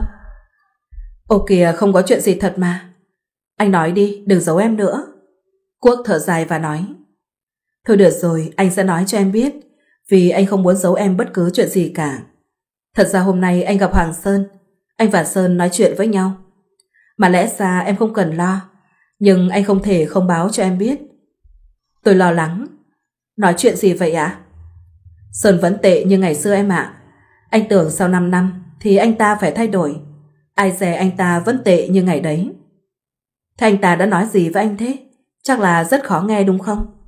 Speaker 1: Ồ kìa, không có chuyện gì thật mà. Anh nói đi, đừng giấu em nữa. Quốc thở dài và nói. Thôi được rồi, anh sẽ nói cho em biết, vì anh không muốn giấu em bất cứ chuyện gì cả. Thật ra hôm nay anh gặp Hoàng Sơn. Anh và Sơn nói chuyện với nhau. Mà lẽ ra em không cần lo, nhưng anh không thể không báo cho em biết. Tôi lo lắng. Nói chuyện gì vậy ạ? Sơn vẫn tệ như ngày xưa em ạ. Anh tưởng sau 5 năm thì anh ta phải thay đổi. Ai dè anh ta vẫn tệ như ngày đấy. Thế anh ta đã nói gì với anh thế? Chắc là rất khó nghe đúng không?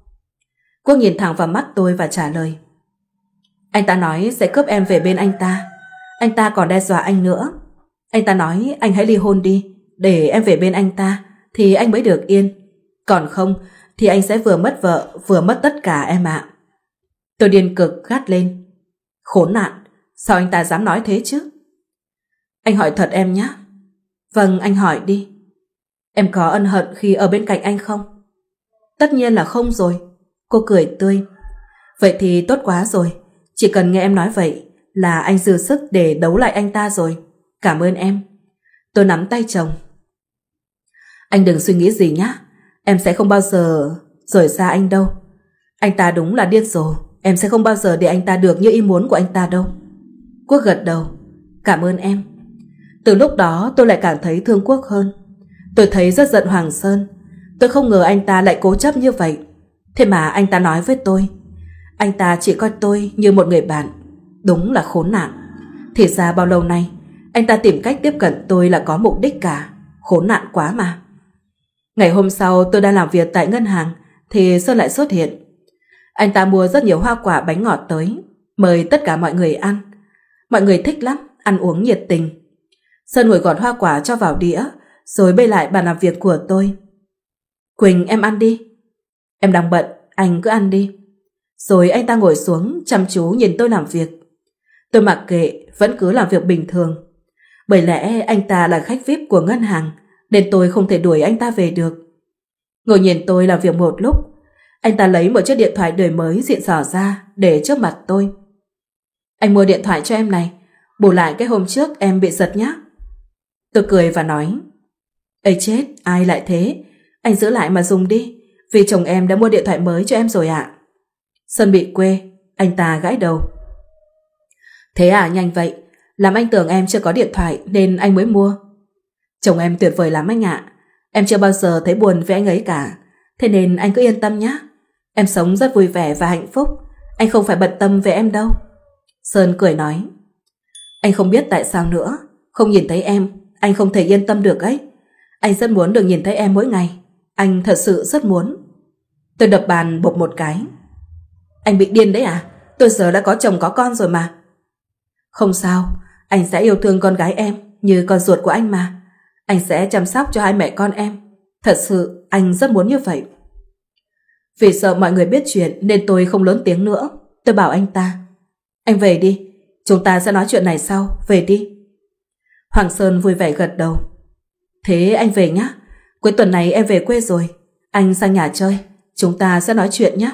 Speaker 1: Quốc nhìn thẳng vào mắt tôi và trả lời. Anh ta nói sẽ cướp em về bên anh ta. Anh ta còn đe dọa anh nữa. Anh ta nói anh hãy ly hôn đi, để em về bên anh ta thì anh mới được yên. Còn không thì anh sẽ vừa mất vợ vừa mất tất cả em ạ. Tôi điên cực gắt lên. Khốn nạn, sao anh ta dám nói thế chứ? Anh hỏi thật em nhé. Vâng, anh hỏi đi. Em có ân hận khi ở bên cạnh anh không? Tất nhiên là không rồi. Cô cười tươi. Vậy thì tốt quá rồi. Chỉ cần nghe em nói vậy là anh dư sức để đấu lại anh ta rồi. Cảm ơn em. Tôi nắm tay chồng. Anh đừng suy nghĩ gì nhé. Em sẽ không bao giờ rời xa anh đâu. Anh ta đúng là điên rồ. Em sẽ không bao giờ để anh ta được như ý muốn của anh ta đâu. Quốc gật đầu. Cảm ơn em. Từ lúc đó tôi lại càng thấy thương Quốc hơn. Tôi thấy rất giận Hoàng Sơn. Tôi không ngờ anh ta lại cố chấp như vậy. Thế mà anh ta nói với tôi, anh ta chỉ coi tôi như một người bạn. Đúng là khốn nạn. Thì ra bao lâu nay anh ta tìm cách tiếp cận tôi là có mục đích cả. Khốn nạn quá mà. Ngày hôm sau tôi đang làm việc tại ngân hàng thì Sơn lại xuất hiện. Anh ta mua rất nhiều hoa quả bánh ngọt tới, mời tất cả mọi người ăn. Mọi người thích lắm, ăn uống nhiệt tình. Sơn ngồi gọt hoa quả cho vào đĩa, rồi bê lại bàn làm việc của tôi. Quỳnh, em ăn đi. Em đang bận, anh cứ ăn đi. Rồi anh ta ngồi xuống chăm chú nhìn tôi làm việc. Tôi mặc kệ, vẫn cứ làm việc bình thường. Bởi lẽ anh ta là khách VIP của ngân hàng, nên tôi không thể đuổi anh ta về được. Ngồi nhìn tôi làm việc một lúc, anh ta lấy một chiếc điện thoại đời mới xịn sò ra để trước mặt tôi. Anh mua điện thoại cho em này, bù lại cái hôm trước em bị giật nhá. Tôi cười và nói, ây chết, ai lại thế? Anh giữ lại mà dùng đi, vì chồng em đã mua điện thoại mới cho em rồi ạ. Sơn bị quê, anh ta gãi đầu. Thế à, nhanh vậy, làm anh tưởng em chưa có điện thoại nên anh mới mua. Chồng em tuyệt vời lắm anh ạ. Em chưa bao giờ thấy buồn với anh ấy cả. Thế nên anh cứ yên tâm nhé. Em sống rất vui vẻ và hạnh phúc. Anh không phải bận tâm về em đâu. Sơn cười nói, anh không biết tại sao nữa. Không nhìn thấy em, anh không thể yên tâm được ấy. Anh rất muốn được nhìn thấy em mỗi ngày. Anh thật sự rất muốn. Tôi đập bàn bộp một cái. Anh bị điên đấy à? Tôi giờ đã có chồng có con rồi mà. Không sao, anh sẽ yêu thương con gái em như con ruột của anh mà. Anh sẽ chăm sóc cho hai mẹ con em. Thật sự anh rất muốn như vậy. Vì sợ mọi người biết chuyện nên tôi không lớn tiếng nữa. Tôi bảo anh ta, anh về đi, chúng ta sẽ nói chuyện này sau, về đi. Hoàng Sơn vui vẻ gật đầu. Thế anh về nhé. Cuối tuần này em về quê rồi. Anh sang nhà chơi, chúng ta sẽ nói chuyện nhé.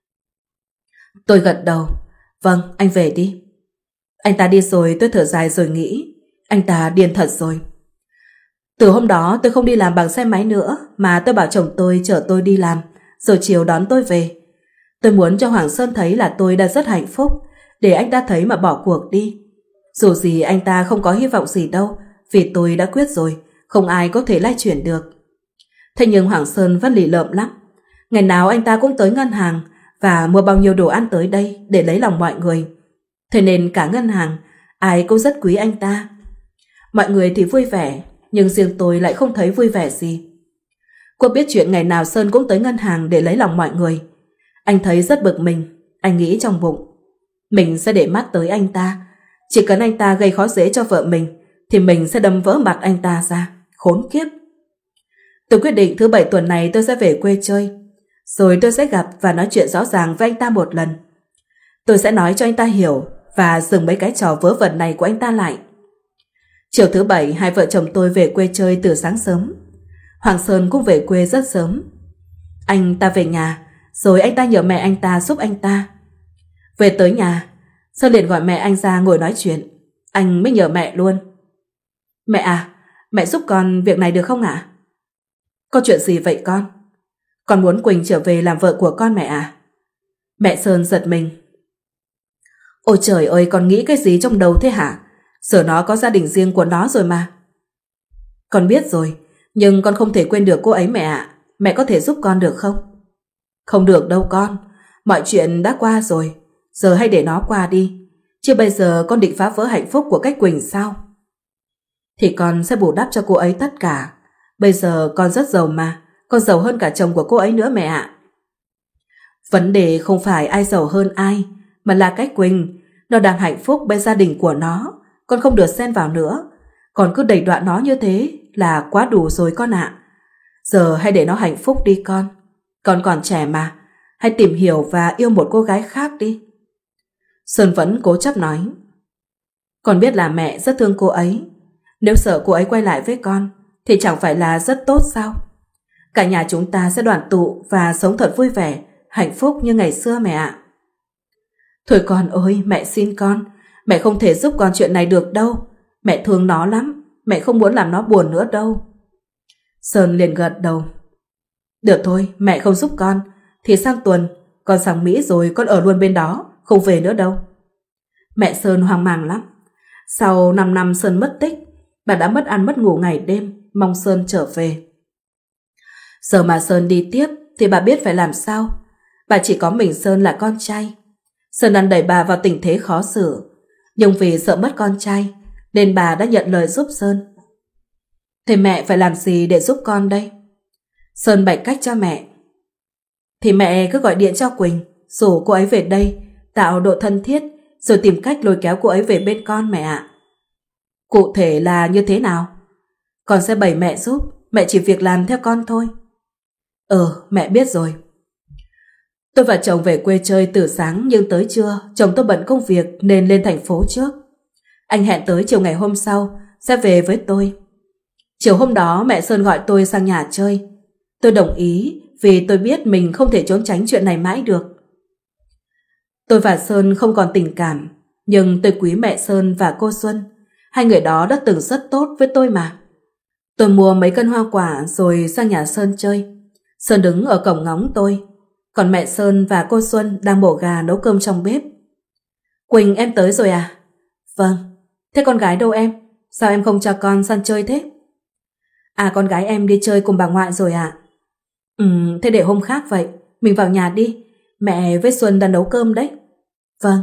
Speaker 1: Tôi gật đầu. Vâng, anh về đi. Anh ta đi rồi tôi thở dài rồi nghĩ, anh ta điên thật rồi. Từ hôm đó tôi không đi làm bằng xe máy nữa, mà tôi bảo chồng tôi chở tôi đi làm, rồi chiều đón tôi về. Tôi muốn cho Hoàng Sơn thấy là tôi đã rất hạnh phúc, để anh ta thấy mà bỏ cuộc đi. Dù gì anh ta không có hy vọng gì đâu, vì tôi đã quyết rồi, không ai có thể lay chuyển được. Thế nhưng Hoàng Sơn vẫn lì lợm lắm. Ngày nào anh ta cũng tới ngân hàng và mua bao nhiêu đồ ăn tới đây để lấy lòng mọi người. Thế nên cả ngân hàng ai cũng rất quý anh ta. Mọi người thì vui vẻ, nhưng riêng tôi lại không thấy vui vẻ gì. Cô biết chuyện ngày nào Sơn cũng tới ngân hàng để lấy lòng mọi người. Anh thấy rất bực mình. Anh nghĩ trong bụng, mình sẽ để mắt tới anh ta. Chỉ cần anh ta gây khó dễ cho vợ mình thì mình sẽ đâm vỡ mặt anh ta ra. Khốn kiếp. Tôi quyết định thứ 7 tuần này tôi sẽ về quê chơi. Rồi tôi sẽ gặp và nói chuyện rõ ràng với anh ta một lần. Tôi sẽ nói cho anh ta hiểu và dừng mấy cái trò vớ vẩn này của anh ta lại. Chiều thứ 7 hai vợ chồng tôi về quê chơi từ sáng sớm. Hoàng Sơn cũng về quê rất sớm. Anh ta về nhà, rồi anh ta nhờ mẹ anh ta giúp anh ta. Về tới nhà, Sơn liền gọi mẹ anh ra ngồi nói chuyện. Anh mới nhờ mẹ luôn. Mẹ à, mẹ giúp con việc này được không ạ? Có chuyện gì vậy con? Con muốn Quỳnh trở về làm vợ của con mẹ à? Mẹ Sơn giật mình. Ôi trời ơi, con nghĩ cái gì trong đầu thế hả? Giờ nó có gia đình riêng của nó rồi mà. Con biết rồi, nhưng con không thể quên được cô ấy mẹ ạ. Mẹ có thể giúp con được không? Không được đâu con. Mọi chuyện đã qua rồi. Giờ hãy để nó qua đi. Chứ bây giờ con định phá vỡ hạnh phúc của Cách Quỳnh sao? Thì con sẽ bù đắp cho cô ấy tất cả. Bây giờ con rất giàu mà. Con giàu hơn cả chồng của cô ấy nữa mẹ ạ. Vấn đề không phải ai giàu hơn ai, mà là cái Quỳnh. Nó đang hạnh phúc bên gia đình của nó, con không được xen vào nữa. Con cứ đẩy đoạn nó như thế là quá đủ rồi con ạ. Giờ hãy để nó hạnh phúc đi con. Con còn trẻ mà, hãy tìm hiểu và yêu một cô gái khác đi. Sơn vẫn cố chấp nói. Con biết là mẹ rất thương cô ấy. Nếu sợ cô ấy quay lại với con thì chẳng phải là rất tốt sao? Cả nhà chúng ta sẽ đoàn tụ và sống thật vui vẻ, hạnh phúc như ngày xưa mẹ ạ. Thôi con ơi, mẹ xin con. Mẹ không thể giúp con chuyện này được đâu. Mẹ thương nó lắm. Mẹ không muốn làm nó buồn nữa đâu. Sơn liền gật đầu. Được thôi, mẹ không giúp con thì sang tuần con sang Mỹ rồi con ở luôn bên đó, không về nữa đâu. Mẹ Sơn hoang mang lắm. Sau 5 năm Sơn mất tích, bà đã mất ăn mất ngủ ngày đêm, mong Sơn trở về. Giờ mà Sơn đi tiếp thì bà biết phải làm sao. Bà chỉ có mình Sơn là con trai. Sơn đang đẩy bà vào tình thế khó xử, nhưng vì sợ mất con trai nên bà đã nhận lời giúp Sơn. Thế mẹ phải làm gì để giúp con đây? Sơn bày cách cho mẹ. Thì mẹ cứ gọi điện cho Quỳnh, rủ cô ấy về đây, tạo độ thân thiết, rồi tìm cách lôi kéo cô ấy về bên con mẹ ạ. Cụ thể là như thế nào? Con sẽ bày mẹ giúp, mẹ chỉ việc làm theo con thôi. Mẹ biết rồi. Tôi và chồng về quê chơi từ sáng, nhưng tới trưa chồng tôi bận công việc nên lên thành phố trước. Anh hẹn tới chiều ngày hôm sau sẽ về với tôi. Chiều hôm đó mẹ Sơn gọi tôi sang nhà chơi. Tôi đồng ý vì tôi biết mình không thể trốn tránh chuyện này mãi được. Tôi và Sơn không còn tình cảm, nhưng tôi quý mẹ Sơn và cô Xuân. Hai người đó đã từng rất tốt với tôi mà. Tôi mua mấy cân hoa quả rồi sang nhà Sơn chơi. Sơn đứng ở cổng ngóng tôi, còn mẹ Sơn và cô Xuân đang mổ gà nấu cơm trong bếp. Quỳnh, em tới rồi à? Vâng. Thế con gái đâu em? Sao em không cho con sang chơi thế? À, con gái em đi chơi cùng bà ngoại rồi ạ. Thế để hôm khác vậy. Mình vào nhà đi. Mẹ với Xuân đang nấu cơm đấy. Vâng.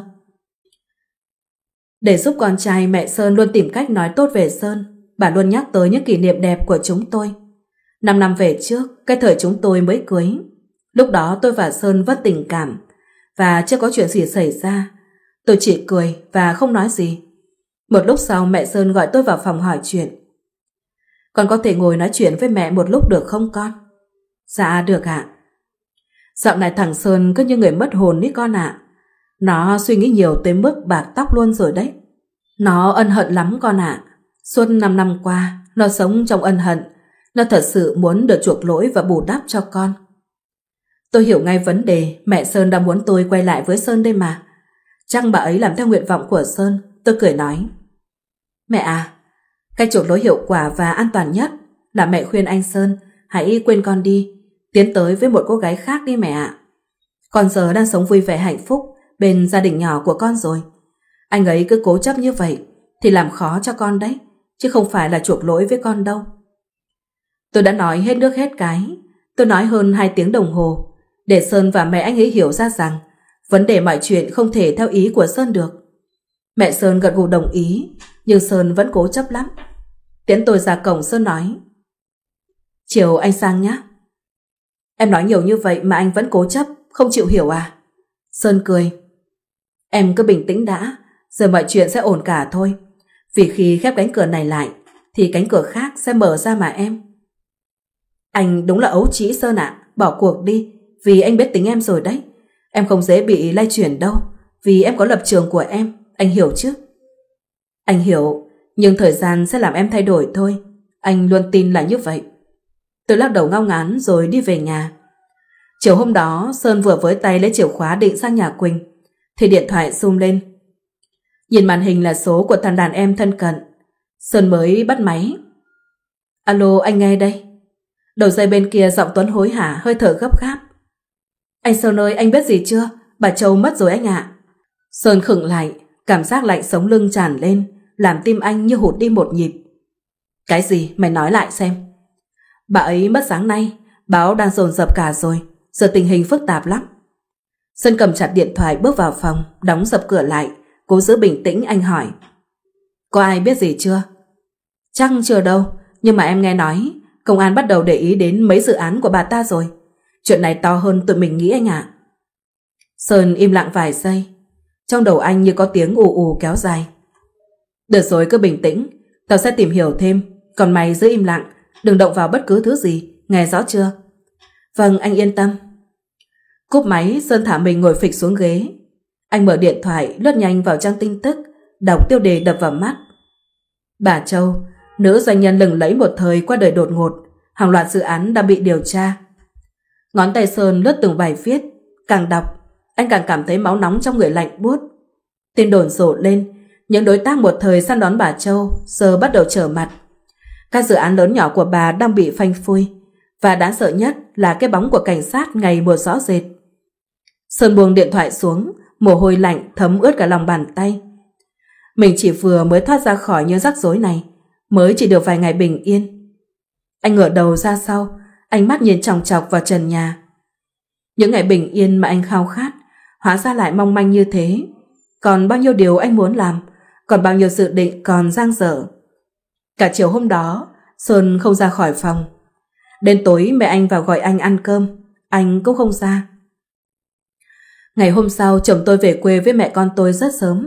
Speaker 1: Để giúp con trai, mẹ Sơn luôn tìm cách nói tốt về Sơn. Bà luôn nhắc tới những kỷ niệm đẹp của chúng tôi. 5 năm về trước, cái thời chúng tôi mới cưới. Lúc đó tôi và Sơn vẫn tình cảm và chưa có chuyện gì xảy ra. Tôi chỉ cười và không nói gì. Một lúc sau mẹ Sơn gọi tôi vào phòng hỏi chuyện. Con có thể ngồi nói chuyện với mẹ một lúc được không con? Dạ được ạ. Dạo này thằng Sơn cứ như người mất hồn ý con ạ. Nó suy nghĩ nhiều tới mức bạc tóc luôn rồi đấy. Nó ân hận lắm con ạ. Suốt 5 năm qua nó sống trong ân hận. Nó thật sự muốn được chuộc lỗi và bù đắp cho con. Tôi hiểu ngay vấn đề. Mẹ Sơn đang muốn tôi quay lại với Sơn đây mà. Chắc bà ấy làm theo nguyện vọng của Sơn. Tôi cười nói. Mẹ à, cách chuộc lỗi hiệu quả và an toàn nhất là mẹ khuyên anh Sơn hãy quên con đi, tiến tới với một cô gái khác đi mẹ ạ. Con giờ đang sống vui vẻ hạnh phúc bên gia đình nhỏ của con rồi. Anh ấy cứ cố chấp như vậy thì làm khó cho con đấy, chứ không phải là chuộc lỗi với con đâu. Tôi đã nói hết nước hết cái. Tôi nói hơn 2 tiếng đồng hồ để Sơn và mẹ anh ấy hiểu ra rằng vấn đề mọi chuyện không thể theo ý của Sơn được. Mẹ Sơn gật gù đồng ý, nhưng Sơn vẫn cố chấp lắm. Tiễn tôi ra cổng, Sơn nói. Chiều anh sang nhé. Em nói nhiều như vậy mà anh vẫn cố chấp, không chịu hiểu à? Sơn cười. Em cứ bình tĩnh đã, rồi mọi chuyện sẽ ổn cả thôi. Vì khi khép cánh cửa này lại thì cánh cửa khác sẽ mở ra mà em. Anh đúng là ấu trĩ Sơn ạ. Bỏ cuộc đi, vì anh biết tính em rồi đấy. Em không dễ bị lay chuyển đâu, vì em có lập trường của em. Anh hiểu chứ? Anh hiểu, nhưng thời gian sẽ làm em thay đổi thôi. Anh luôn tin là như vậy. Tôi lắc đầu ngao ngán rồi đi về nhà. Chiều hôm đó Sơn vừa với tay lấy chìa khóa định sang nhà Quỳnh thì điện thoại rung lên. Nhìn màn hình là số của thằng đàn em thân cận. Sơn mới bắt máy. Alo, anh nghe đây. Đầu dây bên kia giọng Tuấn hối hả, hơi thở gấp gáp. Anh Sơn ơi, anh biết gì chưa? Bà Châu mất rồi anh ạ. Sơn khựng lại, cảm giác lạnh sống lưng tràn lên, làm tim anh như hụt đi một nhịp. Cái gì? Mày nói lại xem. Bà ấy mất sáng nay, báo đang dồn dập cả rồi, giờ tình hình phức tạp lắm. Sơn cầm chặt điện thoại bước vào phòng, đóng sập cửa lại, cố giữ bình tĩnh. Anh hỏi. Có ai biết gì chưa? Chắc chưa đâu, nhưng mà em nghe nói công an bắt đầu để ý đến mấy dự án của bà ta rồi. Chuyện này to hơn tụi mình nghĩ anh ạ. Sơn im lặng vài giây. Trong đầu anh như có tiếng ù ù kéo dài. Được rồi, cứ bình tĩnh, tao sẽ tìm hiểu thêm. Còn mày giữ im lặng, đừng động vào bất cứ thứ gì, nghe rõ chưa? Vâng, anh yên tâm. Cúp máy, Sơn thả mình ngồi phịch xuống ghế. Anh mở điện thoại, lướt nhanh vào trang tin tức, đọc tiêu đề đập vào mắt. Bà Châu, nữ doanh nhân lừng lẫy một thời qua đời đột ngột, hàng loạt dự án đang bị điều tra. Ngón tay Sơn lướt từng bài viết, càng đọc, anh càng cảm thấy máu nóng trong người lạnh buốt. Tin đồn rộ lên, những đối tác một thời săn đón bà Châu giờ bắt đầu trở mặt. Các dự án lớn nhỏ của bà đang bị phanh phui, và đáng sợ nhất là cái bóng của cảnh sát ngày một rõ rệt. Sơn buông điện thoại xuống, mồ hôi lạnh thấm ướt cả lòng bàn tay. Mình chỉ vừa mới thoát ra khỏi những rắc rối này, mới chỉ được vài ngày bình yên. Anh ngửa đầu ra sau, ánh mắt nhìn chòng chọc vào trần nhà. Những ngày bình yên mà anh khao khát, hóa ra lại mong manh như thế. Còn bao nhiêu điều anh muốn làm, còn bao nhiêu dự định còn dang dở. Cả chiều hôm đó, Sơn không ra khỏi phòng. Đến tối mẹ anh vào gọi anh ăn cơm, anh cũng không ra. Ngày hôm sau, chồng tôi về quê với mẹ con tôi rất sớm.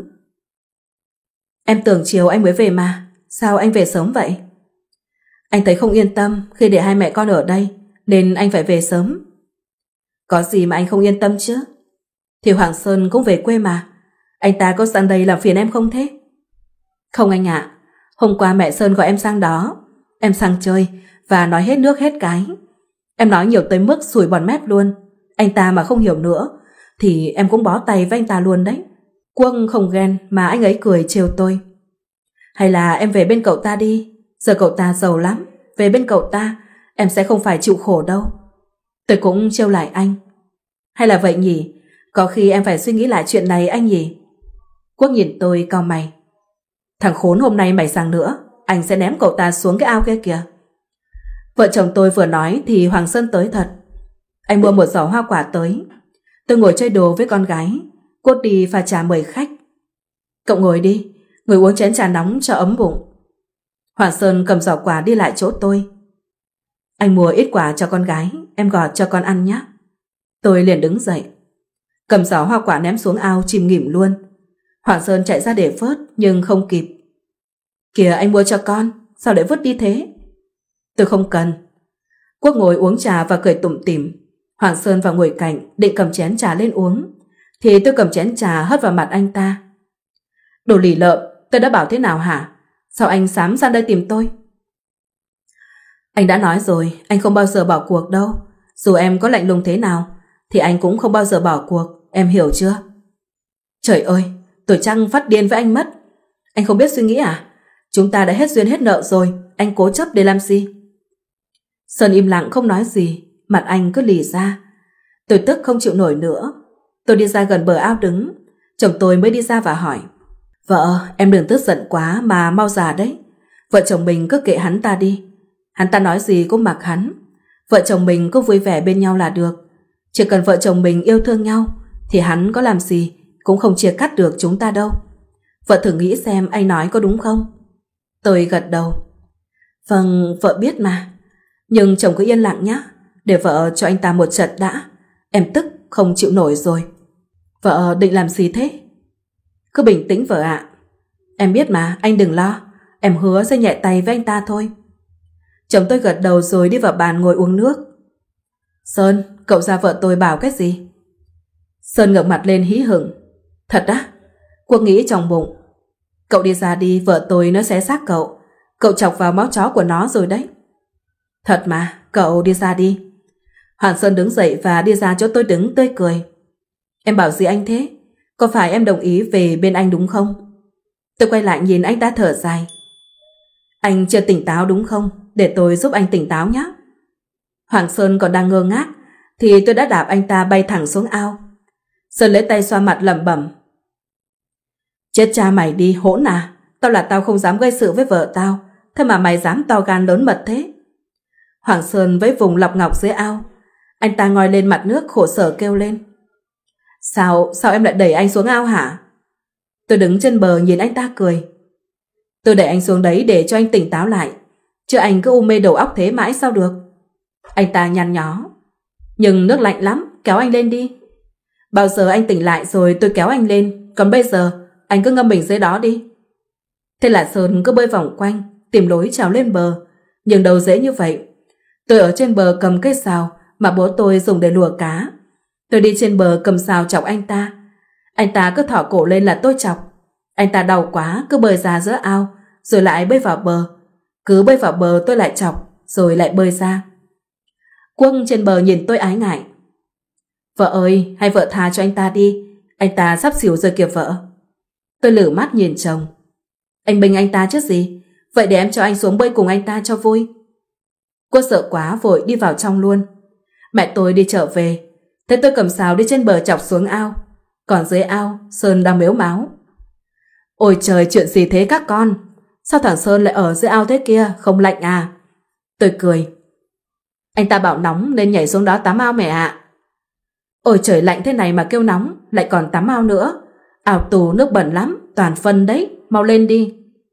Speaker 1: Em tưởng chiều anh mới về mà, sao anh về sớm vậy? Anh thấy không yên tâm khi để hai mẹ con ở đây, nên anh phải về sớm. Có gì mà anh không yên tâm chứ? Thì Hoàng Sơn cũng về quê mà, anh ta có sang đây làm phiền em không thế? Không anh ạ, hôm qua mẹ Sơn gọi em sang đó, em sang chơi và nói hết nước hết cái. Em nói nhiều tới mức sủi bọt mép luôn. Anh ta mà không hiểu nữa thì em cũng bó tay với anh ta luôn đấy. Quốc không ghen mà anh ấy cười trêu tôi. Hay là em về bên cậu ta đi, giờ cậu ta giàu lắm, về bên cậu ta em sẽ không phải chịu khổ đâu. Tôi cũng trêu lại anh. Hay là vậy nhỉ, có khi em phải suy nghĩ lại chuyện này anh nhỉ? Quốc nhìn tôi cau mày. Thằng khốn hôm nay mày sang nữa, anh sẽ ném cậu ta xuống cái ao kia kìa. Vợ chồng tôi vừa nói thì Hoàng Sơn tới thật. Anh mua một giỏ hoa quả tới. Tôi ngồi chơi đồ với con gái, Quốc đi pha trà mời khách. Cậu ngồi đi, ngồi uống chén trà nóng cho ấm bụng. Hoàng Sơn cầm giỏ quà đi lại chỗ tôi. Anh mua ít quà cho con gái, em gọt cho con ăn nhé. Tôi liền đứng dậy, cầm giỏ hoa quả ném xuống ao chìm nghỉm luôn. Hoàng Sơn chạy ra để vớt nhưng không kịp. Kìa anh mua cho con, sao lại vứt đi thế? Tôi không cần. Quốc ngồi uống trà và cười tủm tỉm. Hoàng Sơn vào ngồi cạnh định cầm chén trà lên uống, thì tôi cầm chén trà hất vào mặt anh ta. Đồ lì lợm, tôi đã bảo thế nào hả? Sao anh dám ra đây tìm tôi? Anh đã nói rồi, anh không bao giờ bỏ cuộc đâu. Dù em có lạnh lùng thế nào thì anh cũng không bao giờ bỏ cuộc, em hiểu chưa? Trời ơi, tôi chăng phát điên với anh mất. Anh không biết suy nghĩ à? Chúng ta đã hết duyên hết nợ rồi, anh cố chấp để làm gì? Sơn im lặng không nói gì, mặt anh cứ lì ra. Tôi tức không chịu nổi nữa. Tôi đi ra gần bờ ao đứng. Chồng tôi mới đi ra và hỏi: Vợ, em đừng tức giận quá mà mau già đấy. Vợ chồng mình cứ kệ hắn ta đi. Hắn ta nói gì cũng mặc hắn. Vợ chồng mình cứ vui vẻ bên nhau là được. Chỉ cần vợ chồng mình yêu thương nhau thì hắn có làm gì cũng không chia cắt được chúng ta đâu. Vợ thử nghĩ xem anh nói có đúng không? Tôi gật đầu. Vâng, vợ biết mà. Nhưng chồng cứ yên lặng nhé, để vợ cho anh ta một trận đã. Em tức không chịu nổi rồi. Vợ định làm gì thế? Cứ bình tĩnh vợ ạ. Em biết mà, anh đừng lo. Em hứa sẽ nhẹ tay với anh ta thôi. Chồng tôi gật đầu rồi đi vào bàn ngồi uống nước. Sơn, cậu ra vợ tôi bảo cái gì? Sơn ngẩng mặt lên hí hửng. Thật á? Quốc nghĩ trong bụng. Cậu đi ra đi, vợ tôi nó xé xác cậu. Cậu chọc vào máu chó của nó rồi đấy. Thật mà, cậu đi ra đi. Hoàng Sơn đứng dậy và đi ra chỗ tôi đứng tươi cười. Em bảo gì anh thế? Có phải em đồng ý về bên anh đúng không? Tôi quay lại nhìn anh ta thở dài. Anh chưa tỉnh táo đúng không? Để tôi giúp anh tỉnh táo nhé. Hoàng Sơn còn đang ngơ ngác thì tôi đã đạp anh ta bay thẳng xuống ao. Sơn lấy tay xoa mặt lẩm bẩm. Chết cha mày đi hỗn à. Tao là tao không dám gây sự với vợ tao, thế mà mày dám to gan lớn mật thế. Hoàng Sơn với vùng lọc ngọc dưới ao. Anh ta ngoi lên mặt nước khổ sở kêu lên. Sao em lại đẩy anh xuống ao hả? Tôi đứng trên bờ nhìn anh ta cười. Tôi đẩy anh xuống đấy để cho anh tỉnh táo lại, chứ anh cứ u mê đầu óc thế mãi sao được? Anh ta nhăn nhó. Nhưng nước lạnh lắm, kéo anh lên đi. Bao giờ anh tỉnh lại rồi tôi kéo anh lên, còn bây giờ anh cứ ngâm mình dưới đó đi. Thế là Sơn cứ bơi vòng quanh, tìm lối trèo lên bờ, nhưng đâu dễ như vậy. Tôi ở trên bờ cầm cây sào mà bố tôi dùng để lùa cá. Tôi đi trên bờ cầm sào chọc anh ta cứ thỏ cổ lên là tôi chọc. Anh ta đau quá cứ bơi ra giữa ao, rồi lại bơi vào bờ. Cứ bơi vào bờ tôi lại chọc, rồi lại bơi ra. Quốc trên bờ nhìn tôi ái ngại. Vợ ơi, hay vợ tha cho anh ta đi, anh ta sắp xỉu rồi kìa vợ. Tôi lử mắt nhìn chồng. Anh bênh anh ta chứ gì, vậy để em cho anh xuống bơi cùng anh ta cho vui. Quốc sợ quá vội đi vào trong luôn. Mẹ tôi đi chợ về, thế tôi cầm sào đi trên bờ chọc xuống ao. Còn dưới ao, Sơn đang mếu máo. Ôi trời, chuyện gì thế các con? Sao thằng Sơn lại ở dưới ao thế kia, không lạnh à? Tôi cười. Anh ta bảo nóng nên nhảy xuống đó tắm ao mẹ ạ. Ôi trời, lạnh thế này mà kêu nóng, lại còn tắm ao nữa. Ao tù nước bẩn lắm, toàn phân đấy, mau lên đi.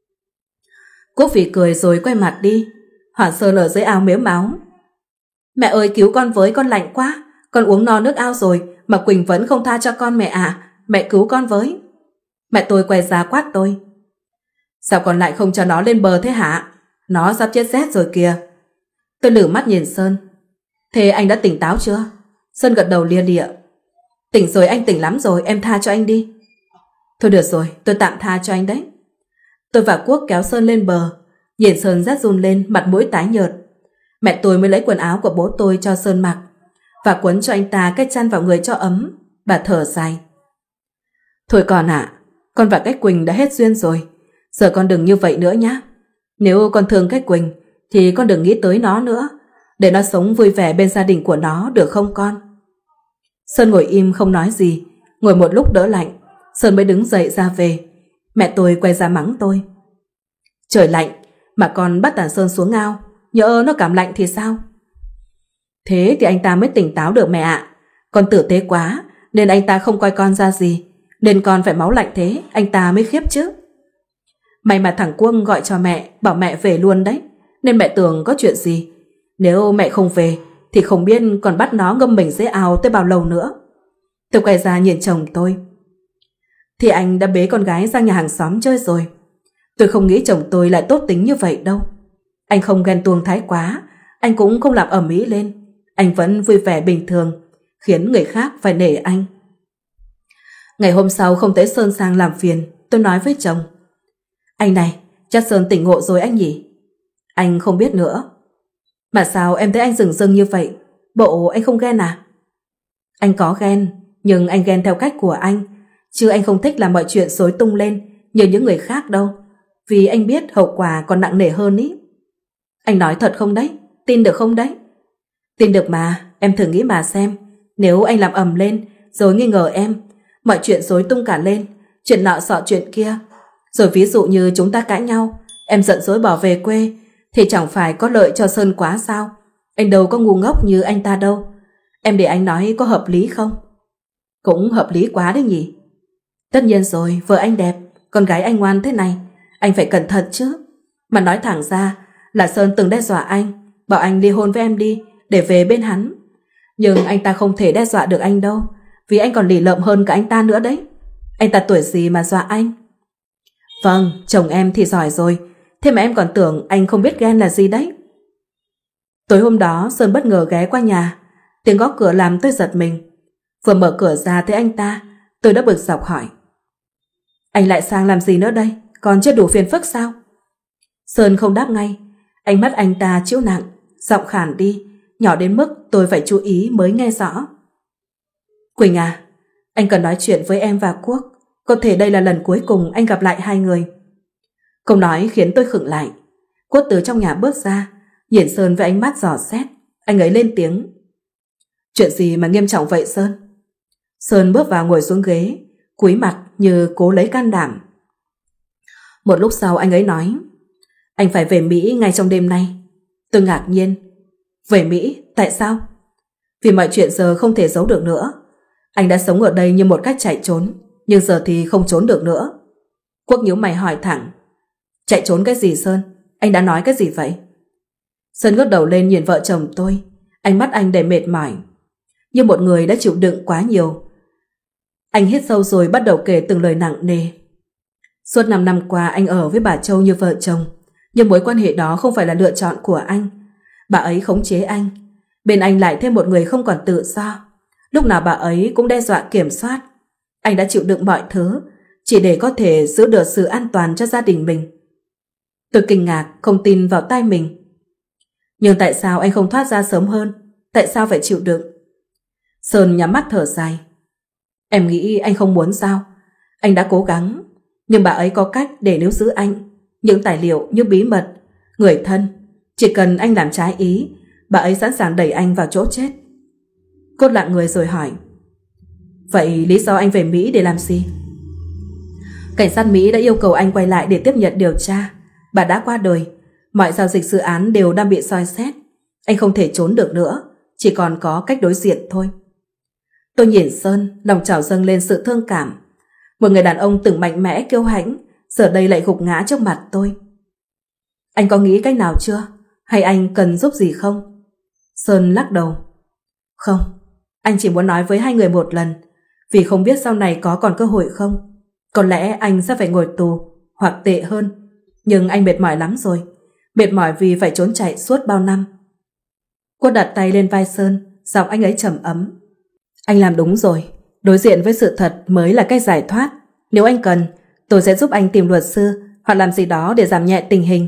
Speaker 1: Quốc Vy cười rồi quay mặt đi. Hoàng Sơn ở dưới ao mếu máu. Mẹ ơi cứu con với, con lạnh quá, con uống no nước ao rồi mà Quỳnh vẫn không tha cho con mẹ ạ. Mẹ cứu con với. Mẹ tôi quay ra quát tôi. Sao con lại không cho nó lên bờ thế hả? Nó sắp chết rét rồi kìa. Tôi lử mắt nhìn Sơn. Thế anh đã tỉnh táo chưa? Sơn gật đầu lia lịa. Tỉnh rồi, anh tỉnh lắm rồi, em tha cho anh đi. Thôi được rồi, tôi tạm tha cho anh đấy. Tôi và Quốc kéo Sơn lên bờ. Nhìn Sơn rát run lên, mặt mũi tái nhợt. Mẹ tôi mới lấy quần áo của bố tôi cho Sơn mặc và quấn cho anh ta cái chăn vào người cho ấm. Bà thở dài. Thôi con ạ, con và Cách Quỳnh đã hết duyên rồi. Giờ con đừng như vậy nữa nhá. Nếu con thương Cách Quỳnh thì con đừng nghĩ tới nó nữa, để nó sống vui vẻ bên gia đình của nó, được không con? Sơn ngồi im không nói gì. Ngồi một lúc đỡ lạnh, Sơn mới đứng dậy ra về. Mẹ tôi quay ra mắng tôi. Trời lạnh mà con bắt thằng Sơn xuống ao, nhỡ nó cảm lạnh thì sao? Thế thì anh ta mới tỉnh táo được mẹ ạ. Con tử tế quá nên anh ta không coi con ra gì, nên con phải máu lạnh thế anh ta mới khiếp chứ. May mà thằng Quân gọi cho mẹ, bảo mẹ về luôn đấy, nên mẹ tưởng có chuyện gì. Nếu mẹ không về thì không biết còn bắt nó ngâm mình dưới ao tới bao lâu nữa. Tôi quay ra nhìn chồng tôi. Thì anh đã bế con gái sang nhà hàng xóm chơi rồi. Tôi không nghĩ chồng tôi lại tốt tính như vậy đâu. Anh không ghen tuông thái quá, anh cũng không làm ầm ĩ lên. Anh vẫn vui vẻ bình thường, khiến người khác phải nể anh. Ngày hôm sau không thấy Sơn sang làm phiền, tôi nói với chồng. Anh này, chắc Sơn tỉnh ngộ rồi anh nhỉ? Anh không biết nữa. Mà sao em thấy anh rừng rưng như vậy? Bộ anh không ghen à? Anh có ghen, nhưng anh ghen theo cách của anh, chứ anh không thích làm mọi chuyện xối tung lên như những người khác đâu, vì anh biết hậu quả còn nặng nề hơn ý. Anh nói thật không đấy? Tin được không đấy? Tin được mà, em thử nghĩ mà xem. Nếu anh làm ầm lên rồi nghi ngờ em, mọi chuyện xối tung cả lên, chuyện nọ sọ chuyện kia, rồi ví dụ như chúng ta cãi nhau, em giận dỗi bỏ về quê, thì chẳng phải có lợi cho Sơn quá sao? Anh đâu có ngu ngốc như anh ta đâu. Em để anh nói có hợp lý không? Cũng hợp lý quá đấy nhỉ. Tất nhiên rồi, vợ anh đẹp, con gái anh ngoan thế này, anh phải cẩn thận chứ. Mà nói thẳng ra là Sơn từng đe dọa anh, bảo anh ly hôn với em đi để về bên hắn. Nhưng anh ta không thể đe dọa được anh đâu, vì anh còn lì lợm hơn cả anh ta nữa đấy. Anh ta tuổi gì mà dọa anh? Vâng, chồng em thì giỏi rồi, thế mà em còn tưởng anh không biết ghen là gì đấy. Tối hôm đó Sơn bất ngờ ghé qua nhà. Tiếng gõ cửa làm tôi giật mình. Vừa mở cửa ra thấy anh ta, tôi đã bực dọc hỏi. Anh lại sang làm gì nữa đây? Còn chưa đủ phiền phức sao? Sơn không đáp ngay. Ánh mắt anh ta chịu nặng, giọng khàn đi, nhỏ đến mức tôi phải chú ý mới nghe rõ. Quỳnh à, anh cần nói chuyện với em và Quốc. Có thể đây là lần cuối cùng anh gặp lại hai người. Câu nói khiến tôi khựng lại. Quốc từ trong nhà bước ra, nhìn Sơn với ánh mắt dò xét. Anh ấy lên tiếng. Chuyện gì mà nghiêm trọng vậy Sơn? Sơn bước vào ngồi xuống ghế, cúi mặt như cố lấy can đảm. Một lúc sau anh ấy nói, anh phải về Mỹ ngay trong đêm nay. Tôi ngạc nhiên. Về Mỹ? Tại sao? Vì mọi chuyện giờ không thể giấu được nữa. Anh đã sống ở đây như một cách chạy trốn, nhưng giờ thì không trốn được nữa. Quốc nhíu mày hỏi thẳng. Chạy trốn cái gì Sơn? Anh đã nói cái gì vậy? Sơn ngước đầu lên nhìn vợ chồng tôi. Ánh mắt anh đầy mệt mỏi, như một người đã chịu đựng quá nhiều. Anh hít sâu rồi bắt đầu kể từng lời nặng nề. Suốt 5 năm qua anh ở với bà Châu như vợ chồng, nhưng mối quan hệ đó không phải là lựa chọn của anh. Bà ấy khống chế anh. Bên anh lại thêm một người không còn tự do. Lúc nào bà ấy cũng đe dọa kiểm soát. Anh đã chịu đựng mọi thứ chỉ để có thể giữ được sự an toàn cho gia đình mình. Tôi kinh ngạc, không tin vào tai mình. Nhưng tại sao anh không thoát ra sớm hơn? Tại sao phải chịu đựng? Sơn nhắm mắt thở dài. Em nghĩ anh không muốn sao? Anh đã cố gắng, nhưng bà ấy có cách để níu giữ anh. Những tài liệu như bí mật, người thân. Chỉ cần anh làm trái ý, bà ấy sẵn sàng đẩy anh vào chỗ chết. Cốt lặng người rồi hỏi, vậy lý do anh về Mỹ để làm gì? Cảnh sát Mỹ đã yêu cầu anh quay lại để tiếp nhận điều tra. Bà đã qua đời, mọi giao dịch dự án đều đang bị soi xét. Anh không thể trốn được nữa, chỉ còn có cách đối diện thôi. Tôi nhìn Sơn, lòng trào dâng lên sự thương cảm. Một người đàn ông từng mạnh mẽ kiêu hãnh, giờ đây lại gục ngã trước mặt tôi. Anh có nghĩ cách nào chưa? Hay anh cần giúp gì không? Sơn lắc đầu. Không, anh chỉ muốn nói với hai người một lần, vì không biết sau này có còn cơ hội không. Có lẽ anh sẽ phải ngồi tù, hoặc tệ hơn. Nhưng anh mệt mỏi lắm rồi, mệt mỏi vì phải trốn chạy suốt bao năm. Cô đặt tay lên vai Sơn, giọng anh ấy trầm ấm. Anh làm đúng rồi, đối diện với sự thật mới là cách giải thoát. Nếu anh cần, tôi sẽ giúp anh tìm luật sư hoặc làm gì đó để giảm nhẹ tình hình.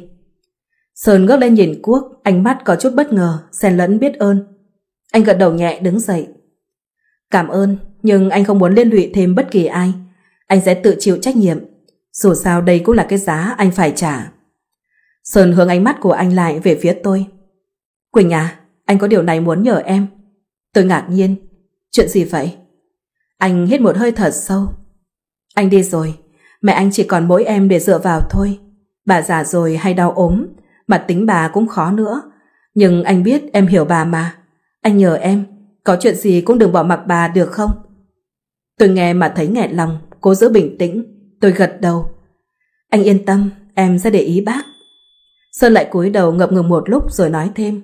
Speaker 1: Sơn ngước lên nhìn Quốc, ánh mắt có chút bất ngờ, xen lẫn biết ơn. Anh gật đầu nhẹ đứng dậy. Cảm ơn, nhưng anh không muốn liên lụy thêm bất kỳ ai. Anh sẽ tự chịu trách nhiệm. Dù sao đây cũng là cái giá anh phải trả. Sơn hướng ánh mắt của anh lại về phía tôi. Quỳnh à, anh có điều này muốn nhờ em. Tôi ngạc nhiên. Chuyện gì vậy? Anh hít một hơi thật sâu. Anh đi rồi, mẹ anh chỉ còn mỗi em để dựa vào thôi. Bà già rồi hay đau ốm, mà tính bà cũng khó nữa. Nhưng anh biết em hiểu bà mà. Anh nhờ em, có chuyện gì cũng đừng bỏ mặc bà được không? Tôi nghe mà thấy nghẹn lòng, cố giữ bình tĩnh. Tôi gật đầu. Anh yên tâm, em sẽ để ý bác. Sơn lại cúi đầu ngập ngừng một lúc rồi nói thêm.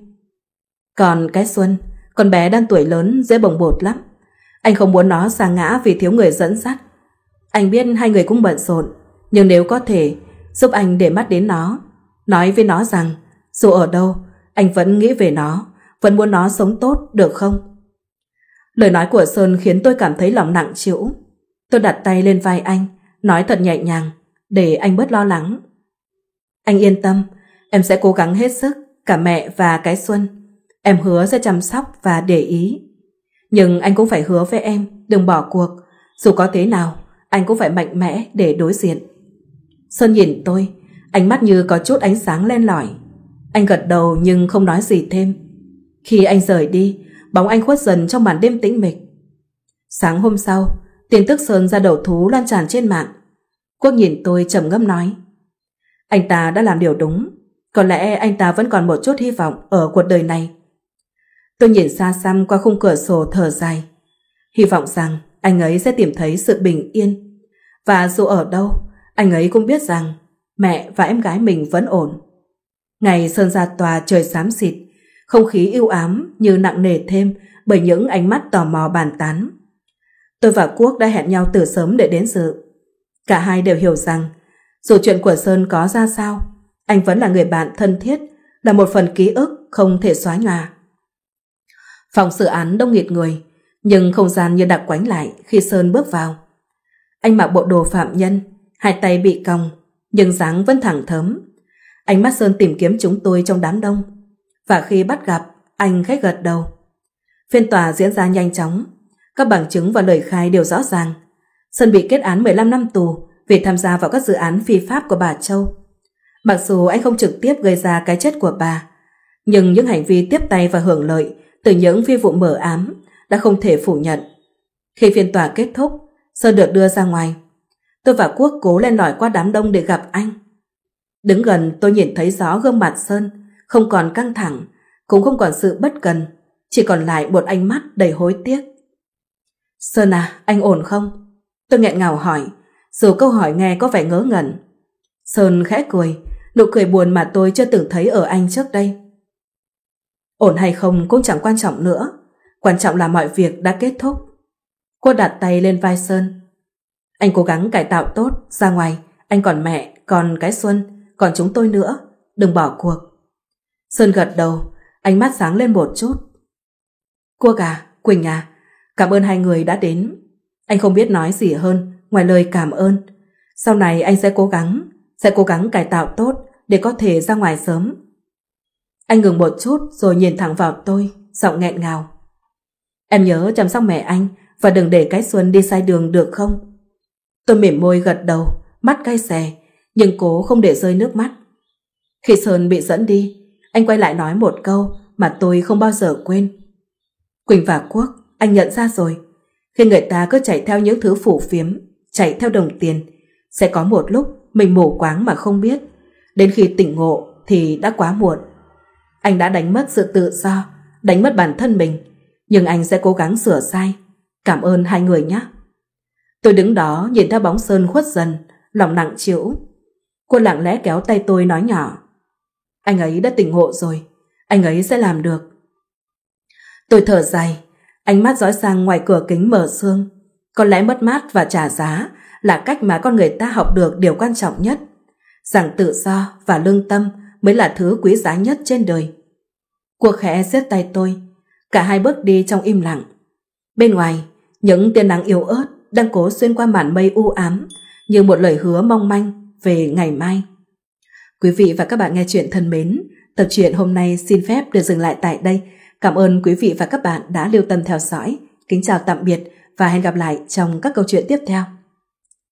Speaker 1: Còn cái Xuân, con bé đang tuổi lớn dễ bồng bột lắm. Anh không muốn nó sa ngã vì thiếu người dẫn dắt. Anh biết hai người cũng bận rộn, nhưng nếu có thể, giúp anh để mắt đến nó. Nói với nó rằng, dù ở đâu, anh vẫn nghĩ về nó, vẫn muốn nó sống tốt, được không? Lời nói của Sơn khiến tôi cảm thấy lòng nặng trĩu. Tôi đặt tay lên vai anh, nói thật nhẹ nhàng, để anh bớt lo lắng. Anh yên tâm, em sẽ cố gắng hết sức, cả mẹ và cái Xuân. Em hứa sẽ chăm sóc và để ý. Nhưng anh cũng phải hứa với em, đừng bỏ cuộc. Dù có thế nào, anh cũng phải mạnh mẽ để đối diện. Sơn nhìn tôi, ánh mắt như có chút ánh sáng len lỏi. Anh gật đầu nhưng không nói gì thêm. Khi anh rời đi, bóng anh khuất dần trong màn đêm tĩnh mịch. Sáng hôm sau, tin tức Sơn ra đầu thú lan tràn trên mạng. Quốc nhìn tôi trầm ngâm nói, anh ta đã làm điều đúng. Có lẽ anh ta vẫn còn một chút hy vọng ở cuộc đời này. Tôi nhìn xa xăm qua khung cửa sổ thở dài. Hy vọng rằng anh ấy sẽ tìm thấy sự bình yên. Và dù ở đâu, anh ấy cũng biết rằng mẹ và em gái mình vẫn ổn. Ngày Sơn ra tòa trời xám xịt, không khí u ám như nặng nề thêm bởi những ánh mắt tò mò bàn tán. Tôi và Quốc đã hẹn nhau từ sớm để đến dự. Cả hai đều hiểu rằng dù chuyện của Sơn có ra sao, anh vẫn là người bạn thân thiết, là một phần ký ức không thể xóa nhòa. Phòng xử án đông nghịt người, nhưng không gian như đặc quánh lại khi Sơn bước vào. Anh mặc bộ đồ phạm nhân, hai tay bị còng, nhưng dáng vẫn thẳng thớm. Ánh mắt Sơn tìm kiếm chúng tôi trong đám đông, và khi bắt gặp, anh khẽ gật đầu. Phiên tòa diễn ra nhanh chóng, các bằng chứng và lời khai đều rõ ràng. Sơn bị kết án 15 năm tù vì tham gia vào các dự án phi pháp của bà Châu. Mặc dù anh không trực tiếp gây ra cái chết của bà, nhưng những hành vi tiếp tay và hưởng lợi từ những phi vụ mờ ám đã không thể phủ nhận. Khi phiên tòa kết thúc, Sơn được đưa ra ngoài. Tôi và Quốc cố len lỏi qua đám đông để gặp anh. Đứng gần, tôi nhìn thấy rõ gương mặt Sơn, không còn căng thẳng, cũng không còn sự bất cần, chỉ còn lại một ánh mắt đầy hối tiếc. Sơn à, anh ổn không? Tôi nghẹn ngào hỏi, dù câu hỏi nghe có vẻ ngớ ngẩn. Sơn khẽ cười, nụ cười buồn mà tôi chưa từng thấy ở anh trước đây. Ổn hay không cũng chẳng quan trọng nữa, quan trọng là mọi việc đã kết thúc. Cô đặt tay lên vai Sơn. Anh cố gắng cải tạo tốt, ra ngoài, anh còn mẹ, còn cái Xuân, còn chúng tôi nữa, đừng bỏ cuộc. Sơn gật đầu, ánh mắt sáng lên một chút. Quốc à, Quỳnh à, cảm ơn hai người đã đến. Anh không biết nói gì hơn ngoài lời cảm ơn. Sau này anh sẽ cố gắng cải tạo tốt để có thể ra ngoài sớm. Anh ngừng một chút rồi nhìn thẳng vào tôi, giọng nghẹn ngào. Em nhớ chăm sóc mẹ anh và đừng để cái Xuân đi sai đường được không? Tôi mỉm môi gật đầu, mắt cay xè, nhưng cố không để rơi nước mắt. Khi Sơn bị dẫn đi, anh quay lại nói một câu mà tôi không bao giờ quên. Quỳnh và Quốc, anh nhận ra rồi, khi người ta cứ chạy theo những thứ phù phiếm, chạy theo đồng tiền, sẽ có một lúc mình mù quáng mà không biết. Đến khi tỉnh ngộ thì đã quá muộn. Anh đã đánh mất sự tự do, đánh mất bản thân mình, nhưng anh sẽ cố gắng sửa sai. Cảm ơn hai người nhé. Tôi đứng đó nhìn theo bóng Sơn khuất dần, lòng nặng trĩu. Cô lặng lẽ kéo tay tôi nói nhỏ. Anh ấy đã tỉnh ngộ rồi, anh ấy sẽ làm được. Tôi thở dài, ánh mắt dõi sang ngoài cửa kính mờ sương. Có lẽ mất mát và trả giá là cách mà con người ta học được điều quan trọng nhất, rằng tự do và lương tâm mới là thứ quý giá nhất trên đời. Cuộc khẽ siết tay tôi, cả hai bước đi trong im lặng. Bên ngoài, những tia nắng yếu ớt đang cố xuyên qua màn mây u ám như một lời hứa mong manh về ngày mai. Quý vị và các bạn nghe truyện thân mến, tập truyện hôm nay xin phép được dừng lại tại đây. Cảm ơn quý vị và các bạn đã lưu tâm theo dõi. Kính chào tạm biệt và hẹn gặp lại trong các câu chuyện tiếp theo.